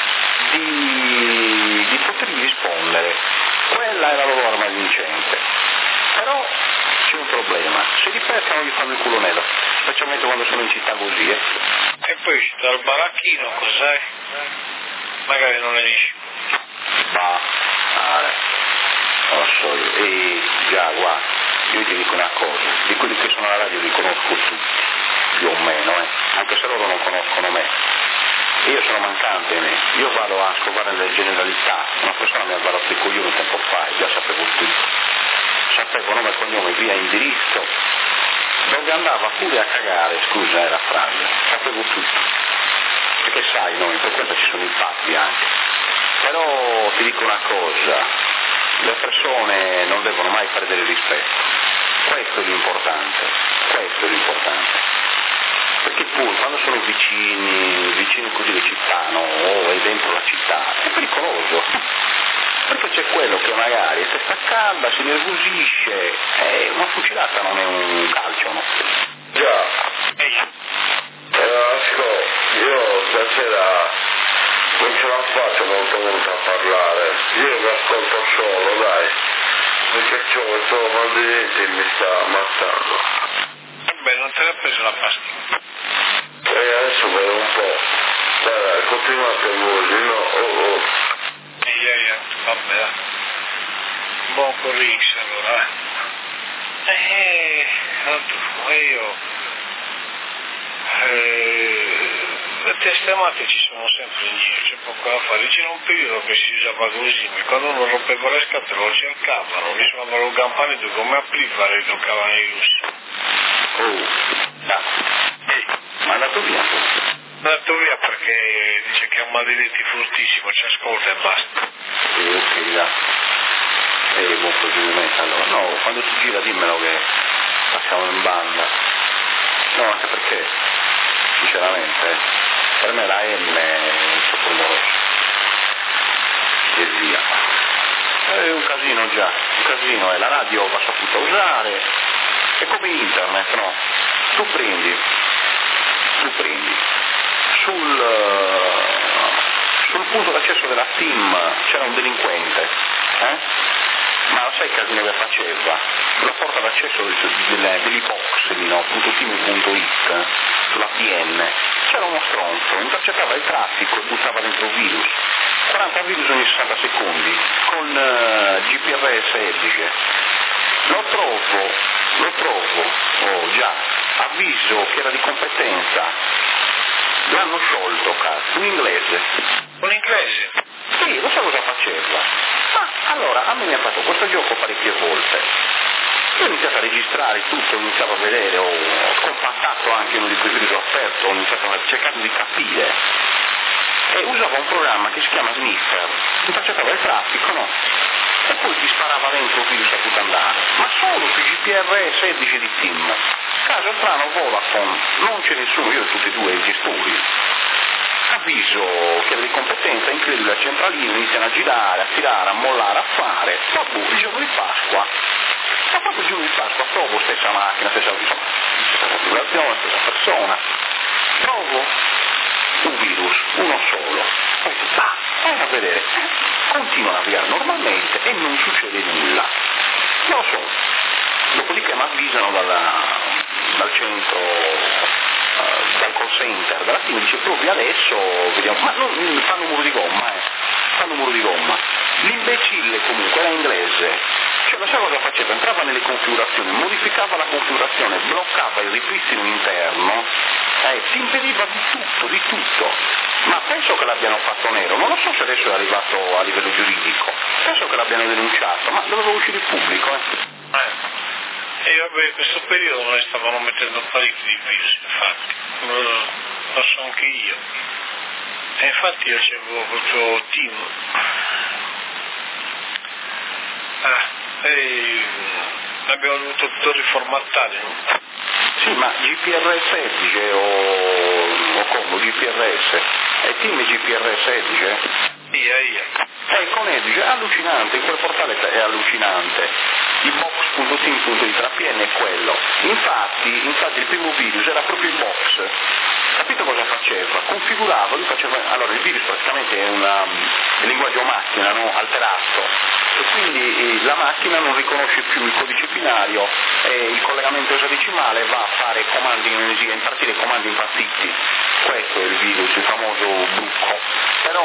di, di potergli rispondere, quella è la loro arma vincente, però c'è un problema, se li pescano gli fanno il culo nero, specialmente quando sono in città così, eh. E poi ci dal baracchino, cos'è? Magari non ne esci. Ma, ah, non lo so io, e già guarda, io ti dico una cosa, di quelli che sono alla radio li conosco tutti, più o meno, eh, anche se loro non conoscono me. Io sono mancante, me. Io vado a scovare le generalità, una persona mi ha sbarazzato i coglioni tempo fa e già sapevo tutto. Sapevo nome e cognome, via, indirizzo, dove andava pure a cagare, scusa è la frase, sapevo tutto, perché sai noi, per questo ci sono i fatti anche, però ti dico una cosa, le persone non devono mai perdere il rispetto, questo è l'importante, questo è l'importante, perché poi quando sono vicini, vicini così le città, no, o è dentro la città, è pericoloso. Perché c'è quello che magari se sta calda, si nervosisce, eh, una fucilata non è un calcio, no? Già, eh, ascolta, io stasera non ce la faccio molto molto a parlare, io mi ascolto solo, dai, perché c'ho questo mal di denti e mi sta ammazzando. Beh, non te l'ha preso la pastiglia? E adesso vedo un po', dai, dai, continuate voi, no, oh oh. Ia, ia, vabbè, dai. Buon corrix allora, eh. Eh, tanto io, eh, le teste amate ci sono sempre in giro, c'è poco da fare. C'era un periodo che si usava così, ma quando uno rompeva le scatole lo cercavano, mi suonavano un campanello come a prima e toccavano i russi. Oh, ah, sì, ma è andato via forse? È andato via perché dice che è un mal di denti fortissimo, ci ascolta e basta. Sì, ok, dai. E buon proseguimento allora. No, quando si gira dimmelo che passiamo in banda. No, anche perché, sinceramente, per me la M è un po' rumorosa. E via. È un casino già, un casino, e la radio va saputa usare, è come internet, no? Tu prendi, tu prendi, sul, sul punto d'accesso della team c'era un delinquente, eh? Ma lo sai che casino che faceva? Sulla porta d'accesso degli box, no? .team.it, sulla P N, c'era uno stronzo, intercettava il traffico e buttava dentro virus, quaranta virus ogni sessanta secondi, con uh, G P R S Edice. Lo trovo, lo trovo, oh già, avviso che era di competenza, l'hanno sciolto, cazzo, un inglese. Un inglese? Sì, lo so cosa faceva. Ma allora, a me mi ha fatto questo gioco parecchie volte. Io ho iniziato a registrare tutto, ho iniziato a vedere, ho, ho scompattato anche uno di quei video, ho aperto, ho iniziato a cercare di capire. E usava un programma che si chiama Sniffer, intercettava il traffico, no? E poi ti sparava dentro un virus a puttandare, ma solo sui G P R sedici di Team. Caso strano, Vodafone, non c'è nessuno, io ho tutti e due i gestori. Avviso che era di competenza, incredibile, al centralino, iniziano a girare, a tirare, a mollare, a fare. Dopo il giorno di Pasqua, ma proprio il giorno di Pasqua, trovo stessa macchina, stessa, insomma, stessa configurazione, stessa persona, trovo un virus, uno solo. Poi va, vai a vedere, continua a navigare normalmente e non succede nulla. Non lo so. Dopodiché mi avvisano dalla, dal centro, uh, dal call center, dalla fine dice provi adesso, vediamo, ma non fanno un muro di gomma, eh, fanno un muro di gomma. L'imbecille comunque era inglese, cioè lo sai cosa faceva? Entrava nelle configurazioni, modificava la configurazione, bloccava il ripristino interno, eh, ti impediva di tutto, di tutto. Ma penso che l'abbiano fatto nero, non lo so se adesso è arrivato a livello giuridico, penso che l'abbiamo denunciato, ma doveva uscire il pubblico, eh. Eh. E vabbè, in questo periodo noi stavano mettendo parecchi di virus, infatti, lo, lo so anche io. E infatti io c'avevo proprio team. Ah, e abbiamo dovuto tutto riformattare, no? Sì, ma G P R sedici o, o come? G P R S? È team G P R sedici? Ia, ia. Eh, con Edice è allucinante, in quel portale è allucinante. Il box.team.it, la P N è quello. Infatti, infatti il primo virus era proprio il box. Capito cosa faceva? Configurava, lui faceva. Allora il virus praticamente è una, un linguaggio macchina, no? Alterato. E quindi eh, la macchina non riconosce più il codice binario e il collegamento esadecimale va a fare comandi, a impartire comandi impazziti. Questo è il virus, il famoso buco. Però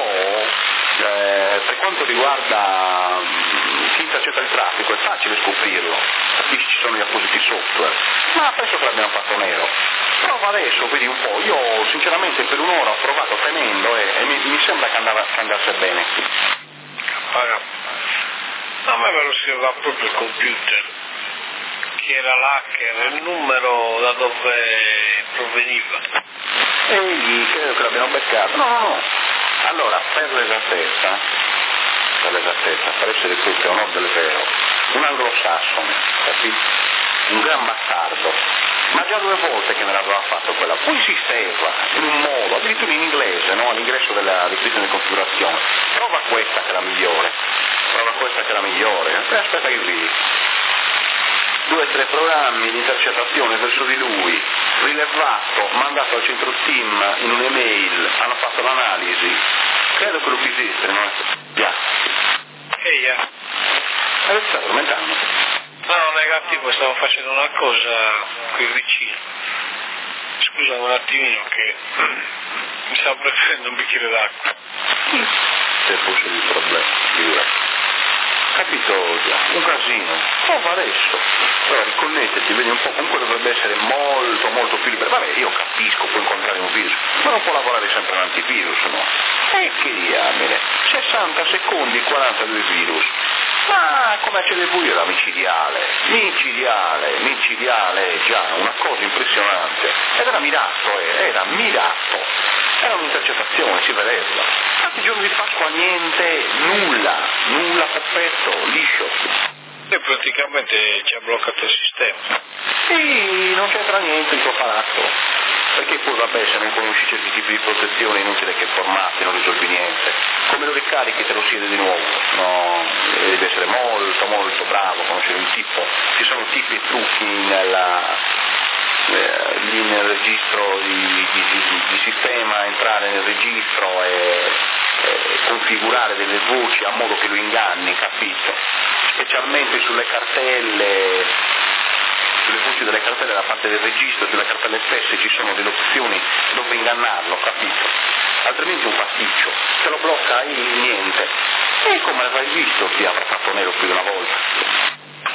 eh, per quanto riguarda chi intercetta il traffico è facile scoprirlo, capisci, ci sono gli appositi software, ma penso che l'abbiamo fatto nero. Prova adesso, vedi un po', io sinceramente per un'ora ho provato tenendo e, e mi, mi sembra che, andava, che andasse bene. Allora, a me me lo scriveva proprio il computer, chi era l'hacker, il numero da dove proveniva. Egli, credo che l'abbiano beccato. No, no, no. Allora, per l'esattezza, per l'esattezza, per essere tutto onore del vero, un anglosassone, capito? Un gran bastardo, ma già due volte che me l'aveva fatto quella, poi insisteva in un modo, addirittura in inglese, no? All'ingresso della descrizione di configurazione, prova questa che è la migliore, prova questa che è la migliore, e aspetta che vedi. Due o tre programmi di intercettazione verso di lui, rilevato, mandato al centro team in un'email, hanno fatto l'analisi, credo che lo esiste, no? Già. Ehi, yeah. Adesso sta addormentando. No, negativo, stavo facendo una cosa qui vicino. Scusa un attimino che mi stavo prendendo un bicchiere d'acqua. Se fosse il problema, figurati. Capito già, un casino, prova adesso, però riconnettiti, vedi un po', comunque dovrebbe essere molto molto più libero, vabbè io capisco, puoi incontrare un virus, ma non può lavorare sempre l'antivirus, no? E che diamine, sessanta secondi, quarantadue virus, ma come accedevo io era micidiale, micidiale, micidiale, già, una cosa impressionante, ed era mirato, eh, era mirato. Era un'intercettazione, si vedeva. Infatti il giorno di Pasqua niente, nulla, nulla, perfetto, liscio. E praticamente ci ha bloccato il sistema. Sì, non c'entra niente il tuo palazzo. perché poi vabbè se non conosci certi tipi di protezione è inutile che formati, non risolvi niente, come lo ricarichi te lo siede di nuovo, no? Devi essere molto molto bravo, conoscere un tipo, ci sono tipi e trucchi nella Eh, lì nel registro di, di, di, di sistema, entrare nel registro e, e configurare delle voci a modo che lo inganni, capito? Specialmente sulle cartelle, sulle voci delle cartelle da parte del registro, sulle cartelle stesse ci sono delle opzioni dove ingannarlo, capito? Altrimenti è un pasticcio, se lo blocca e niente. E come avrai visto ti avrà fatto nero più di una volta.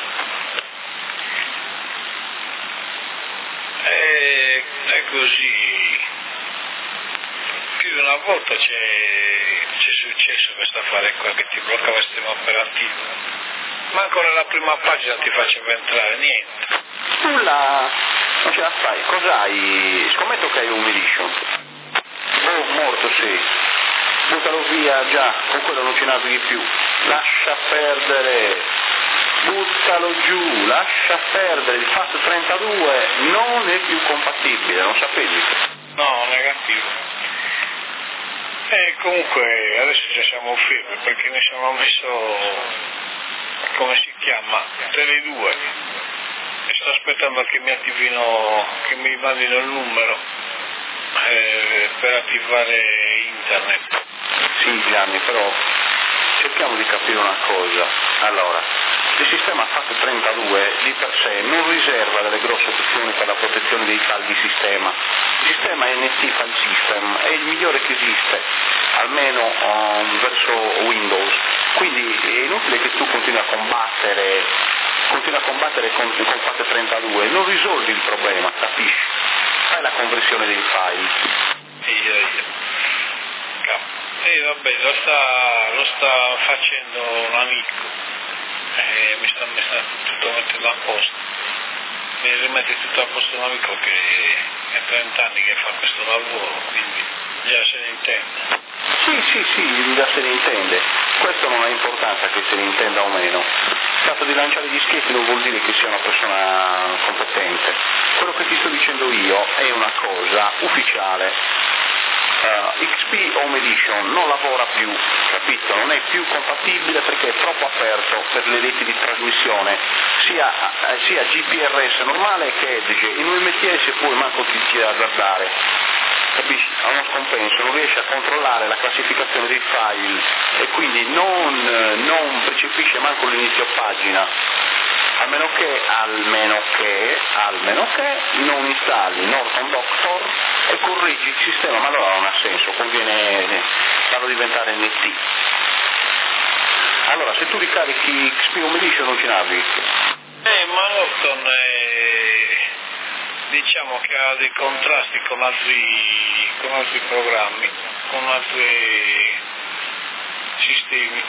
È, è così, più di una volta c'è, c'è successo questo affare qua che ti bloccava il sistema operativo, ma ancora nella prima pagina ti faceva entrare, niente. Nulla, non ce la fai, cos'hai? Scommetto che hai un Humiliation. Oh, morto sei, buttalo via già, con quello non ci navighi più, lascia perdere. Buttalo giù, lascia perdere, il F A S trentadue non è più compatibile, non sapevi? No, negativo. E comunque adesso già siamo fermi perché mi sono messo, come si chiama, Tele due e sto aspettando che mi attivino, che mi mandino il numero eh, per attivare internet. Sì Gianni, però cerchiamo di capire una cosa. Allora, il sistema F A S trentadue di per sé non riserva delle grosse opzioni per la protezione dei file di sistema. Il sistema N T File System è il migliore che esiste, almeno um, verso Windows, quindi è inutile che tu continui a combattere, continui a combattere con, con F A S trentadue, non risolvi il problema, capisci? Fai la conversione dei file. Io, io. E eh, vabbè, lo sta, lo sta facendo un amico. E mi sta, mi sta tutto mettendo a posto, mi rimette tutto a posto un amico che è trenta anni che fa questo lavoro, quindi già se ne intende. Sì, sì, sì, già se ne intende, questo non ha importanza che se ne intenda o meno, il fatto di lanciare gli schietti non vuol dire che sia una persona competente, quello che ti sto dicendo io è una cosa ufficiale. Uh, X P Home Edition non lavora più, capito? Non è più compatibile perché è troppo aperto per le reti di trasmissione, sia, eh, sia G P R S normale che Edge, in U M T S poi manco ti ti azzardare, capisci? Ha uno scompenso, non riesce a controllare la classificazione dei file e quindi non, non percepisce manco l'inizio pagina. A meno che, almeno che, almeno che non installi Norton Doctor e correggi il sistema, ma allora non ha senso, conviene farlo diventare N T. Allora, se tu ricarichi X P Home Edition non ci navighi. Eh, ma Norton è, diciamo che ha dei contrasti con altri, con altri programmi, con altri sistemi.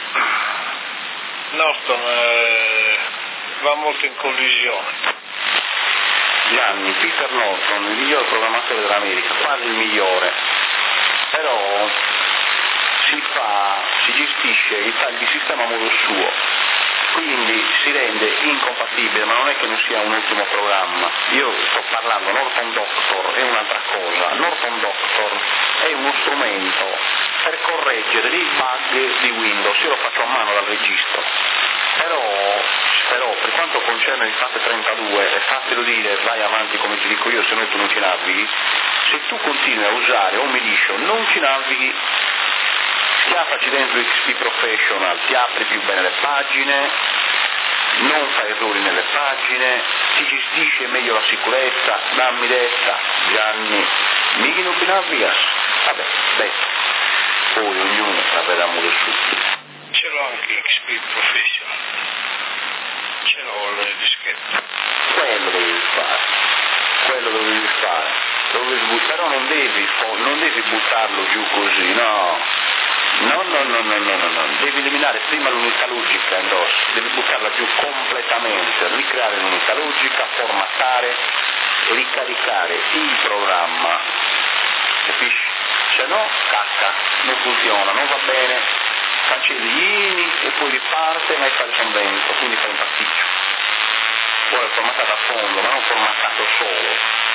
Norton eh, va molto in collisione. Gianni, Peter Norton, il miglior programmatore dell'America, quasi il migliore, però si fa, si gestisce il file di sistema a modo suo, quindi si rende incompatibile, ma non è che non sia un ultimo programma. Io sto parlando, Norton Doctor è un'altra cosa, Norton Doctor è uno strumento per correggere dei bug di Windows, io lo faccio a mano dal registro, però, però per quanto concerne il F A S trentadue, e fatelo dire, vai avanti come ti dico io, se no tu non ci navighi, se tu continui a usare Home Edition non ci navighi, schiaffaci dentro X P Professional, ti apri più bene le pagine, non fai errori nelle pagine, ti gestisce meglio la sicurezza, dammi detta, Gianni, mica non ti navigas, vabbè, detta, poi ognuno la verrà a modo suo. Ce l'ho anche X P Professional, ce l'ho il dischetto. Quello dovevi fare, quello dovevi fare, dovevi buttare, però non devi, non devi buttarlo giù così, no. No, no, no, no, no, no, no, devi eliminare prima l'unità logica in DOS, devi buttarla giù completamente, ricreare l'unità logica, formattare, ricaricare il programma, capisci? Se no, cacca, non funziona, non va bene, cancelli gli ini e poi riparte, ma hai fatto un vento, quindi fai un pasticcio. Poi è formattato a fondo, ma non formattato solo,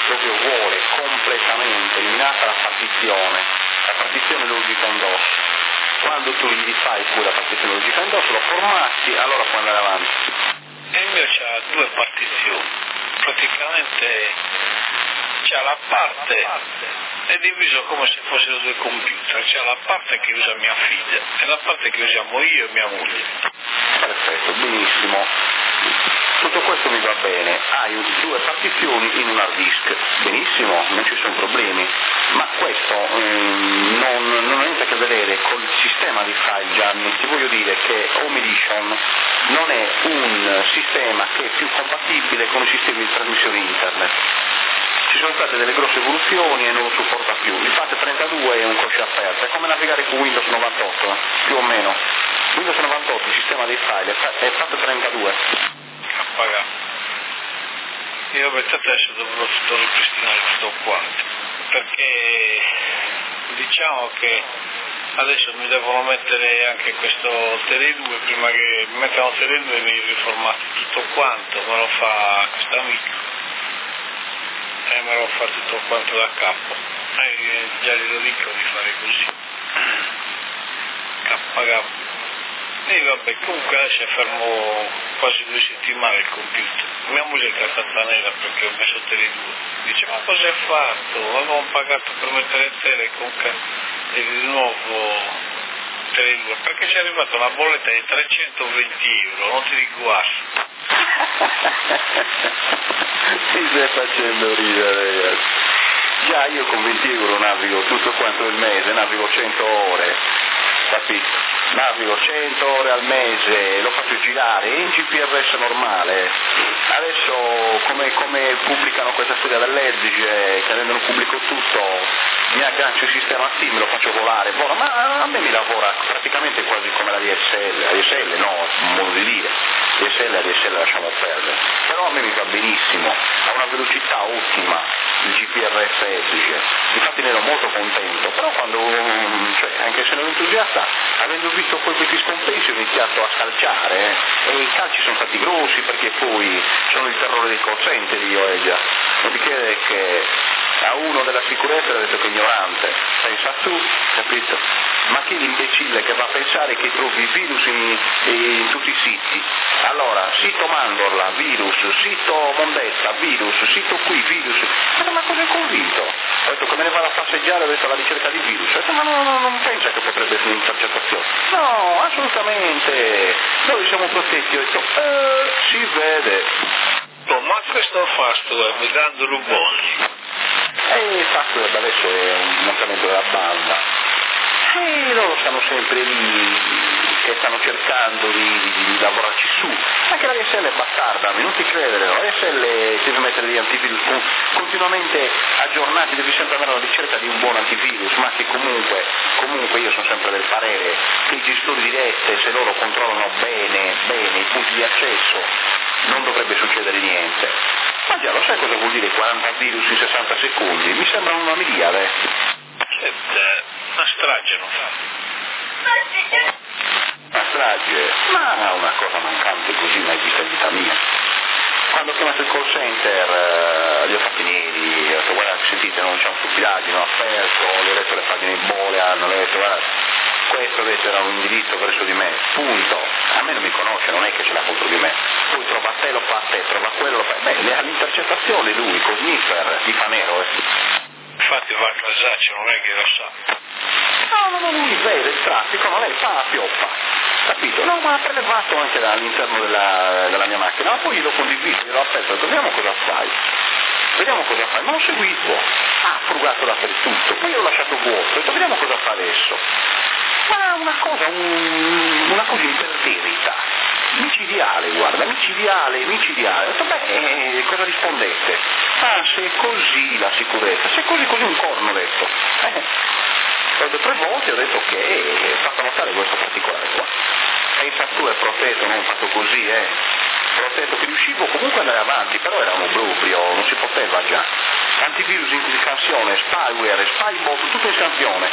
proprio vuole completamente eliminata la partizione, la partizione logica in DOS. Quando tu gli fai pure la partizione logica in DOS, lo formatti, allora puoi andare avanti. E il mio c'ha due partizioni, praticamente c'ha la parte, è diviso come se fossero due computer, c'è la parte che usa mia figlia e la parte che usiamo io e mia moglie. Perfetto, benissimo. Tutto questo mi va bene, hai due partizioni in un hard disk, benissimo, non ci sono problemi, ma questo ehm, non, non ha niente a che vedere col sistema di file, Gianni. Ti voglio dire che Home Edition non è un sistema che è più compatibile con i sistemi di trasmissione internet. Ci sono state delle grosse evoluzioni e non lo supporta più. Il FAT trentadue è un cosce aperto, è come navigare con Windows novantotto, più o meno. Windows novantotto, il sistema dei file, è FAT trentadue. Pagato. Io per adesso dovrò, dovrò ripristinare tutto quanto, perché diciamo che adesso mi devono mettere anche questo Tele due, prima che mi mettano Tele due mi riformati tutto quanto, me lo fa questo amico e me lo fa tutto quanto da capo, e già glielo dico di fare così, K. E vabbè, comunque adesso è fermo quasi due settimane il computer. Mia moglie è stata nera perché ho messo Tele due. Dice, ma cosa hai fatto? Avevamo pagato per mettere Tele con il nuovo Tele due, perché ci è arrivata una bolletta di trecentoventi euro, non ti dico asso. Mi stai facendo ridere, ragazzi. Già io con venti euro navigo tutto quanto il mese, navigo cento ore, capito? Navigo cento ore al mese, lo faccio girare in G P R S normale. Adesso come, come pubblicano questa storia dell'Edge, che rendono pubblico tutto, mi aggancio il sistema Steam, lo faccio volare, vola, ma a me mi lavora praticamente quasi come la D S L, la D S L no, un modo di dire, D S L la D S L lasciamo perdere, però a me mi va benissimo, ha una velocità ottima il G P R S Edge, infatti ne ero molto contento, però quando, cioè, anche se non entusiasta, avendo visto poi questi scompensi ho iniziato a calciare, eh, e i calci sono stati grossi perché poi sono il terrore dei call center io e già, non ti chiede che a uno della sicurezza ha detto che è ignorante, pensa tu, capito? Ma chi è l'imbecille che va a pensare che trovi virus in, in tutti i siti? Allora, sito Mandorla, virus, sito Mondetta, virus, sito qui, virus, ma cosa hai convinto? Ho detto che me ne vado a passeggiare, ho detto alla ricerca di virus, ho detto ma non, non, non pensa che potrebbe essere un'intercettazione? No, assolutamente, noi siamo protetti, ho detto, eh, si vede. Oh, ma questo fastweb, grande ruboni. E il fastweb adesso è un montamento della banda. E loro stanno sempre lì, che stanno cercando di, di, di lavorarci su. Anche la D S L è bastarda, non ti credere, la D S L devi mettere degli antivirus continuamente aggiornati, devi sempre andare alla ricerca di un buon antivirus, ma che comunque, comunque io sono sempre del parere che i gestori di rete, se loro controllano bene, bene i punti di accesso, non dovrebbe succedere niente. Ma già lo sai cosa vuol dire quaranta virus in sessanta secondi? Mi sembra una miriade. Una strage non fa. Una strage? Ma una cosa mancante così mai vista in vita mia. Quando ho chiamato il call center, eh, li ho fatti neri, ho detto guarda sentite non c'è un stupidaggine, ho aperto, le ho letto le pagine in bole, hanno detto guarda questo adesso era un indirizzo verso di me, punto. A me non mi conosce, non è che ce l'ha contro di me. Poi trova te, lo fa a te, trova quello, lo fa. Beh, le ha l'intercettazione lui, con sniffer, ti fa nero, eh. Infatti va a casaccio, non è che lo sa. No, no, no, lui vede il traffico, non è, fa la pioppa, capito? No, ma ha prelevato anche all'interno della, della mia macchina, ma poi glielo condivido, glielo aspetto, vediamo cosa fai. Vediamo cosa fai, ma l'ho seguito, ha frugato dappertutto, poi l'ho lasciato vuoto, ho detto vediamo cosa fa adesso. Ma una cosa, un, una cosa imperterrita, micidiale, guarda, micidiale, micidiale. Ho detto, beh, cosa rispondete? Ah, se è così la sicurezza, se è così, così un corno, ho detto. Eh, ho detto tre volte, ho detto che è fatto notare questo particolare qua. Pensa tu, è protetto, non fatto così, eh. Protetto che riuscivo comunque ad andare avanti, però era un obbrubrio, non si poteva già. Antivirus in canzone, spyware, spybot, tutto in campione.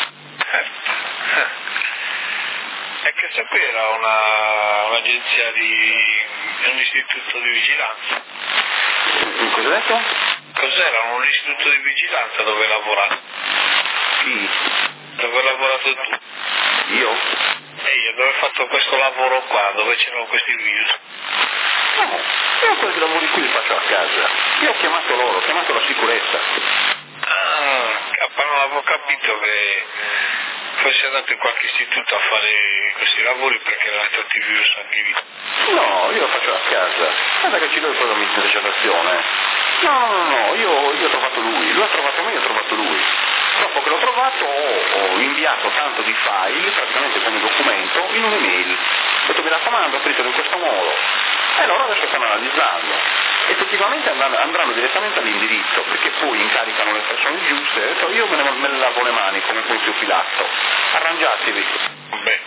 E questa qui era una, un'agenzia di un istituto di vigilanza. Cosa hai detto? Cos'era? Un istituto di vigilanza dove hai lavorato? Chi? Dove hai lavorato tu? Io? E io dove ho fatto questo lavoro qua, dove c'erano questi virus? No, io questi lavori qui li faccio a casa. Io ho chiamato loro, ho chiamato la sicurezza. Ah, ma non avevo capito che fossi andato in qualche istituto a fare questi lavori perché erano tanti virus anche lì. No, io lo faccio a casa. Guarda che ci do proprio un'intercettazione. No, no, no, io, io ho trovato lui, lui ha trovato me, io ho trovato lui. Dopo che l'ho trovato ho, ho inviato tanto di file, praticamente come documento, in un'email. Ho detto mi raccomando, apritelo in questo modo. E loro adesso stanno analizzando. Effettivamente andranno, andranno direttamente all'indirizzo, perché poi incaricano le persone giuste. Ho detto io me ne, me ne lavo le mani come Ponzio Pilato. Arrangiatevi. Beh,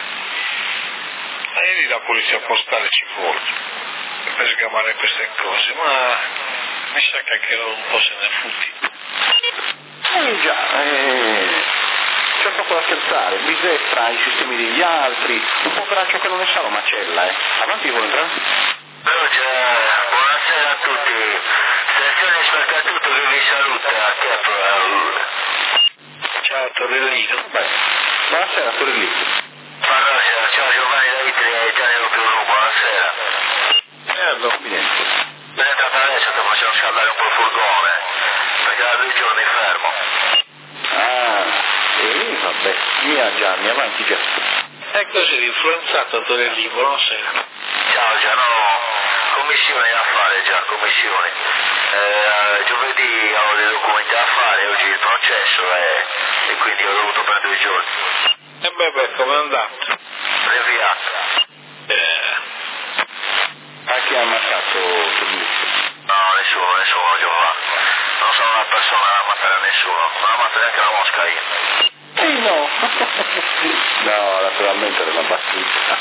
e lì la polizia postale ci vuole per sgamare queste cose, ma mi sa che anche loro un po' se ne futti. Eh già, eh, c'è poco da scherzare, Bizet tra i sistemi degli altri, un poveraccio che non ne sa lo macella, eh. Avanti vuole entrare? Roger, buonasera a tutti. Stazione Spaccatutto che vi saluta, Caporal. Ciao Torellino. Beh, buonasera Torellino. Buonasera, ciao Giovanni da Itria e Gianni Più, buonasera. Eh, complimenti. Ben entrato adesso, sto facendo scaldare un po' il furgone, perché da due giorni fermo. Ah, e vabbè, via Gianni, avanti già. E così l'influenzato Torellino, buonasera. Ciao Gianno, commissioni da fare già, commissioni. Eh, giovedì ho dei documenti da fare, oggi il processo e, e quindi ho dovuto per due giorni. E beh beh, com'è andato? Rinviato. Eh, A chi ha ammazzato Torellino? No, nessuno, nessuno Giovanni. Non sono una persona da ammazzare nessuno, non ammazzo neanche la mosca io. Sì, no. No, naturalmente era una battuta.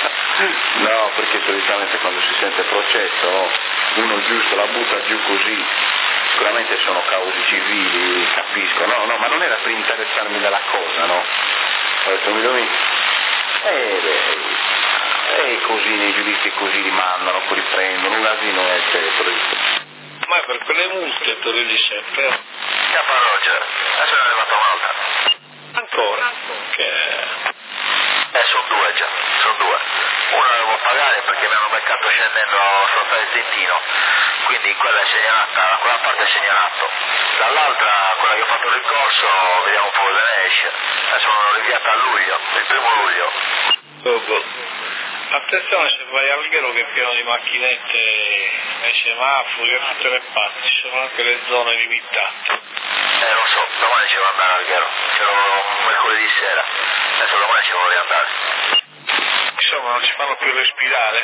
No, perché solitamente quando si sente processo, no, uno giusto la butta giù così, sicuramente sono cause civili, capisco, no, no, ma non era per interessarmi della cosa, no? Ho detto, mi dovevi... Eh, beh, e così nei giudizi così rimandano, poi riprendono, un asino è certo. ma è per quelle multe Torellino sempre. Capa Roger, adesso ne è arrivata un'altra. Ancora? Che... Eh, sono due già, sono due. Una la devo pagare perché mi hanno beccato scendendo a Sant'Ale Zentino, quindi quella è segnalata, quella parte è segnalato. Dall'altra, quella che ho fatto il ricorso, vediamo un po' come ne esce. Adesso l'hanno rinviata a luglio, il primo luglio. Oh, boh. Attenzione se vai al Alghero che è pieno di macchinette ai semafori e tutte le parti, ci sono anche le zone limitate. Eh, lo so, domani ci devo andare al Alghero, c'ero mercoledì sera, adesso domani ci voglio andare. Insomma non ci fanno più respirare.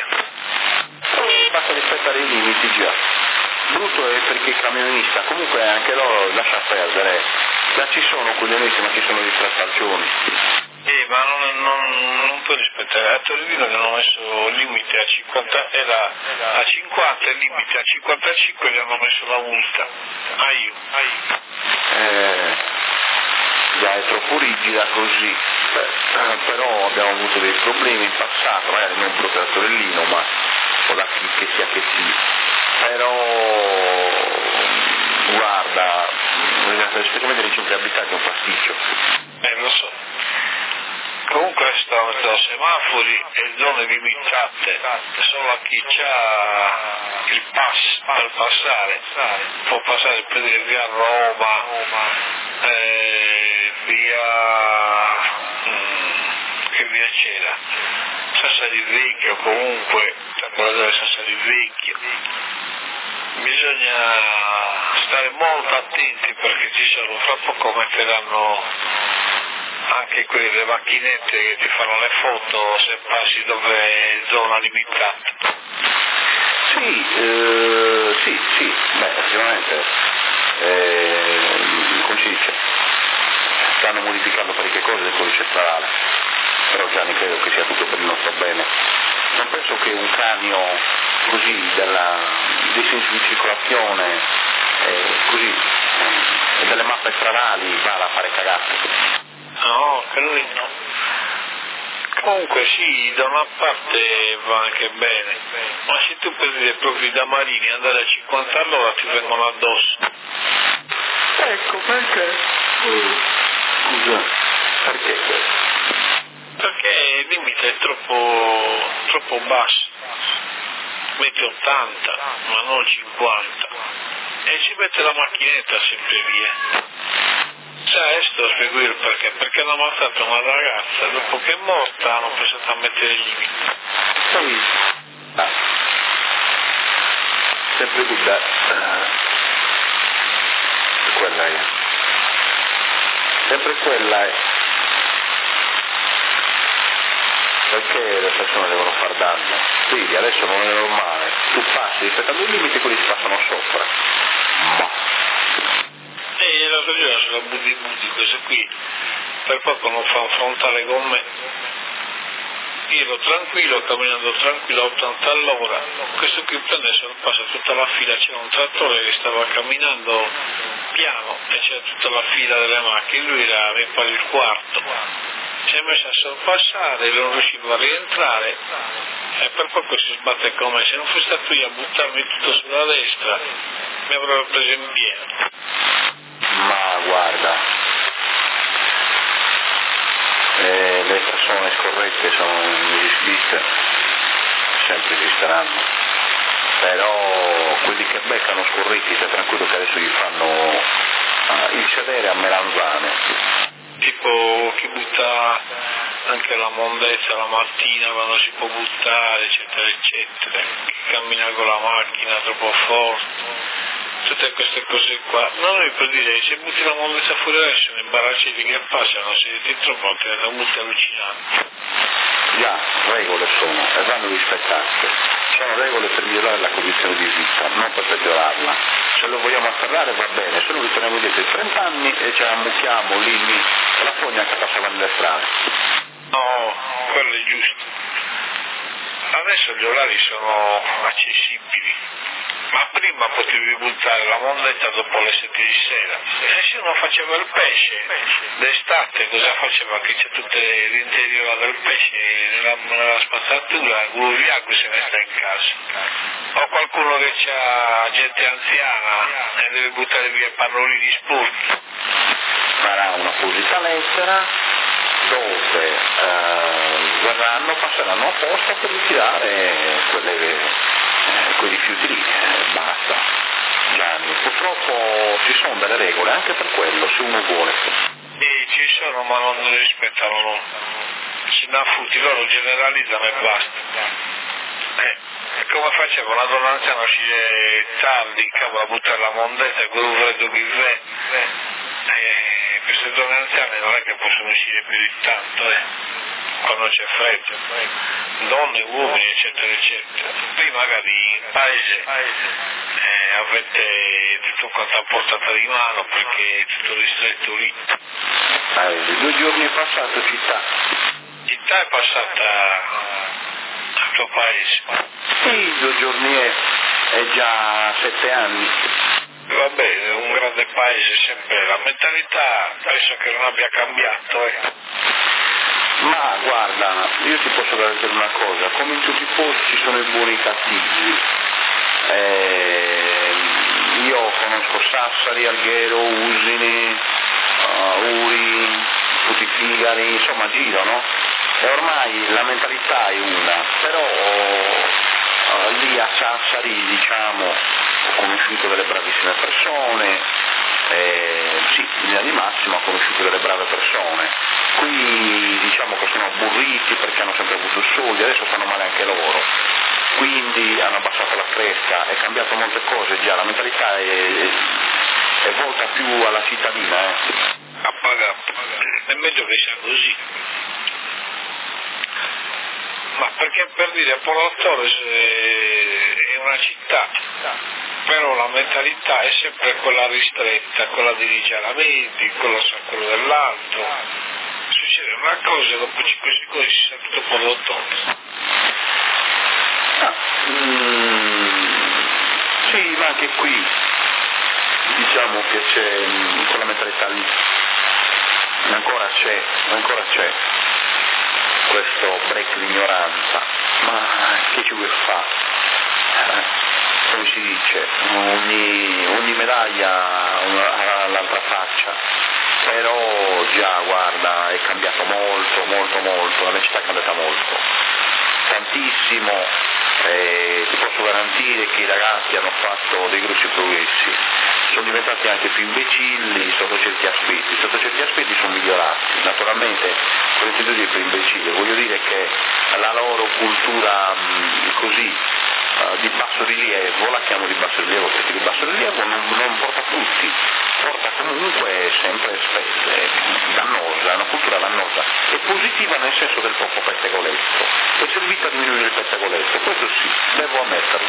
Basta rispettare i limiti già. Brutto è perché il camionista, comunque anche loro lascia perdere. Già ci sono coglionisti ma ci sono gli strassalcioni. Eh, ma non, non, non puoi rispettare. A Torino che hanno messo il limite a cinquanta, era a cinquanta, il limite a cinquantacinque gli hanno messo la multa. Aiu, aiu. Eh, già è troppo rigida così. Beh, però abbiamo avuto dei problemi in passato, magari non proprio da Torellino, ma o da chi che sia che sia. Però guarda, specialmente nei centri abitati è un pasticcio. Eh, lo so. Comunque stanno mettendo semafori e zone limitate, solo a chi ha il pass per passare, può passare per dire via Roma, eh, via, mm, che via c'era? Sassari Vecchio comunque, quella dove Sassari Vecchio. Bisogna stare molto attenti perché ci sono, fra poco metteranno anche quelle macchinette che ti fanno le foto se passi dove è zona limitata. Sì, eh, sì, sì, beh, sicuramente, eh, come si dice, stanno modificando parecchie cose del codice stradale, però Gianni credo che sia tutto per il nostro bene. Non penso che un cranio così della, dei sensi di circolazione, eh, così, eh, delle mappe stradali vada a fare cagate. No, credo di no. Comunque sì, da una parte va anche bene, ma se tu per dire proprio da Marini andare a cinquanta all'ora ti vengono addosso. Ecco, perché? Scusa, perché questo? Perché il limite è troppo, troppo basso, mette ottanta, ma non cinquanta, e ci mette la macchinetta sempre via. Sai, sto spiego il perché, perché hanno ammazzato una ragazza, dopo che è morta hanno pensato a mettere il limite. Sì. Ah. Sempre tu, beh, quella è. Sempre quella è. Perché le persone devono far danno? Quindi adesso non è normale, tu passi rispettando i limiti e quelli si passano sopra. Ma. E l'altro giorno sulla Buddi Buddi, questo qui, per poco non fa un frontale con me. Io ero tranquillo, camminando tranquillo a ottanta all'ora, questo qui prende e sorpassa tutta la fila, c'era un trattore che stava camminando piano e c'era tutta la fila delle macchine, lui era mi pare il quarto. Si è messo a sorpassare, non riusciva a rientrare e per poco si sbatte con me. Se non fossi stato io a buttarmi tutto sulla destra mi avrebbe preso in pieno. Ma guarda, eh, le persone scorrette sono esistite, sempre esisteranno, però quelli che beccano scorretti, stai tranquillo che adesso gli fanno uh, il sedere a melanzane. Tipo chi butta anche la mondezza la mattina quando si può buttare, eccetera, eccetera, chi cammina con la macchina troppo forte, tutte queste cose qua. Non è per dire, se butti la mondezza fuori adesso ne imbaracci di che passano, se ti troppo ti da butti allucinante. Già, regole sono e vanno rispettate, sono regole per migliorare la condizione di vita, non per peggiorarla. Se lo vogliamo afferrare va bene, se no ritorniamo dietro i trenta anni e ci ammucchiamo lì, lì, e la fogna che passava nelle strade. No, quello è giusto. Adesso gli orari sono accessibili, ma prima potevi buttare la mondetta dopo le sette di sera. E se uno faceva il pesce, d'estate cosa faceva? Che c'è tutto l'interiore del pesce nella, nella spazzatura, l'uviaco se ne sta in casa. O qualcuno che c'ha gente anziana e deve buttare via i pannolini sporchi. Farà una apposita lettera dove eh, verranno, passeranno apposta per ritirare quelle, eh, quei rifiuti lì, eh, basta. Gianni, purtroppo ci sono delle regole anche per quello, se uno vuole. E ci sono ma non le rispettano loro. Si dà frutti, loro generalizzano e basta. Eh, e come faceva una donna anziana a uscire tardi, cavolo, a buttare la mondetta e quello freddo che vede. Eh, queste donne anziane non è che possono uscire più di tanto, eh, quando c'è freddo, donne, uomini, eccetera, eccetera. Qui magari in paese eh, avete tutto quanto a portata di mano perché è tutto ristretto lì. Ah, due giorni è passato città. Città è passata al tuo paese. Sì, due giorni è, è già sette anni. Va bene, un grande paese sempre, la mentalità penso che non abbia cambiato, eh. Ma guarda, io ti posso dire una cosa, come in tutti i posti ci sono i buoni e i cattivi. Eh, io conosco Sassari, Alghero, Usine, uh, Uri, tutti Figari, insomma giro, no? E ormai la mentalità è una, però uh, lì a Sassari diciamo ho conosciuto delle bravissime persone, eh, sì, in linea di massima ho conosciuto delle brave persone, qui diciamo che sono aburriti perché hanno sempre avuto soldi, adesso fanno male anche loro, quindi hanno abbassato la fresca, è cambiato molte cose già, la mentalità è, è, è volta più alla cittadina. Eh. A pagare, è meglio che sia così. Ma perché per dire Porto Torres è una città, però la mentalità è sempre quella ristretta, quella di rigiaramenti, quello sa quello dell'altro. Succede una cosa, dopo cinque secondi si sa tutto Porto Torres. Ah, mm, sì, ma anche qui diciamo che c'è quella mentalità lì, ancora c'è, ancora c'è. questo break di ignoranza, ma che ci vuoi fare? Eh, come si dice, ogni, ogni medaglia ha l'altra faccia, però già guarda è cambiato molto, molto, molto, la città è cambiata molto, tantissimo. Eh, ti posso garantire che i ragazzi hanno fatto dei grossi progressi, sono diventati anche più imbecilli sotto certi aspetti, sotto certi aspetti sono migliorati, naturalmente con l'intenzione per imbecille, voglio dire che la loro cultura mh, così uh, di basso rilievo, la chiamo di basso rilievo perché di basso rilievo non, non porta frutti, porta comunque sempre spese, dannosa, è una cultura dannosa, è positiva nel senso del poco pettegoletto, è servita a diminuire il pettegoletto, questo sì, devo ammetterlo.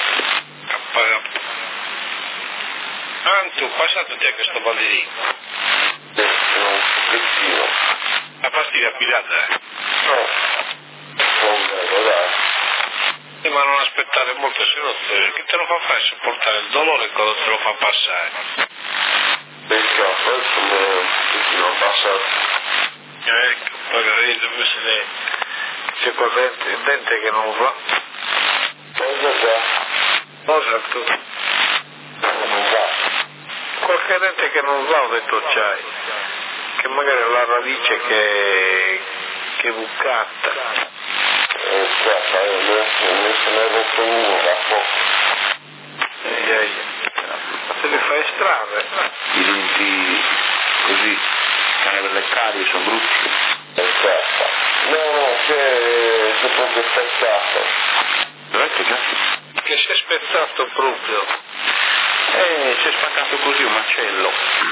Anto, passato te questo ballerino? Eh, sono un pochettino. La pastiglia appilata? No, non vedo, dai. Eh, ma non aspettare molto, se no te, che te lo fa fare sopportare il dolore quando te lo fa passare? Perché adesso mi è un pochettino passato. Ecco, magari dove se ne... c'è quel dente, il dente che non va. Cosa fa? Cosa tu? Non va. Qualche dente che non va, ho detto c'hai, che magari è la radice che, che è bucata. Eh, guarda, io ne sono rotto uno da poco. Ehi, ehi, te ne fai strane. I denti così, cane delle carie, sono brutti. Esatto. No, no, c'è, c'è proprio spezzato. Dov'è che già? Che si è spezzato proprio. Eh, si è spaccato così un macello.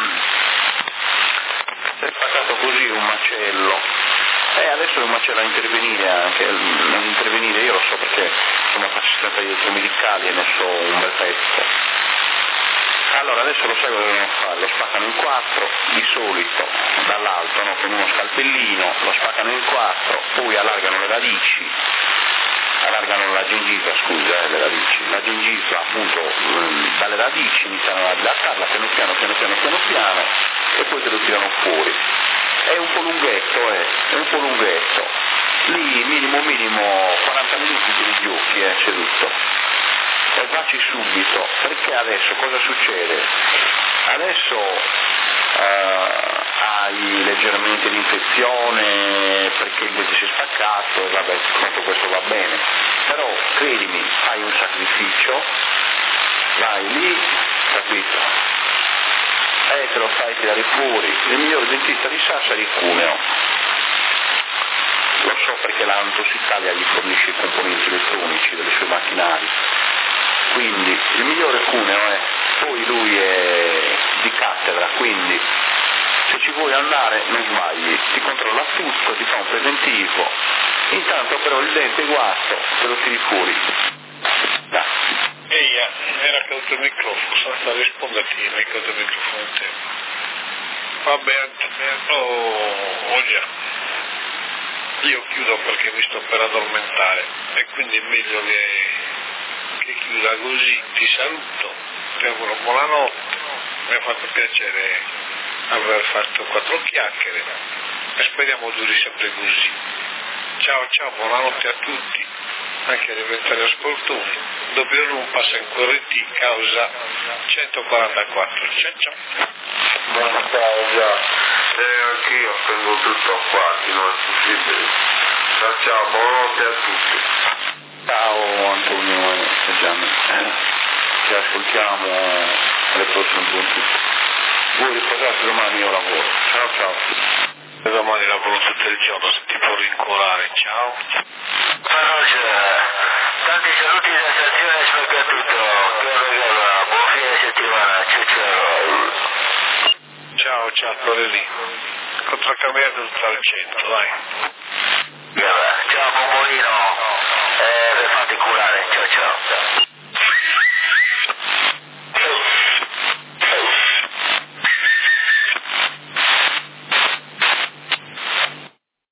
Si è spaccato così un macello. E adesso è un macello a intervenire anche, a intervenire, io lo so perché sono assistente agli elettromedicali e ne so un bel pezzo. Allora adesso lo sai cosa devono fare, lo spaccano in quattro, di solito dall'alto, no? Con uno scalpellino, lo spaccano in quattro, poi allargano le radici, allargano la gengiva, scusa, eh, le radici, la gengiva appunto mh, dalle radici iniziano a dilatarla piano piano, piano piano, piano piano e poi te lo tirano fuori. È un po' lunghetto, eh, è un po' lunghetto. Lì minimo minimo quaranta minuti per gli occhi, eh, seduto. E facci subito, perché adesso cosa succede? Adesso eh, hai leggermente l'infezione perché il dente si è spaccato e vabbè, tutto questo va bene, però credimi, fai un sacrificio, vai lì, capito? E te lo fai tirare fuori. Il miglior dentista di Sassari è Cuneo, lo so perché l'Antos Italia gli fornisce i componenti elettronici dei suoi macchinari, quindi il migliore Cuneo è, poi lui è di cattedra, quindi se ci vuoi andare non sbagli, ti controlla tutto, ti fa un preventivo, intanto però il dente guasto te lo tiri fuori. Dai. Ehi, mi era caduto il microfono, sono andato a risponderti, mi è caduto il microfono a te. Vabbè, oh, oh già, io chiudo perché mi sto per addormentare e quindi è meglio che, che chiuda così. Ti saluto, ti auguro buonanotte, mi ha fatto piacere aver fatto quattro chiacchiere e speriamo duri sempre così. Ciao ciao, buonanotte a tutti, anche agli eventuali ascoltatori. Doppio non passa in Q R T causa centoquarantaquattro. Ciao ciao. Ma ciao già, e anch'io prendo tutto qua, non è possibile. Ciao ciao, buonanotte a tutti. Ciao Antonio e Gianni, ci ascoltiamo alle prossime buon tutto. Voi riposate, domani io lavoro. Ciao ciao. E domani lavoro tutto il giorno, se ti può rincuorare. Ciao. Tanti saluti da stazione Spaccatutto, che regala, buon fine settimana, ciao ciao. Ciao ciao, Torelli. Contraccambiato tutto al centro, dai. Ciao Pomolino, eh, per farti curare.